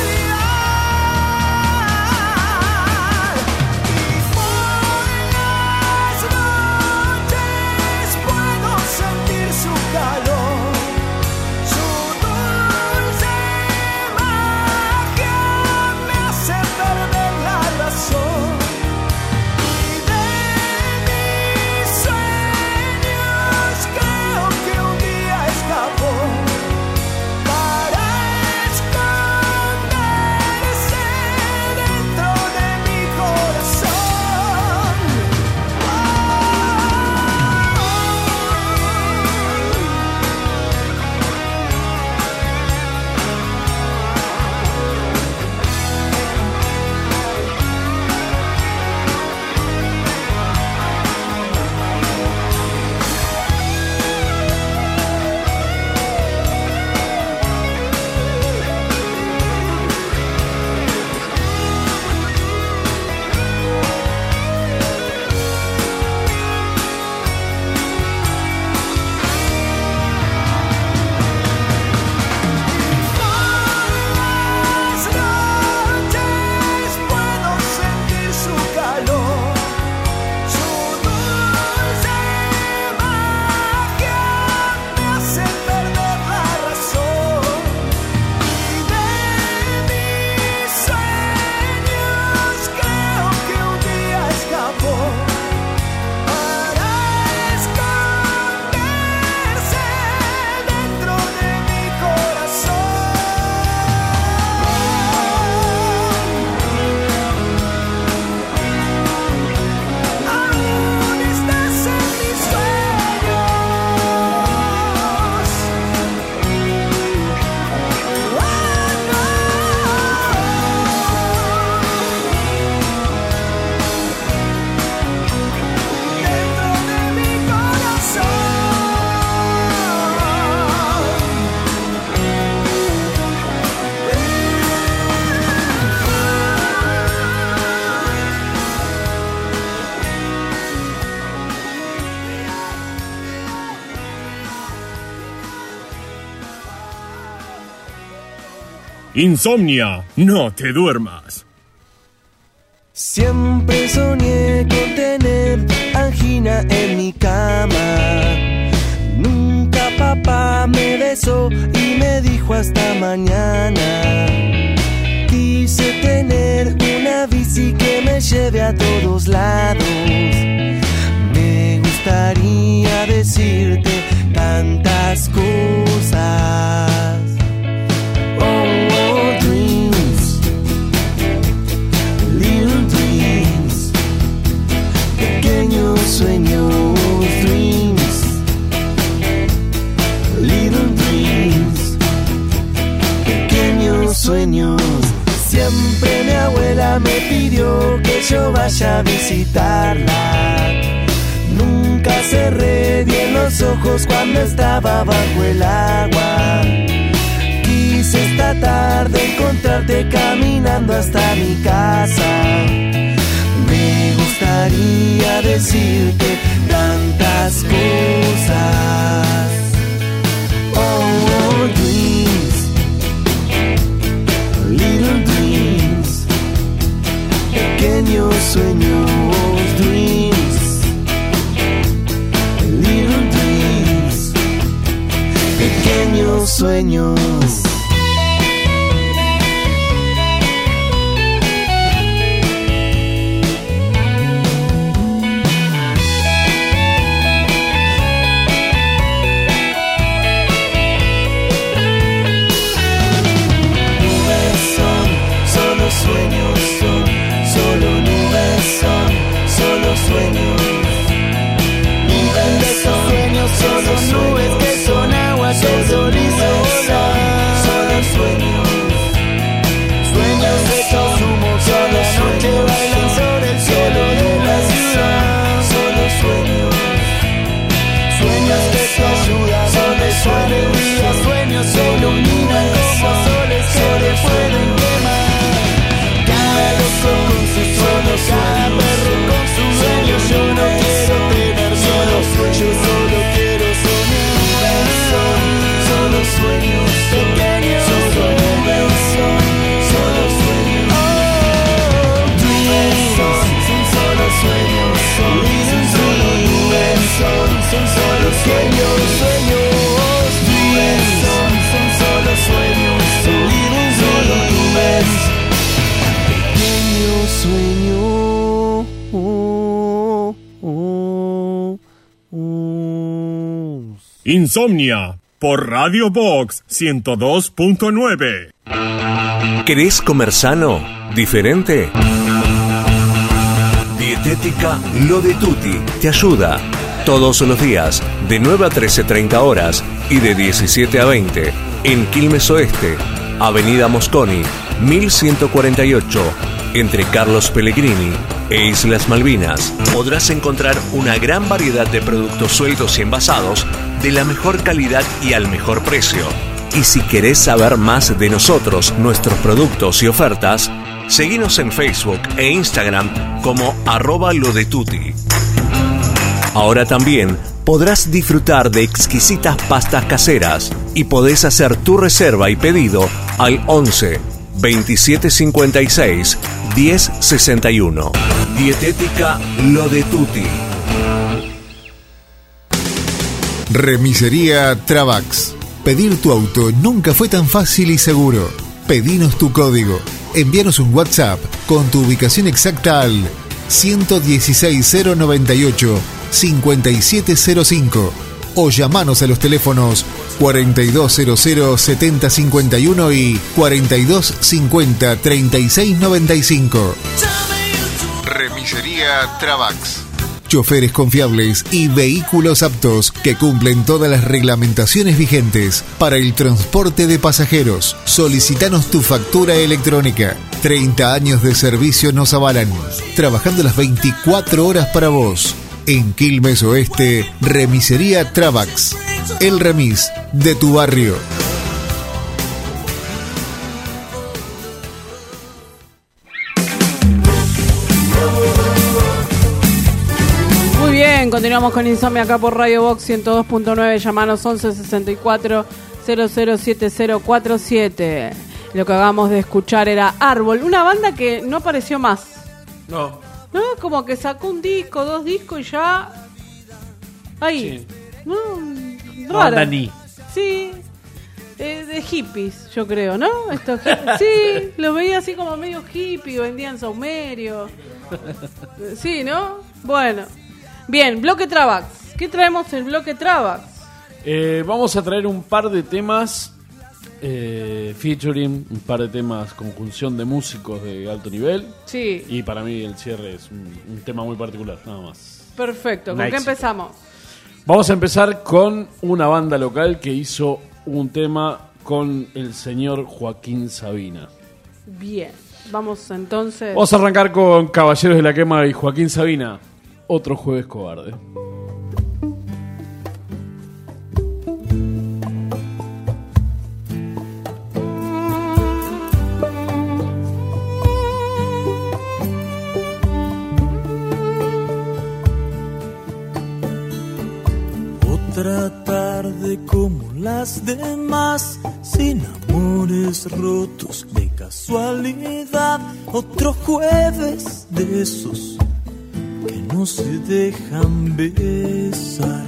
realidad. Y por las noches puedo sentir su calor, su dulce magia me hace perder la razón. Y de mis sueños creo que un día escapó para esconderse dentro de mi corazón. Las noches puedo sentir su calor, su dulce magia me hace perder la razón. Y de mis sueños creo que un día escapó para esconderse dentro de mi corazón. Aún estás en mis sueños, dentro de mi corazón. Insomnia, no te duermas. Siempre soñé con tener angina en mi cama. Nunca papá me besó y me dijo hasta mañana. Quise tener una bici que me lleve a todos lados. Me gustaría decirte tantas cosas. Oh, oh, dreams, little dreams, pequeños sueños, dreams, little dreams, pequeños sueños. Siempre mi abuela me pidió que yo vaya a visitarla. Nunca cerré bien los ojos cuando estaba bajo el agua. Quise esta tarde encontrarte caminando hasta mi casa. Me gustaría decirte tantas cosas. Oh, oh, dreams, little dreams, pequeños sueños, dreams, little dreams, pequeños sueños. Sueños son, solo nubes son, solo sueños. Nubes son, sueños, solo nubes que son agua que soliza. Insomnia por Radio Box ciento dos punto nueve. ¿Querés comer sano? ¿Diferente? Dietética Lo de Tutti te ayuda. Todos los días, de nueve a trece treinta horas y de diecisiete a veinte, en Quilmes Oeste, Avenida Mosconi, mil ciento cuarenta y ocho, entre Carlos Pellegrini e Islas Malvinas. Podrás encontrar una gran variedad de productos sueltos y envasados de la mejor calidad y al mejor precio. Y si querés saber más de nosotros, nuestros productos y ofertas, seguinos en Facebook e Instagram como arroba lo de tutti. Ahora también podrás disfrutar de exquisitas pastas caseras y podés hacer tu reserva y pedido al once veintisiete cincuenta y seis diez sesenta y uno. Dietética Lo de Tutti. Remisería Travax. Pedir tu auto nunca fue tan fácil y seguro. Pedinos tu código. Envíanos un WhatsApp con tu ubicación exacta al uno uno seis cero nueve ocho cinco siete cero cinco o llamanos a los teléfonos cuarenta y dos cero cero setenta cincuenta y uno y cuarenta y dos cincuenta treinta y seis noventa y cinco. Remisería Travax. Choferes confiables y vehículos aptos que cumplen todas las reglamentaciones vigentes para el transporte de pasajeros. Solicitanos tu factura electrónica. treinta años de servicio nos avalan. Trabajando las veinticuatro horas para vos. En Quilmes Oeste, Remisería Travax. El remis de tu barrio. Muy bien, continuamos con Insomnia acá por Radio Box ciento dos punto nueve. Llamanos once sesenta y cuatro cero cero siete cero cuatro siete. Lo que acabamos de escuchar era Árbol, una banda que no apareció más. No. No, como que sacó un disco, dos discos y ya. Ahí. Sí. No, No, rara. Dani. Sí. Eh, de hippies, yo creo, ¿no? Estos hippies. Sí, los veía así como medio hippie, vendían saumerio. Sí, ¿no? Bueno. Bien, bloque Travax. ¿Qué traemos el bloque Travax? Eh, vamos a traer un par de temas eh, featuring, un par de temas, conjunción de músicos de alto nivel. Sí. Y para mí el cierre es un, un tema muy particular, nada más. Perfecto. ¿Con Un qué éxito. empezamos? Vamos a empezar con una banda local que hizo un tema con el señor Joaquín Sabina. Bien. Vamos entonces. Vamos a arrancar con Caballeros de la Quema y Joaquín Sabina. Otro jueves cobarde. Otra tarde como las demás, sin amores rotos de casualidad. Otro jueves de esos que no se dejan besar.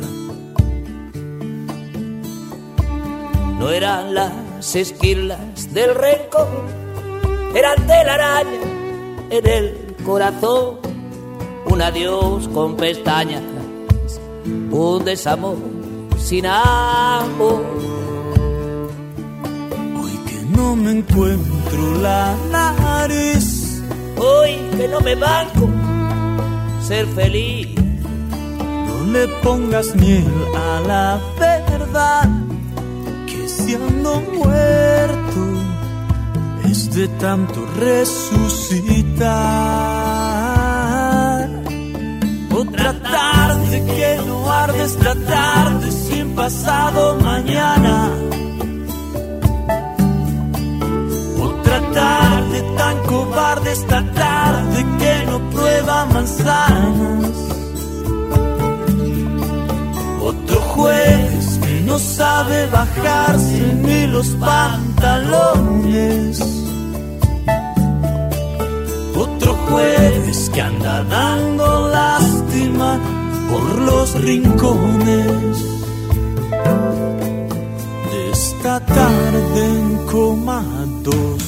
No eran las esquirlas del rencor, eran telaraña en el corazón. Un adiós con pestañas, un desamor sin amor. Hoy que no me encuentro la nariz, hoy que no me banco ser feliz. No le pongas miel a la verdad, que si ando muerto es de tanto resucitar. Otra tarde que no arde, esta tarde sin pasado mañana. Otra tarde tan cobarde, esta tarde que no prueba manzanas. Otro jueves que no sabe bajarse ni los pantalones. Otro jueves que anda dando lástima por los rincones de esta tarde en coma dos.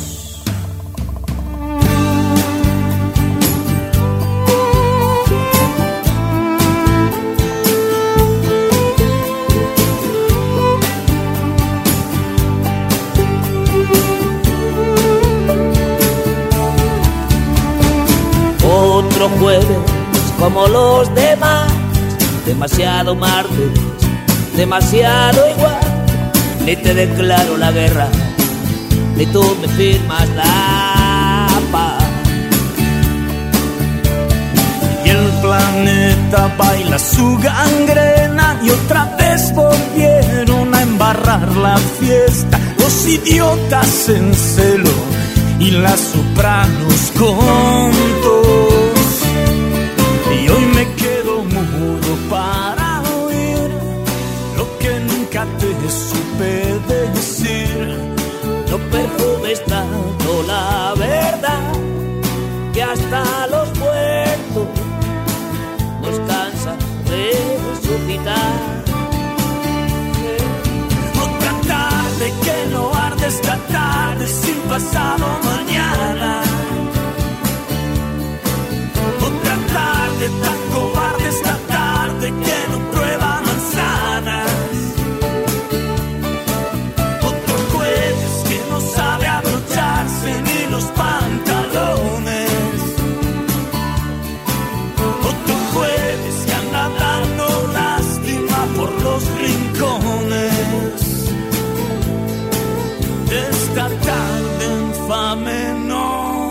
otro jueves como los demás. Demasiado martes, demasiado igual. Ni te declaro la guerra, ni tú me firmas la paz. Y el planeta baila su gangrena y otra vez volvieron a embarrar la fiesta. Los idiotas en celo y las sopranos con tos. Y hoy me quedo mudo para oír lo que nunca te supe decir. No perfumes tanto la verdad, que hasta los muertos nos cansa resucitar. Otra tarde que no arde, esta tarde sin pasado mañana. Otra tarde tan cobarde, esta tarde que no prueba manzanas. Otro jueves que no sabe abrocharse ni los pantalones. Otro jueves que anda dando lástima por los rincones. Esta tarde infame no.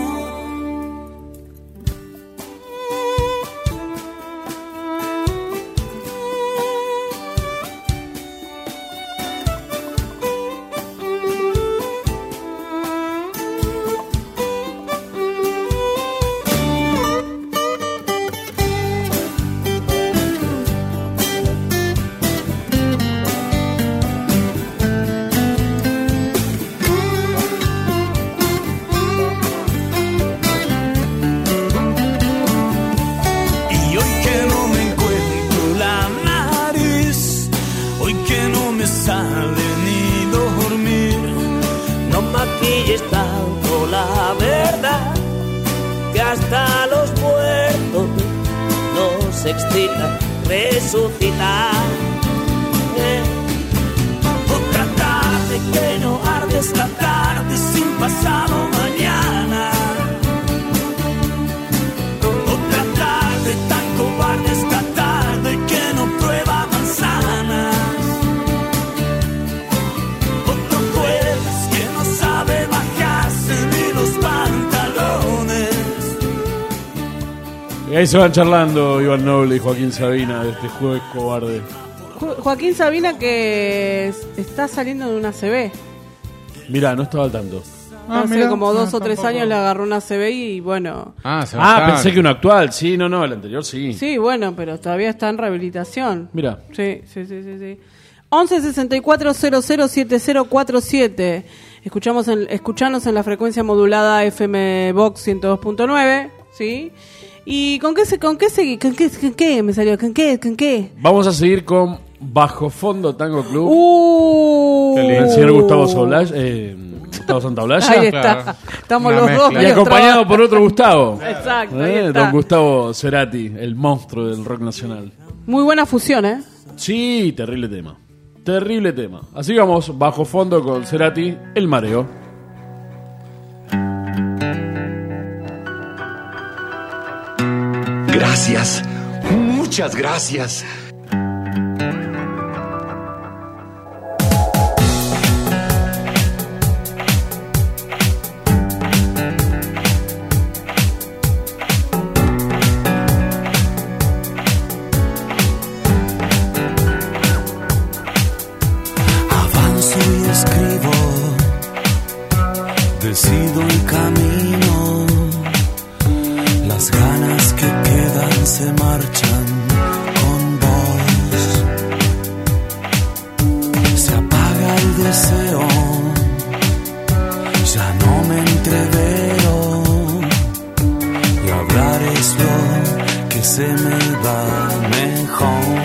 Hasta los muertos nos excitan resucitar. Eh. Otra tarde que no arde, esta tarde sin pasado mañana. Otra tarde tan cobarde, esta tarde que no prueba manzanas. Otro jueves que no sabe bajarse ni los pantalones. Y ahí se van charlando Iván Noble y Joaquín Sabina de este jueves cobarde. Jo- Joaquín Sabina que es- está saliendo de una A C V. Mirá, no estaba al tanto. Ah, Hace mirá. como dos Ah, o tres tampoco. años le agarró una A C V y bueno. Ah, se va a Ah, estar. pensé que un actual. Sí, no, no, el anterior sí. Sí, bueno, pero todavía está en rehabilitación. Mirá. Sí, sí, sí, sí, sí. once sesenta y cuatro cero cero siete cero cuatro siete. Escuchamos en, escuchanos en la frecuencia modulada F M Box ciento dos punto nueve, ¿sí? ¿Y con qué se con qué seguí? ¿Con qué, con qué me salió? ¿Con qué? ¿Con qué? Vamos a seguir con Bajo Fondo Tango Club. Uh. El señor Gustavo Soblaya, eh, Gustavo Santaolalla. Ahí está. Estamos Una los mezcla. dos Y medio acompañado trabajando. por otro Gustavo. Exacto, ahí Eh, está. Don Gustavo Cerati, el monstruo del rock nacional. Muy buena fusión, ¿eh? Sí, terrible tema. Terrible tema. Así vamos, Bajo Fondo con Cerati, El Mareo. Gracias, muchas gracias. Avanzo y escribo, decido el camino. Las ganas que quedan se marchan con vos. Se apaga el deseo, ya no me entreveo. Y hablar es lo que se me va mejor.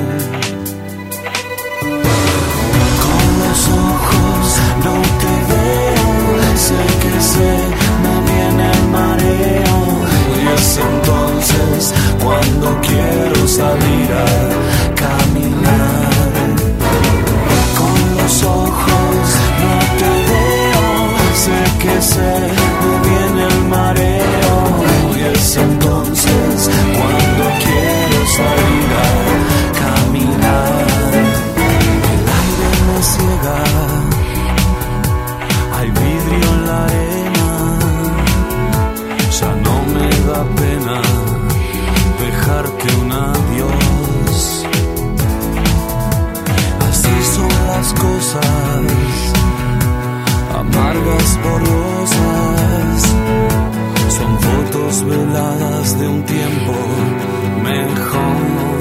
Con los ojos no te veo, sé que se me viene el mareo. Y es entonces cuando quiero salir a caminar. Con los ojos no te veo, sé que se me viene el mareo. Y es entonces veladas de un tiempo mejor.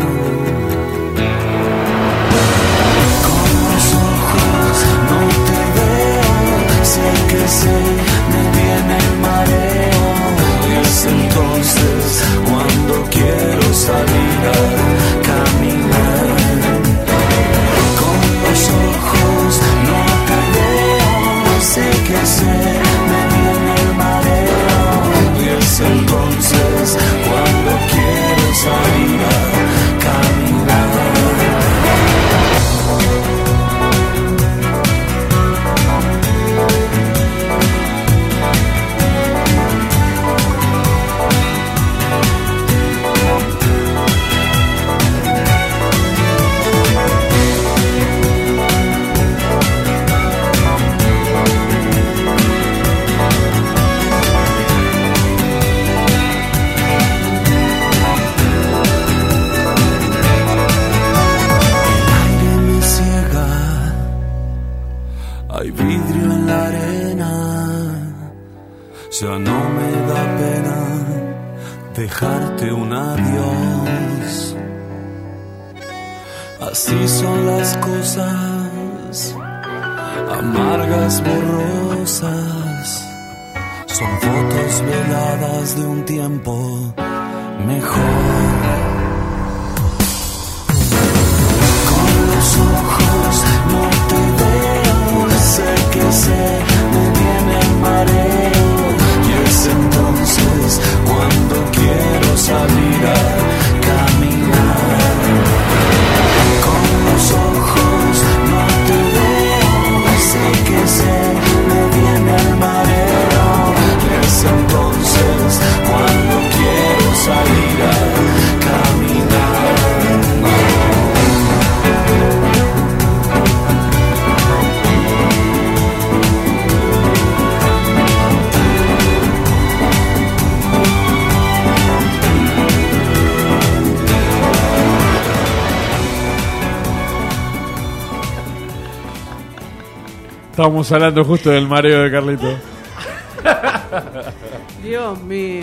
Con los ojos no te veo, sé que sé, me viene el mareo. Y es entonces cuando quiero salir a caminar. Con los ojos no te veo, sé que sé, me viene el mareo. Y es entonces cuando quiero salir a caminar. Hay vidrio en la arena, ya no me da pena dejarte un adiós. Así son las cosas, amargas, borrosas, son fotos veladas de un tiempo mejor. Con los ojos no te veo, sé que sé, me viene el mareo. Y es entonces cuando quiero salir a caminar. Con los ojos no te veo, sé que sé, me viene el mareo. Y es entonces cuando quiero salir a caminar. Estábamos hablando justo del mareo de Carlito. Dios mío.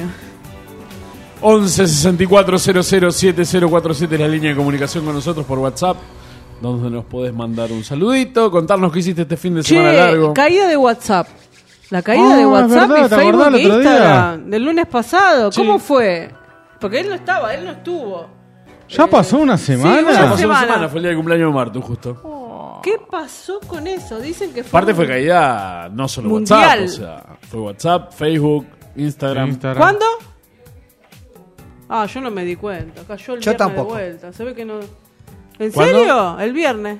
once sesenta y cuatro cero cero siete cero cuatro siete es la línea de comunicación con nosotros por WhatsApp, donde nos podés mandar un saludito, contarnos qué hiciste este fin de semana Che, largo. caída de WhatsApp. La caída Ah, de WhatsApp verdad, y ¿te Facebook acordás e el otro día? Instagram del lunes pasado. Sí. ¿Cómo fue? Porque él no estaba, él no estuvo. ¿Ya pasó una semana? una Ya pasó una semana. semana, fue el día de cumpleaños de Martu, justo. ¿Qué pasó con eso? Dicen que fue. Aparte un- fue caída no solo Mundial. WhatsApp, o sea, fue WhatsApp, Facebook, Instagram. Instagram. ¿Cuándo? Ah, yo no me di cuenta. Cayó el Yo viernes tampoco. de vuelta. Se ve que no. ¿En ¿Cuándo? serio? El viernes.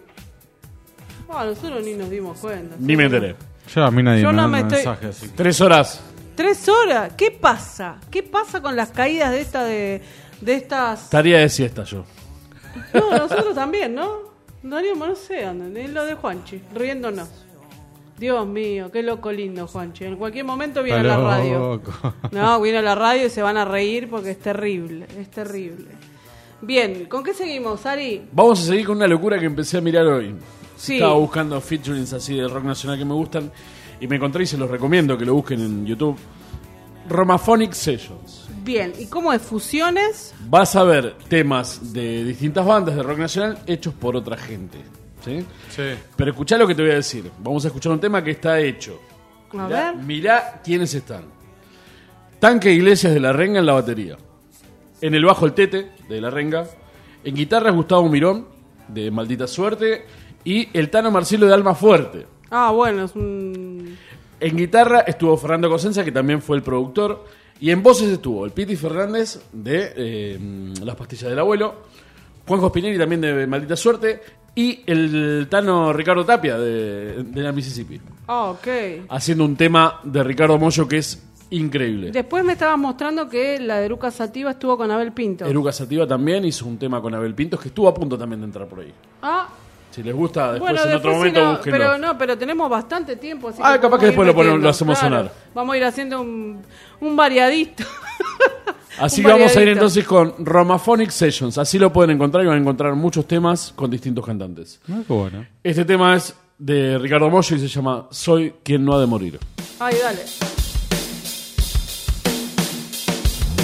Ah, nosotros ni nos dimos cuenta. Ni me enteré. Yo a mí nadie Yo me no da me estoy- mensaje así. Tres horas. Tres horas. ¿Qué pasa? ¿Qué pasa con las caídas de esta de, de estas? Tarea de siesta yo. No, nosotros también, ¿no? Daríamos, no sé, andan, es lo de Juanchi, riéndonos. Dios mío, qué loco lindo Juanchi. En cualquier momento viene a la Está radio. loco. No, viene a la radio y se van a reír porque es terrible, es terrible. Bien, ¿con qué seguimos, Ari? Vamos a seguir con una locura que empecé a mirar hoy. Sí. Estaba buscando featurings así de rock nacional que me gustan y me encontré y se los recomiendo que lo busquen en YouTube. Romaphonic Sessions. Bien, ¿y cómo es? ¿Fusiones? Vas a ver temas de distintas bandas de rock nacional hechos por otra gente. ¿Sí? Sí. Pero escuchá lo que te voy a decir. Vamos a escuchar un tema que está hecho. A Mirá, ver. mirá quiénes están. Tanque Iglesias de la Renga en la batería. En el bajo el Tete de la Renga. En guitarras Gustavo Mirón de Maldita Suerte. Y el Tano Marcelo de Alma Fuerte. Ah, bueno, es un... En guitarra estuvo Fernando Cosenza, que también fue el productor. Y en voces estuvo el Piti Fernández de eh, Las Pastillas del Abuelo. Juanjo Spinelli también de Maldita Suerte. Y el Tano Ricardo Tapia de, de la Mississippi. Ah, ok. Haciendo un tema de Ricardo Mollo que es increíble. Después me estabas mostrando que la de Eruca Sativa estuvo con Abel Pinto. Eruca Sativa también hizo un tema con Abel Pintos que estuvo a punto también de entrar por ahí. Ah, Si les gusta, después bueno, en otro después momento si no, búsquenlo. pero no, pero tenemos bastante tiempo. Así Ah, capaz podemos que después ir lo ponemos- metiendo. lo hacemos Claro, sonar. Vamos a ir haciendo un, un variadito. Así Un que vamos a ir variadito. entonces con Romaphonic Sessions. Así lo pueden encontrar y van a encontrar muchos temas con distintos cantantes. Ah, qué bueno. Este tema es de Ricardo Mollo y se llama Soy quien no ha de morir. Ay, dale.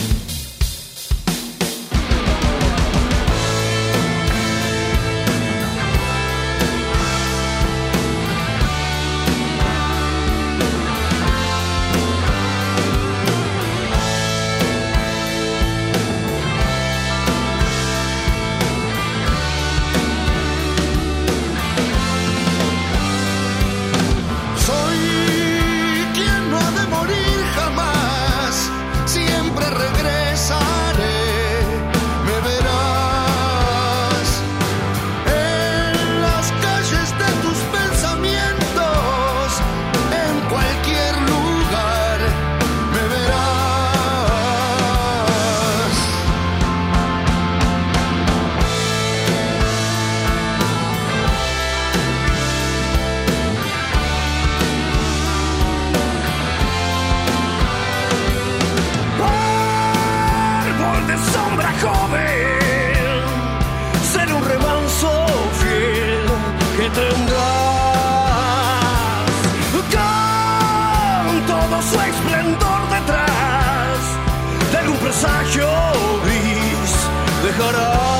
tendrás con todo su esplendor detrás de algún presagio gris dejarás.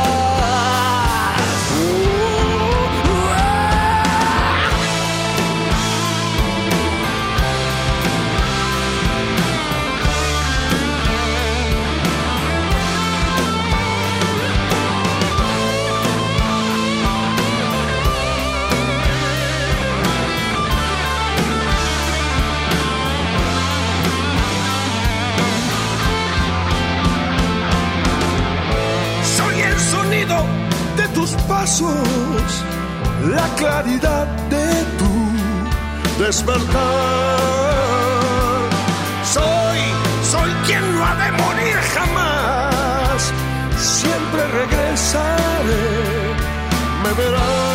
De tus pasos, la claridad de tu despertar. Soy, soy quien no ha de morir jamás. Siempre regresaré, me verás.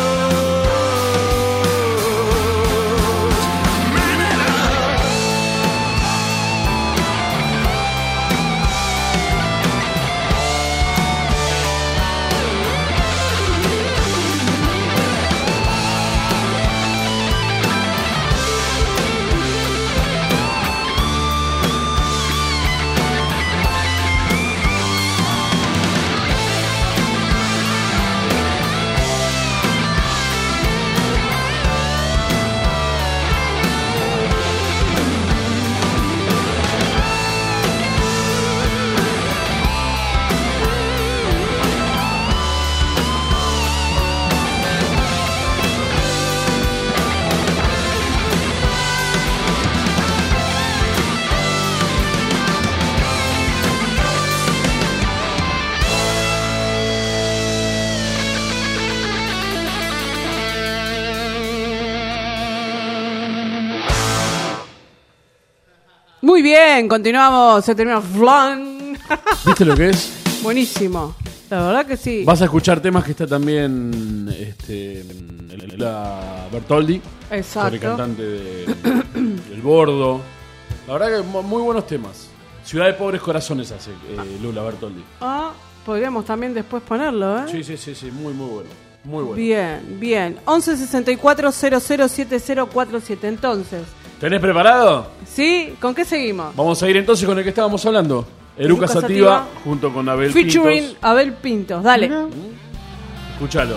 Muy bien, continuamos, se terminó Flan. ¿Viste lo que es? Buenísimo, la verdad que sí. Vas a escuchar temas que está también este, la Bertoldi. Exacto. El cantante de, del Bordo. La verdad que muy buenos temas. Ciudad de Pobres Corazones hace eh, Lula Bertoldi. Ah, podríamos también después ponerlo, ¿eh? Sí, sí, sí, sí, muy, muy bueno. Muy bueno. Bien, bien. once sesenta y cuatro cero cero siete cero cuatro siete, entonces. ¿Tenés preparado? ¿Sí? ¿Con qué seguimos? Vamos a ir entonces con el que estábamos hablando. Eruca, Eruca Sativa, Sativa, junto con Abel featuring Pintos. Abel Pintos, dale. ¿Mm? Escúchalo.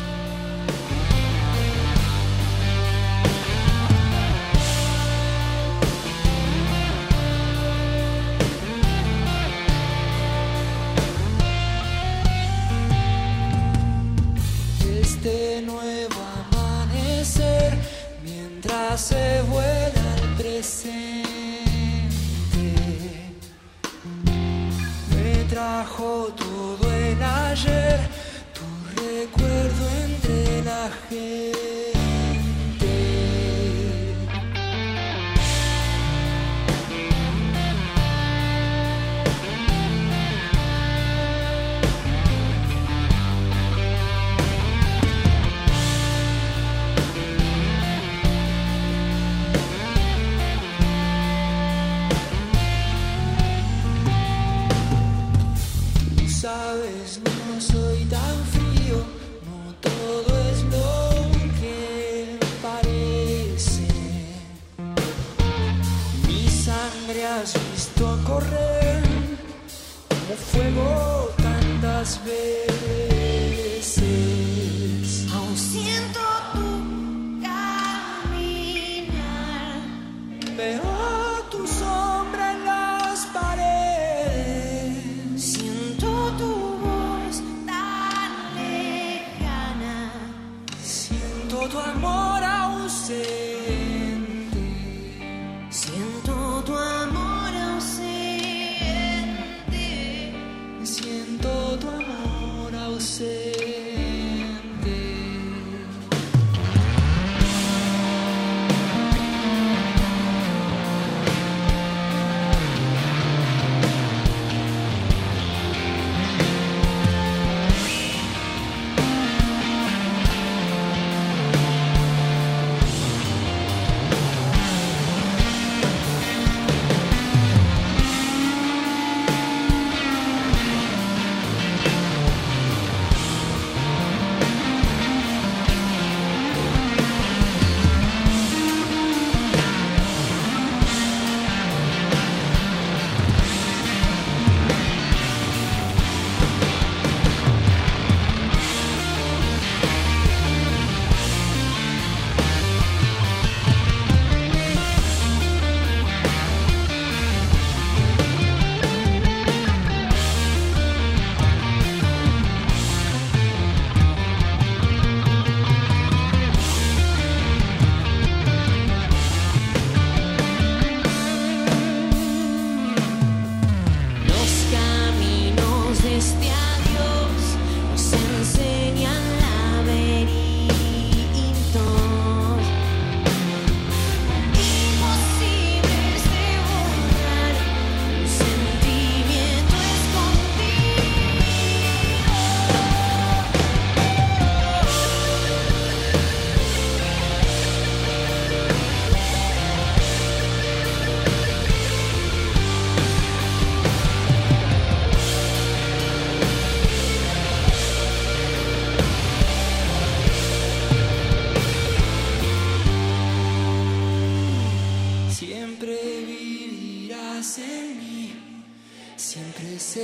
Este nuevo amanecer, mientras se vuela el presente, me trajo todo el ayer, tu recuerdo entre la gente. Sabes, no soy tan frío, no todo es lo que parece. Mi sangre has visto correr como fuego tantas veces. Aún siento tu caminar, veo tu sombra en las paredes. Siento tu voz tan lejana, siento tu amor ausente, siento tu amor ausente, siento tu amor.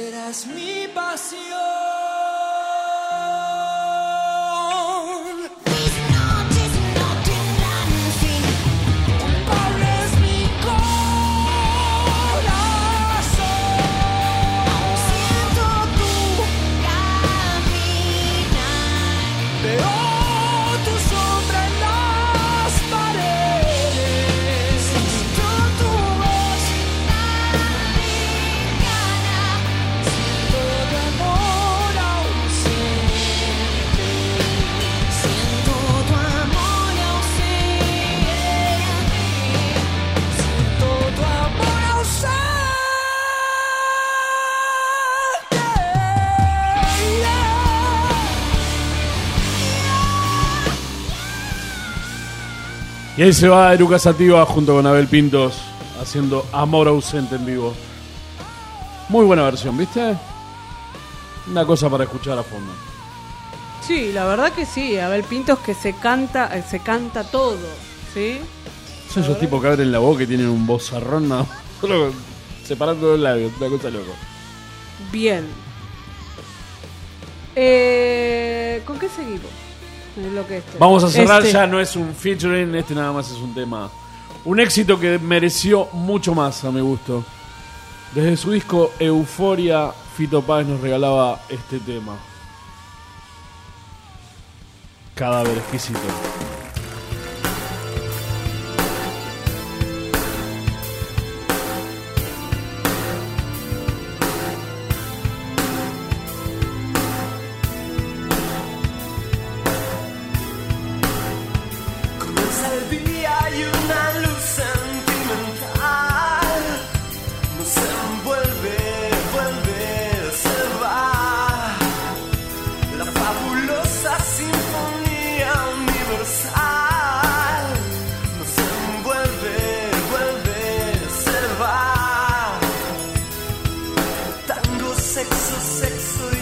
serás mi pasión. Mis noches no tendrán fin, culpable es mi corazón. Siento tu caminar, veo tu sombra en las paredes. Siento tu voz tan lejana, siento tu amor ausente. Siento tu amor ausente. Siento tu amor ausente. Y ahí se va Eruca Sativa junto con Abel Pintos haciendo Amor Ausente en vivo. Muy buena versión, ¿viste? Una cosa para escuchar a fondo. Sí, la verdad que sí. Abel Pintos que se canta, eh, se canta todo, ¿sí? Son esos tipos que abren la boca y tienen un vozarrón, no, solo separando los labios, una cosa loca. Bien. Eh, ¿Con qué seguimos? El bloque este. Vamos a cerrar, Este. ya no es un featuring, este nada más es un tema. Un éxito que mereció mucho más a mi gusto. Desde su disco Euforia, Fito Páez nos regalaba este tema. Cadáver exquisito. Comienza el día y una luz sentimental nos envuelve, vuelve, se va. La fabulosa sinfonía universal nos envuelve, vuelve, se va. Tango, sexo, sexo y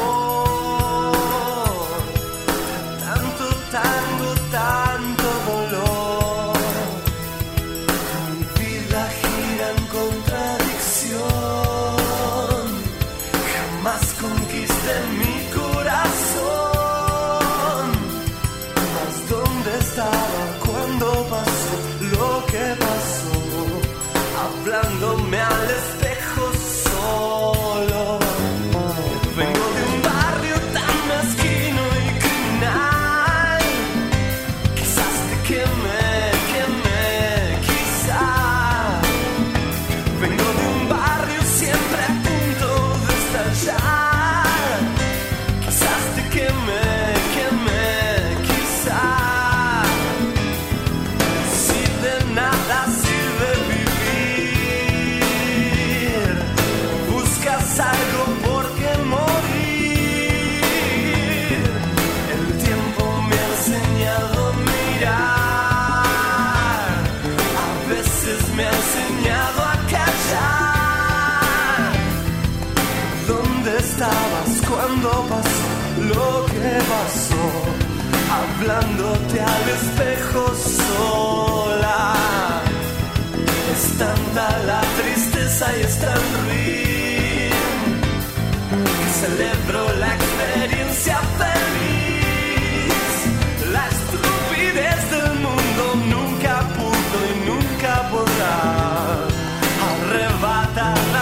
amor. Tanto tango, tanto dolor. Mi vida gira en contradicción. Jamás conquisté mi corazón. Mas ¿dónde estaba cuando pasó lo que pasó? Hablándome al espejo solo. Vengo de un barrio tan mezquino y criminal. Quizás te queme, queme, quizás. Vengo de un barrio siempre a punto de estallar. Quizás te queme, queme, quizás. Si de nada sirve vivir, buscas algo por qué morir. El tiempo me ha enseñado a mirar, a veces me ha enseñado a callar. ¿Dónde estabas cuando pasó lo que pasó? Hablándote al espejo sola. Es tanta la tristeza y es tan ruin que celebro la experiencia feliz. La estupidez del mundo nunca pudo y nunca podrá arrebatar la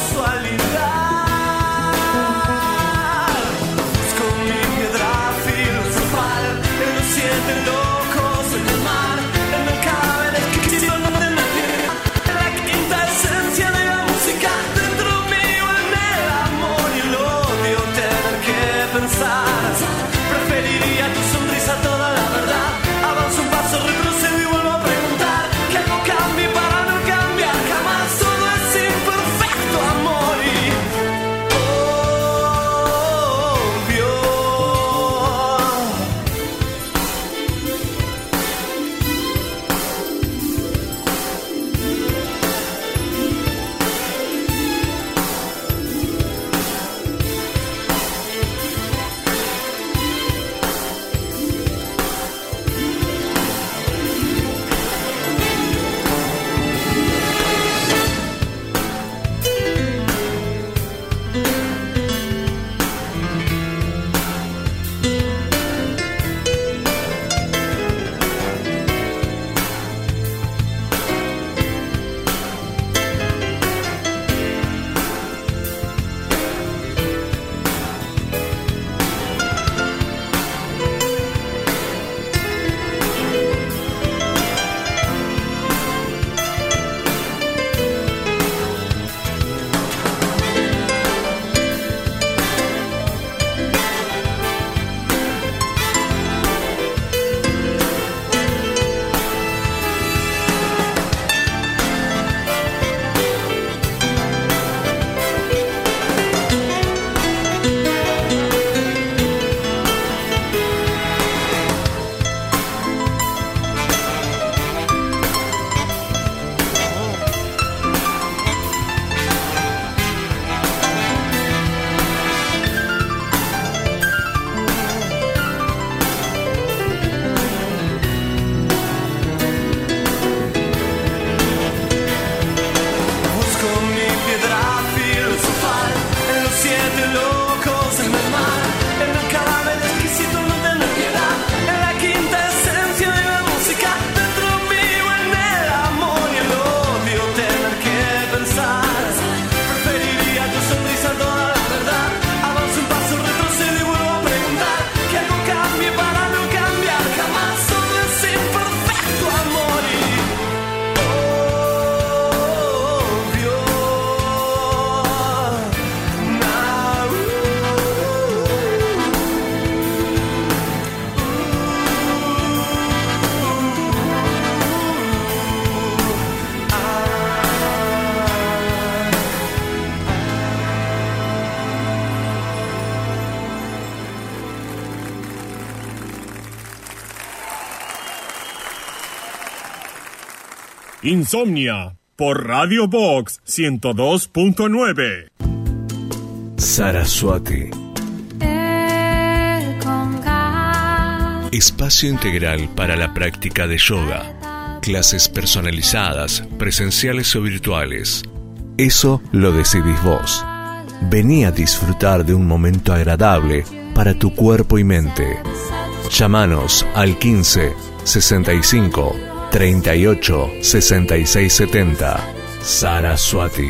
sensualidad. Busco mi piedra filosofal en los siete locos, en el mar, en el cadáver exquisito de nadie. La quinta esencia de la música dentro mío, en el amor y el odio, tener que pensar Insomnia por Radio Box ciento dos punto nueve. Saraswati. Espacio integral para la práctica de yoga. Clases personalizadas, presenciales o virtuales. Eso lo decidís vos. Vení a disfrutar de un momento agradable para tu cuerpo y mente. Llámanos al quince, sesenta y cinco, treinta y ocho, sesenta y seis, setenta. Saraswati.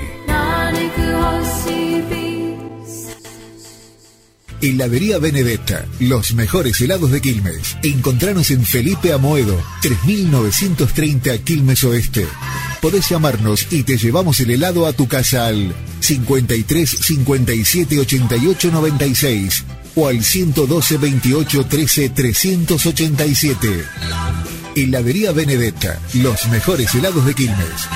Heladería Benedetta, los mejores helados de Quilmes. Encontranos en Felipe Amoedo, tres mil novecientos treinta Quilmes Oeste. Podés llamarnos y te llevamos el helado a tu casa al cincuenta y tres, cincuenta y siete, ochenta y ocho, noventa y seis o al ciento doce, veintiocho, trece, trescientos ochenta y siete. Heladería Benedetta, los mejores helados de Quilmes.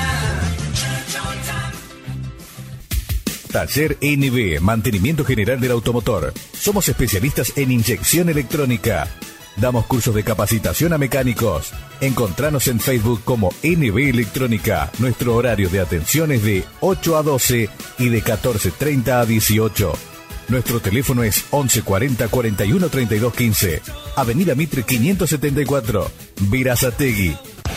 Taller N B, Mantenimiento General del Automotor. Somos especialistas en inyección electrónica. Damos cursos de capacitación a mecánicos. Encontranos en Facebook como N B Electrónica. Nuestro horario de atención es de ocho a doce y de catorce treinta a dieciocho. Nuestro teléfono es once cuarenta, cuarenta y uno, treinta y dos, quince. Avenida Mitre quinientos setenta y cuatro, Verazategui.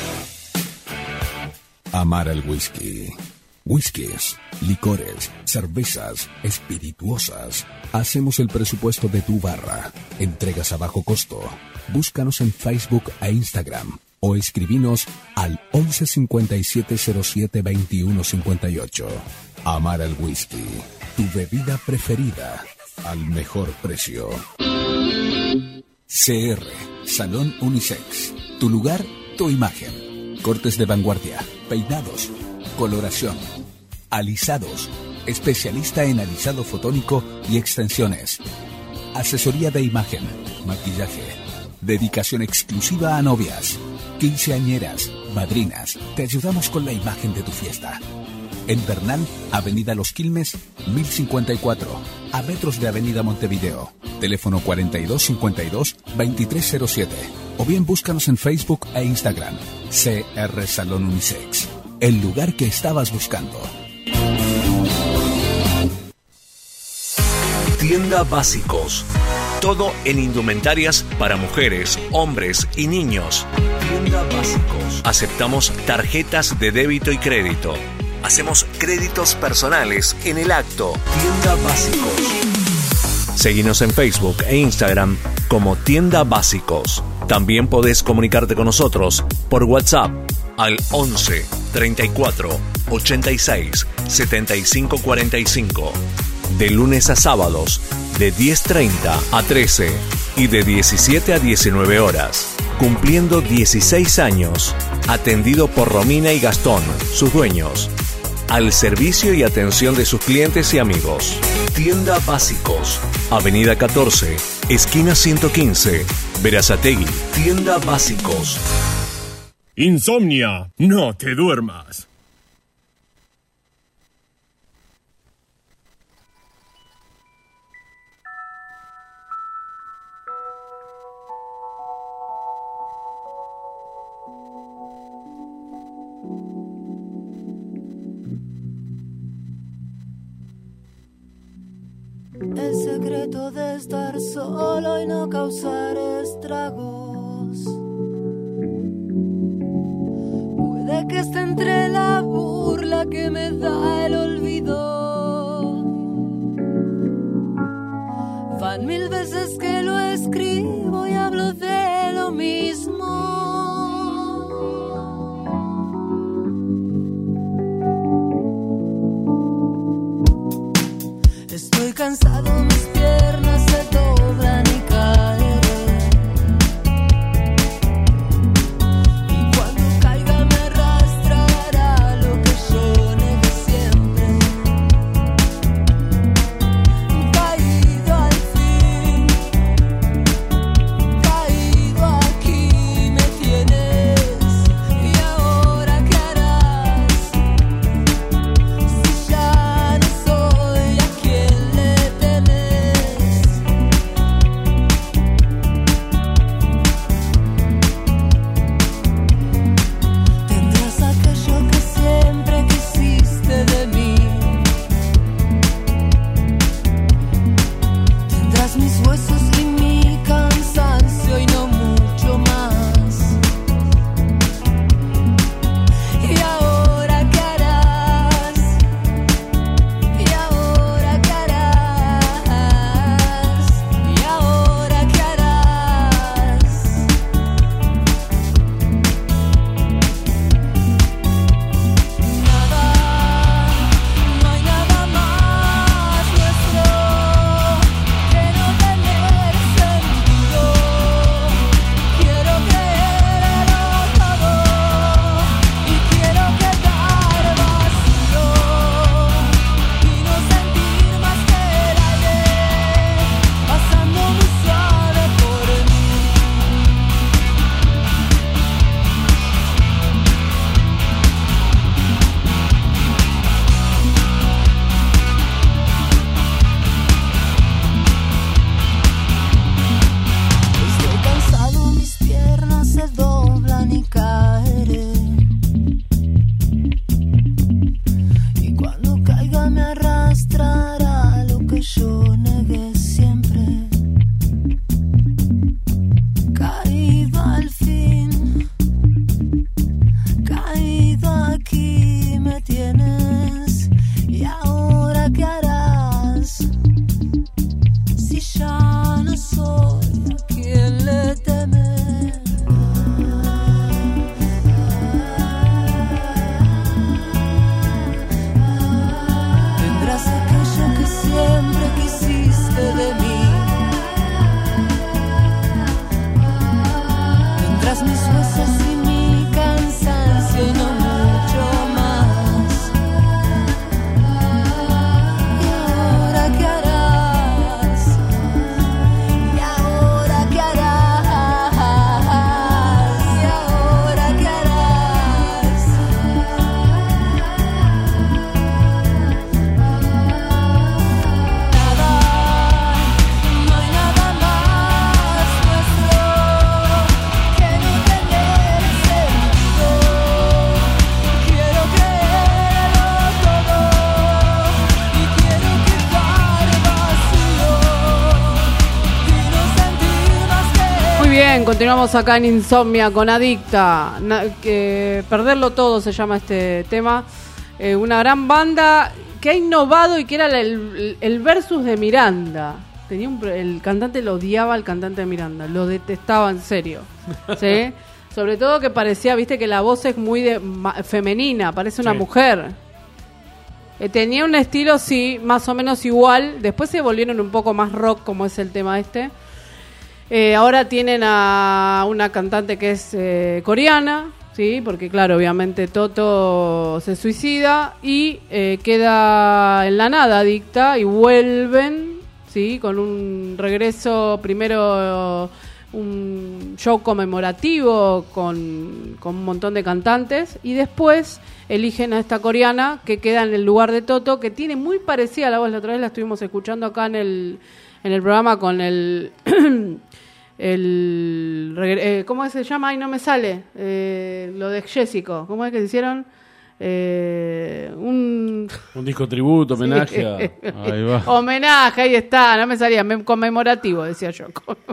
Amar al whisky. Whiskies, licores, cervezas, espirituosas. Hacemos el presupuesto de tu barra. Entregas a bajo costo. Búscanos en Facebook e Instagram o escribinos al once cincuenta y siete cero siete veintiuno cincuenta y ocho. Amar al whisky, tu bebida preferida al mejor precio. C R, Salón Unisex. Tu lugar, tu imagen. Cortes de vanguardia, peinados, coloración, alisados, especialista en alisado fotónico y extensiones, asesoría de imagen, maquillaje, dedicación exclusiva a novias, quinceañeras, madrinas. Te ayudamos con la imagen de tu fiesta. En Bernal, Avenida Los Quilmes, mil cincuenta y cuatro, a metros de Avenida Montevideo. Teléfono cuarenta y dos cincuenta y dos, veintitrés cero siete. O bien búscanos en Facebook e Instagram. C R Salón Unisex. El lugar que estabas buscando. Tienda Básicos. Todo en indumentarias para mujeres, hombres y niños. Tienda Básicos. Aceptamos tarjetas de débito y crédito. Hacemos créditos personales en el acto. Tienda Básicos. Seguinos en Facebook e Instagram como Tienda Básicos. También podés comunicarte con nosotros por WhatsApp al once, treinta y cuatro, ochenta y seis, setenta y cinco, cuarenta y cinco. De lunes a sábados, de diez treinta a trece y de diecisiete a diecinueve horas. Cumpliendo dieciséis años. Atendido por Romina y Gastón, sus dueños. Al servicio y atención de sus clientes y amigos. Tienda Básicos. Avenida catorce, esquina ciento quince, Verazategui. Tienda Básicos. Insomnia, no te duermas. El secreto de estar solo y no causar estragos puede que esté entre la burla que me da el olvido. Van mil veces que lo escribo y hablo de lo mismo. Estoy cansado, mis piernas se doblan y caeré. Y cuando caiga me arrastrará lo que yo negué siempre. Caído al fin, caído aquí me tienes. Y ahora qué harás si ya no soy a quien le temes. yo negué siempre. Caído al fin, caído aquí me tienes. ¿Y ahora qué harás? Si ya no soy a quien le teme. Tendrás aquello que siempre quisiste de mí. Tendrás mis huesos y mi cansancio y no mucho más. ¿Y ahora qué harás? ¿Y ahora qué harás? ¿Y ahora qué harás? Nada, no hay nada más nuestro que no tener sentido. Quiero creerlo todo y quiero quedar vacío y no sentir más que. Muy bien, continuamos acá en Insomnia con Adicta. Na- que Perderlo Todo se llama este tema. Eh, una gran banda que ha innovado y que era el, el versus de Miranda. Tenía un, pro- el cantante lo odiaba al cantante de Miranda, lo detestaba en serio. ¿Sí? Sobre todo que parecía, viste, que la voz es muy de, ma- femenina, parece una Sí. mujer. Eh, tenía un estilo, sí, más o menos igual. Después se volvieron un poco más rock, como es el tema este. Eh, ahora tienen a una cantante que es eh, coreana, sí, porque claro, obviamente Toto se suicida y eh, queda en la nada Adicta y vuelven, sí, con un regreso primero, un show conmemorativo con, con un montón de cantantes y después eligen a esta coreana que queda en el lugar de Toto, que tiene muy parecida a la voz. La otra vez la estuvimos escuchando acá en el en el programa con el el regre- eh, ¿cómo se llama? Ay, no me sale. Eh, lo de Jessico. ¿Cómo es que se hicieron? Eh, un Un disco tributo, homenaje a... Ahí va. homenaje, ahí está, no me salía, mem- conmemorativo, decía yo.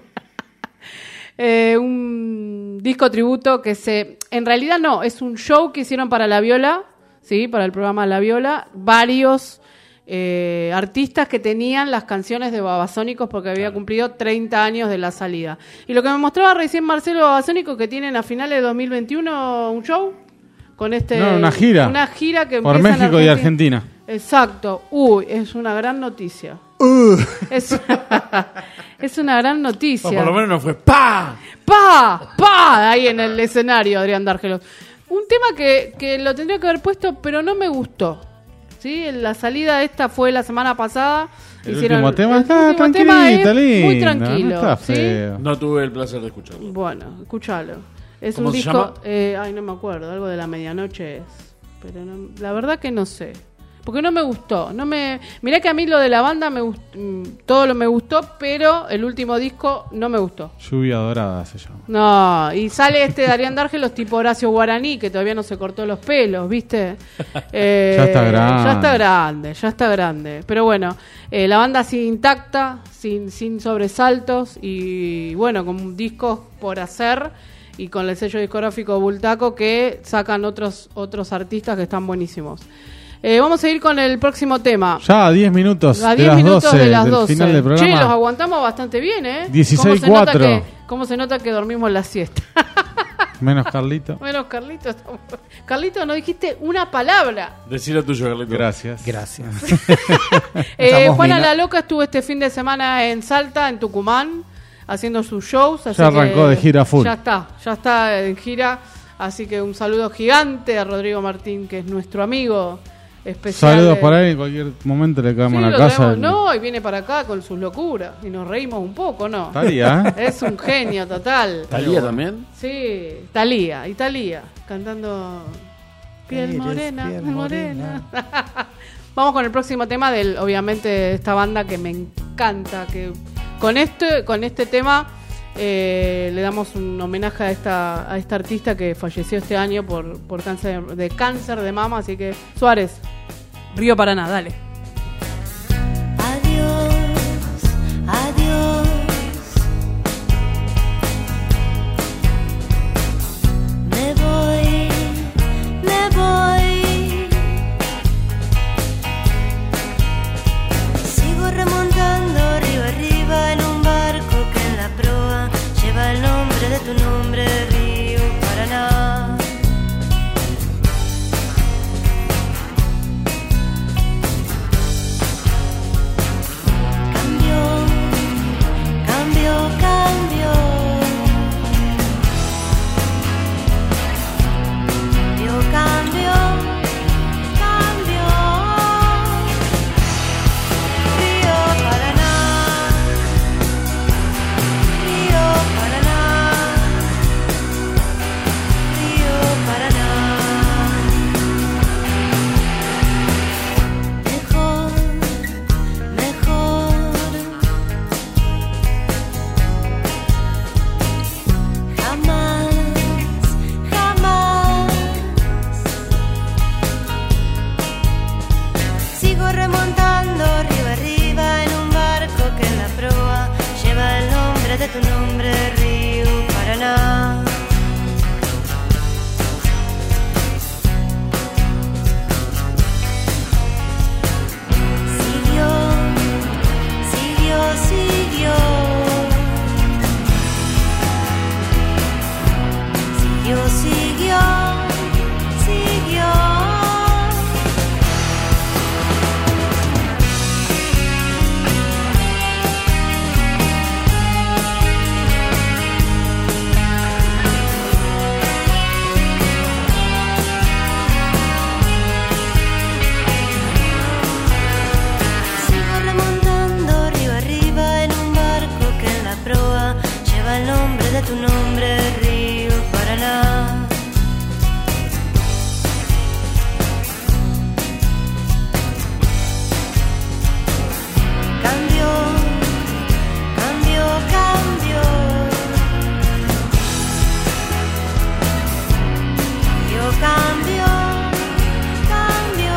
Eh, un disco tributo que se... En realidad no, es un show que hicieron para La Viola, ¿sí? Para el programa La Viola, varios eh, artistas que tenían las canciones de Babasónicos porque había cumplido treinta años de la salida. Y lo que me mostraba recién Marcelo Babasónicos, que tienen a finales de dos mil veintiuno un show con este... No, una gira. Una gira que Por empieza en México y Argentina. Exacto. Uy, es una gran noticia. Es, es una gran noticia. Por lo menos no fue ¡pa! ¡Pa! ¡Pa! Ahí en el escenario, Adrián Dárgelos. Un tema que, que lo tendría que haber puesto, pero no me gustó. ¿Sí? La salida esta fue la semana pasada. El Hicieron- último tema el está último tema es tranquilito, lindo. muy tranquilo. No está ¿sí? feo. No tuve el placer de escucharlo. Bueno, escúchalo. Es ¿Cómo un se disco... llama? eh, ay, no me acuerdo. Algo de la medianoche es. Pero no- la verdad que no sé. Porque no me gustó. No me Mirá que a mí lo de la banda me gust- mm, todo lo me gustó, pero el último disco no me gustó. Lluvia dorada se llama. No, y sale este Darían Dárgelos tipo Horacio Guaraní, que todavía no se cortó los pelos, ¿viste? Eh, Ya está grande. Ya está grande, ya está grande. Pero bueno, eh, la banda sigue intacta, sin, sin sobresaltos, y bueno, con discos por hacer, y con el sello discográfico Bultaco, que sacan otros, otros artistas que están buenísimos. Eh, vamos a ir con el próximo tema. Ya a diez minutos A de diez las minutos doce de las del doce. final del programa. Che, los aguantamos bastante bien, ¿eh? dieciséis ¿Cómo se nota cuatro. que- ¿Cómo se nota que dormimos la siesta? Menos Carlito. Bueno, Carlitos, Carlitos, no dijiste una palabra. Decilo tuyo, Carlito. Gracias. Gracias. Eh, Estamos Juana mina- la Loca estuvo este fin de semana en Salta, en Tucumán, haciendo sus shows. así Ya arrancó que de gira full. Ya está, ya está en gira. Así que un saludo gigante a Rodrigo Martín, que es nuestro amigo especial. Saludos de- para él. En cualquier momento le caemos Sí, a lo la casa. traemos- no, y viene para acá con sus locuras. Y nos reímos un poco, ¿no? Talía, ¿eh? Es un genio total. ¿Talía también? Sí, Talía, y Talía, cantando Piel Eres morena, piel morena. Vamos con el próximo tema del, obviamente, de esta banda que me encanta. Que con este, con este tema eh, le damos un homenaje a esta, a esta artista que falleció este año por, por cáncer de cáncer de mama. Así que Suárez, Río Paraná, dale. Adiós. tu nombre, río Paraná. Siguió, siguió, siguió. Siguió, siguió, siguió. Sigo remontando río arriba en un barco que en la proa lleva el nombre de tu nombre, río Paraná. Cambió, cambió, cambió. Yo cambio, cambio.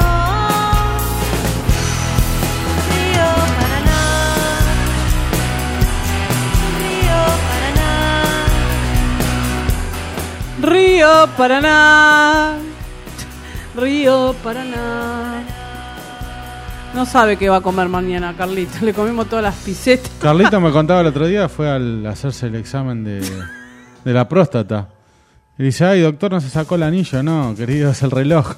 Río Paraná, Río Paraná. Río Paraná. Río Paraná. No sabe qué va a comer mañana, Carlito. Le comimos todas las pisetas. Carlito me contaba el otro día, fue al hacerse el examen de, de la próstata. Y dice, ay, doctor, no se sacó el anillo. No, querido, es el reloj.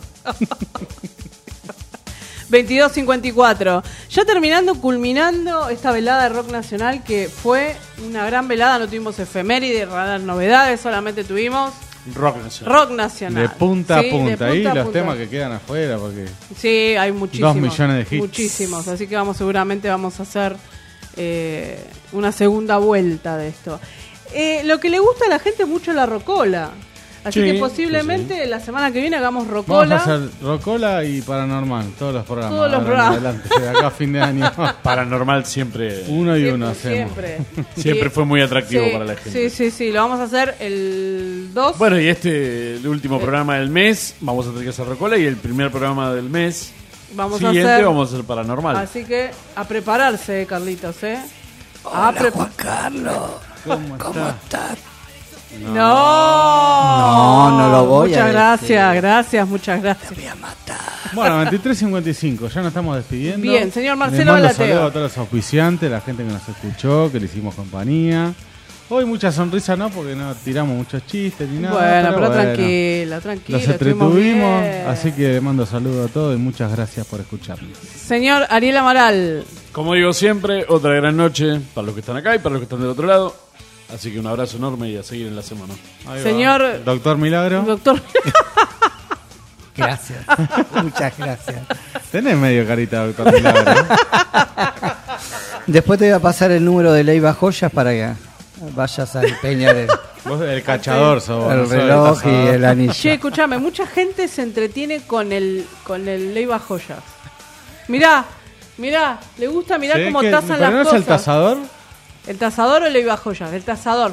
veintidós cincuenta y cuatro. Ya terminando, culminando esta velada de rock nacional que fue una gran velada. No tuvimos efemérides, raras novedades, solamente tuvimos Rock nacional. rock nacional. De punta Sí, a punta. de punta Ahí a los punta. temas que quedan afuera, porque Sí, hay muchísimos. Dos millones de hits. Muchísimos, así que vamos seguramente vamos a hacer eh, una segunda vuelta de esto. Eh, lo que le gusta a la gente es mucho la rocola. Así Sí, que posiblemente sí, la semana que viene hagamos vamos rocola. a hacer Rocola y Paranormal, todos los programas. Todos los ahora en programas. adelante, de acá a fin de año. Paranormal siempre. Uno y Siempre, uno hacemos. Siempre. Siempre Sí. fue muy atractivo Sí, para la gente. Sí, sí, sí. Lo vamos a hacer el dos. Bueno, y este, el último programa del mes, vamos a tener que hacer Rocola. Y el primer programa del mes Vamos a siguiente, hacer- vamos a hacer Paranormal. Así que a prepararse, Carlitos, ¿eh? A Hola, pre- Juan Carlos. ¿Cómo, ¿Cómo estás? No. No, no lo voy a Muchas decir. gracias, gracias, muchas gracias. Bueno, veintitrés cincuenta y cinco, ya nos estamos despidiendo. Bien, señor Marcelo Les mando Galateo. saludos a todos los auspiciantes, la gente que nos escuchó, que le hicimos compañía. Hoy mucha sonrisa no, porque no tiramos muchos chistes ni nada. Bueno, pero, bueno, tranquila, tranquila. Los estuvimos entretuvimos, bien. así que le mando saludos a todos y muchas gracias por escucharnos. Señor Ariel Amaral. Como digo siempre, otra gran noche para los que están acá y para los que están del otro lado. Así que un abrazo enorme y a seguir en la semana. Ahí va. Señor- Doctor Milagro. Doctor. Gracias. Muchas gracias. Tenés medio carita, doctor Milagro. Después te voy a pasar el número de Leiva Joyas para que vayas a empeñar el, Vos el cachador sos vos, el no sos reloj y tasador. el anillo. Che, escuchame, mucha gente se entretiene con el con el Leiva Joyas. Mirá, mirá, le gusta mirar Sí, cómo que- tasan ¿pero las no es cosas. el tasador? ¿El tasador o el Leiva Joyas? El tasador.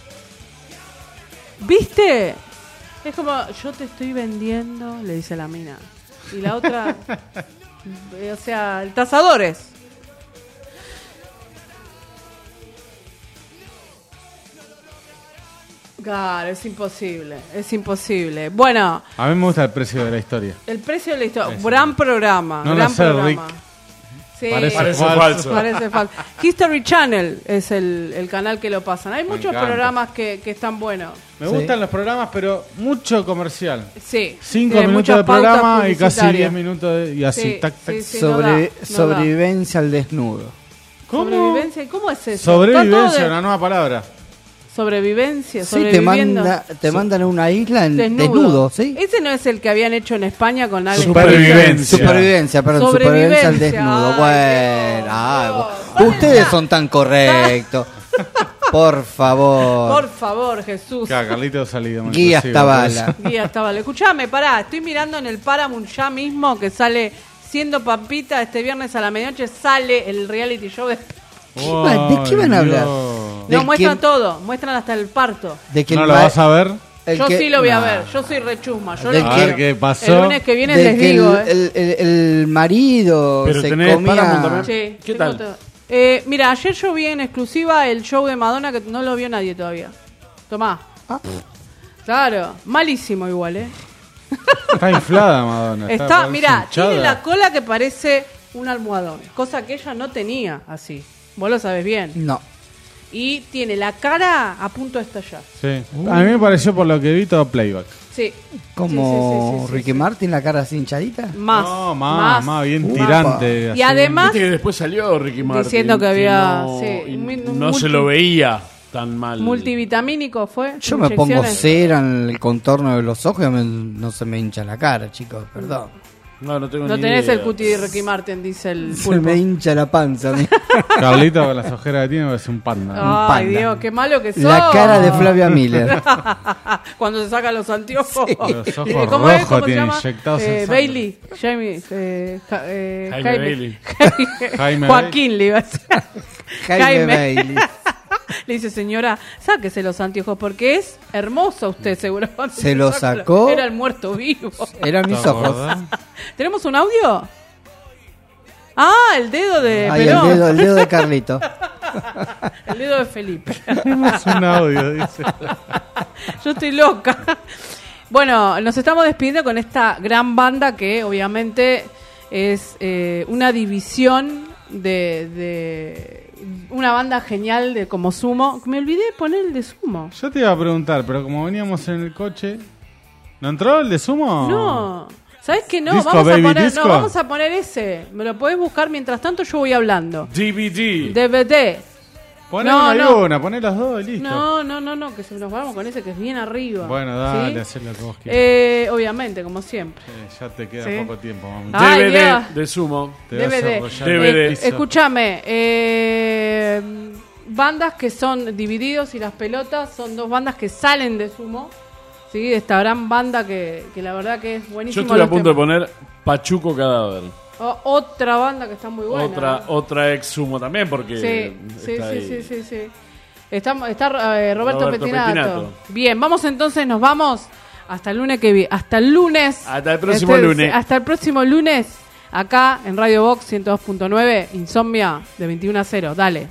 ¿Viste? Es como, yo te estoy vendiendo, le dice la mina. Y la otra, eh, o sea, el tasador es. Claro, es imposible, es imposible. Bueno, A mí me gusta el precio de la historia. el precio de la historia, Eso. gran programa, No lo gran sé, programa. Rick. Sí, Parece Parece falso. falso. parece falso. History Channel es el, el canal que lo pasan. Hay Me muchos encanta. programas que, que están buenos. Me Sí. gustan los programas, pero mucho comercial. Sí. Cinco Tiene minutos muchas de pautas programa y casi publicitarias. diez minutos de- y así, Sí, tac, tac. sí, sí, no Sobre- da, no da. sobrevivencia al desnudo. ¿Cómo? Sobrevivencia, ¿cómo es eso? Está Sobrevivencia, todo de- una nueva palabra. Sobrevivencia, Sí, te, sobreviviendo. manda, te mandan a una isla en Desnudo. desnudo, ¿sí? Ese no es el que habían hecho en España con Alex. Supervivencia. Supervivencia, perdón, supervivencia al Sobrevivencia, desnudo. ay, Bueno, ay, bu- ustedes son tan correctos. Por favor. Por favor, Jesús. Acá, Carlito salido. Guía hasta bala. Guía estaba. Escuchame, pará, estoy mirando en el Paramount ya mismo que sale Siendo Pampita este viernes a la medianoche, sale el reality show de... va- de qué van a hablar? No, ¿De muestran quién? todo, muestran hasta el parto. De que ¿No el lo ma- vas a ver? el Yo que- sí lo voy a nah. ver, yo soy rechusma. Yo De lo- A que- ver qué pasó. el lunes que viene de les que digo, el, ¿eh? el- el- el marido Pero se tenés comía Paramount también. Sí, ¿Qué tengo tal? todo. Eh, mira, ayer yo vi en exclusiva el show de Madonna que no lo vio nadie todavía. Tomá. Ah. Claro, malísimo igual, ¿eh? Está inflada Madonna. Está, Está mira, hinchada. tiene la cola que parece un almohadón, cosa que ella no tenía así. Vos lo sabés bien. No. Y tiene la cara a punto de estallar. Sí. A mí me pareció por lo que vi todo playback. Sí. Como Sí, sí, sí, sí, Ricky sí. Martin, la cara así hinchadita. Más. No, más, más, bien tirante. Y así. además, Viste que después salió Ricky Martin. diciendo que había, no, sí, y muy- no multi- se lo veía tan mal. multivitamínico fue. Yo me pongo inyecciones. cera en el contorno de los ojos y me- no se me hincha la cara, chicos, perdón. No, no tengo No ni tenés idea. el cuti de Ricky Martin, dice el Se pulpo. me hincha la panza. a mí. Carlito con las ojeras que tiene parece un panda. Ay, panda. Dios, qué malo que sos. La cara de Flavia Miller. Cuando se saca los anteojos. Los ojos Eh, ¿Cómo es? rojos ¿Cómo se tiene llama? inyectados en Eh, sangre. Bailey. Jamie. Eh, Ja- eh, Jaime Bailey. Jaime Joaquín le iba a decir. Jaime Bailey. Le dice, señora, sáquese los anteojos porque es hermoso usted, seguro. ¿Se lo sacó? Era el muerto vivo. Eran mis ¿Te ojos. acordás? ¿Tenemos un audio? Ah, el dedo de Ay, el Perón. dedo, el dedo de Carlito. El dedo de Felipe. Tenemos un audio, dice. Yo estoy loca. Bueno, nos estamos despidiendo con esta gran banda que obviamente es eh, una división de, de una banda genial de como Sumo. Me olvidé de poner el de Sumo. Yo te iba a preguntar, pero como veníamos en el coche, ¿no entró el de Sumo? No. ¿Sabes qué? No, Disco, vamos a baby, poner, disco. no, vamos a poner ese. Me lo podés buscar mientras tanto yo voy hablando. D V D. D V D. Poné No, una y no. una, poné las dos y listo. No, no, no, no, que se nos vamos con ese que es bien arriba. Bueno, dale, ¿Sí? hacé lo que vos quieras. Eh, obviamente, como siempre. Eh, ya te queda Sí. poco tiempo, mami. Ay, D V D Dios. de Sumo. Te vas a D V D. enrollar D en V D. el Eh, piso. escúchame, eh, bandas que son divididos y las pelotas son dos bandas que salen de Sumo. Sí, de esta gran banda que, que la verdad que es Yo buenísimo. estoy a los punto de temas. poner Pachuco Cadáver. O- otra banda que está muy buena. Otra otra ex Sumo también, porque Sí, sí, está sí, ahí. sí, sí, sí. Está, está eh, Roberto, Roberto Pettinato. Pettinato. Bien, vamos entonces, nos vamos hasta el lunes que vi, hasta el lunes. Hasta el próximo Este- lunes. Hasta el próximo lunes, acá en Radio Box ciento dos punto nueve, Insomnia de veintiuno a cero. Dale.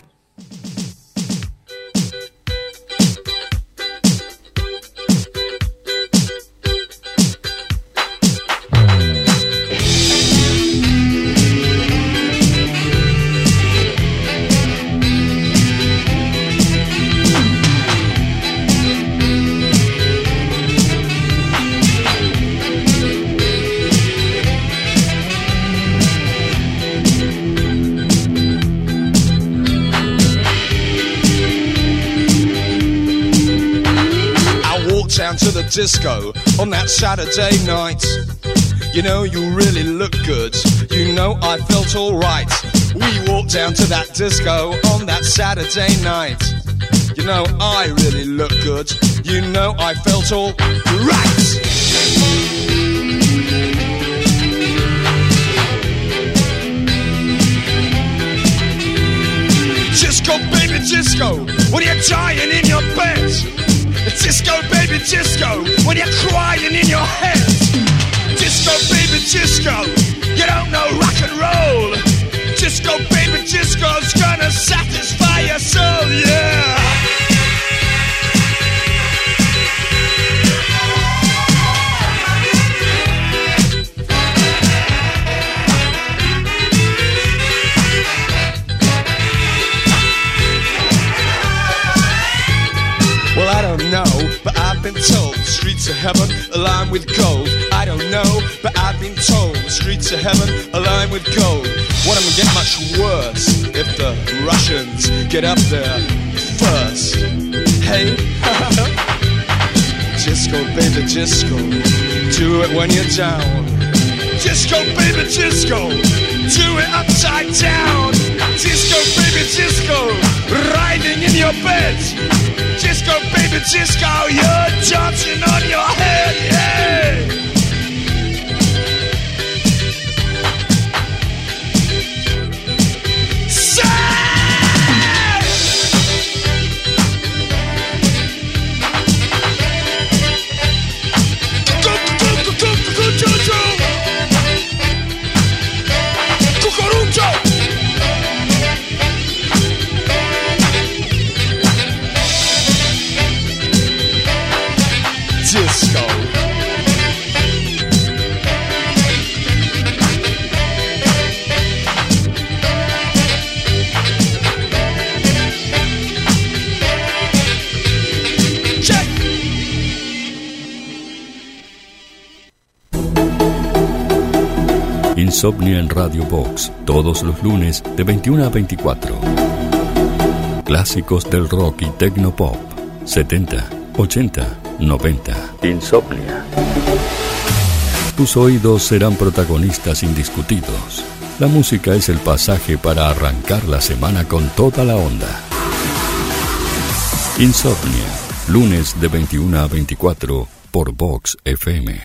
I walked down to the disco on that Saturday night. You know, you really look good. You know, I felt alright. We walked down to that disco on that Saturday night. You know, I really look good. You know, I felt all right. Disco, baby, disco, when you're dying in your bed. Disco, baby, disco, when you're crying in your head. Disco, baby, disco, you don't know rock and roll. Disco, baby, disco's gonna satisfy your soul, yeah. Well, I don't know, but I've been told streets of heaven are lined with gold. I don't know, but I've been told streets of heaven are lined with gold. What am I get much worse if the Russians get up there first? Hey, disco, baby, disco, do it when you're down. Disco, baby, disco, do it upside down. Disco, baby, disco, riding in your bed. Disco, baby, disco, you're dancing on your head, yeah. Cucurucho. Insomnia en Radio Box, todos los lunes de veintiuna a veinticuatro. Clásicos del rock y tecnopop, setenta, ochenta, noventa. Insomnia. Tus oídos serán protagonistas indiscutidos. La música es el pasaje para arrancar la semana con toda la onda. Insomnia, lunes de veintiuna a veinticuatro por Vox F M.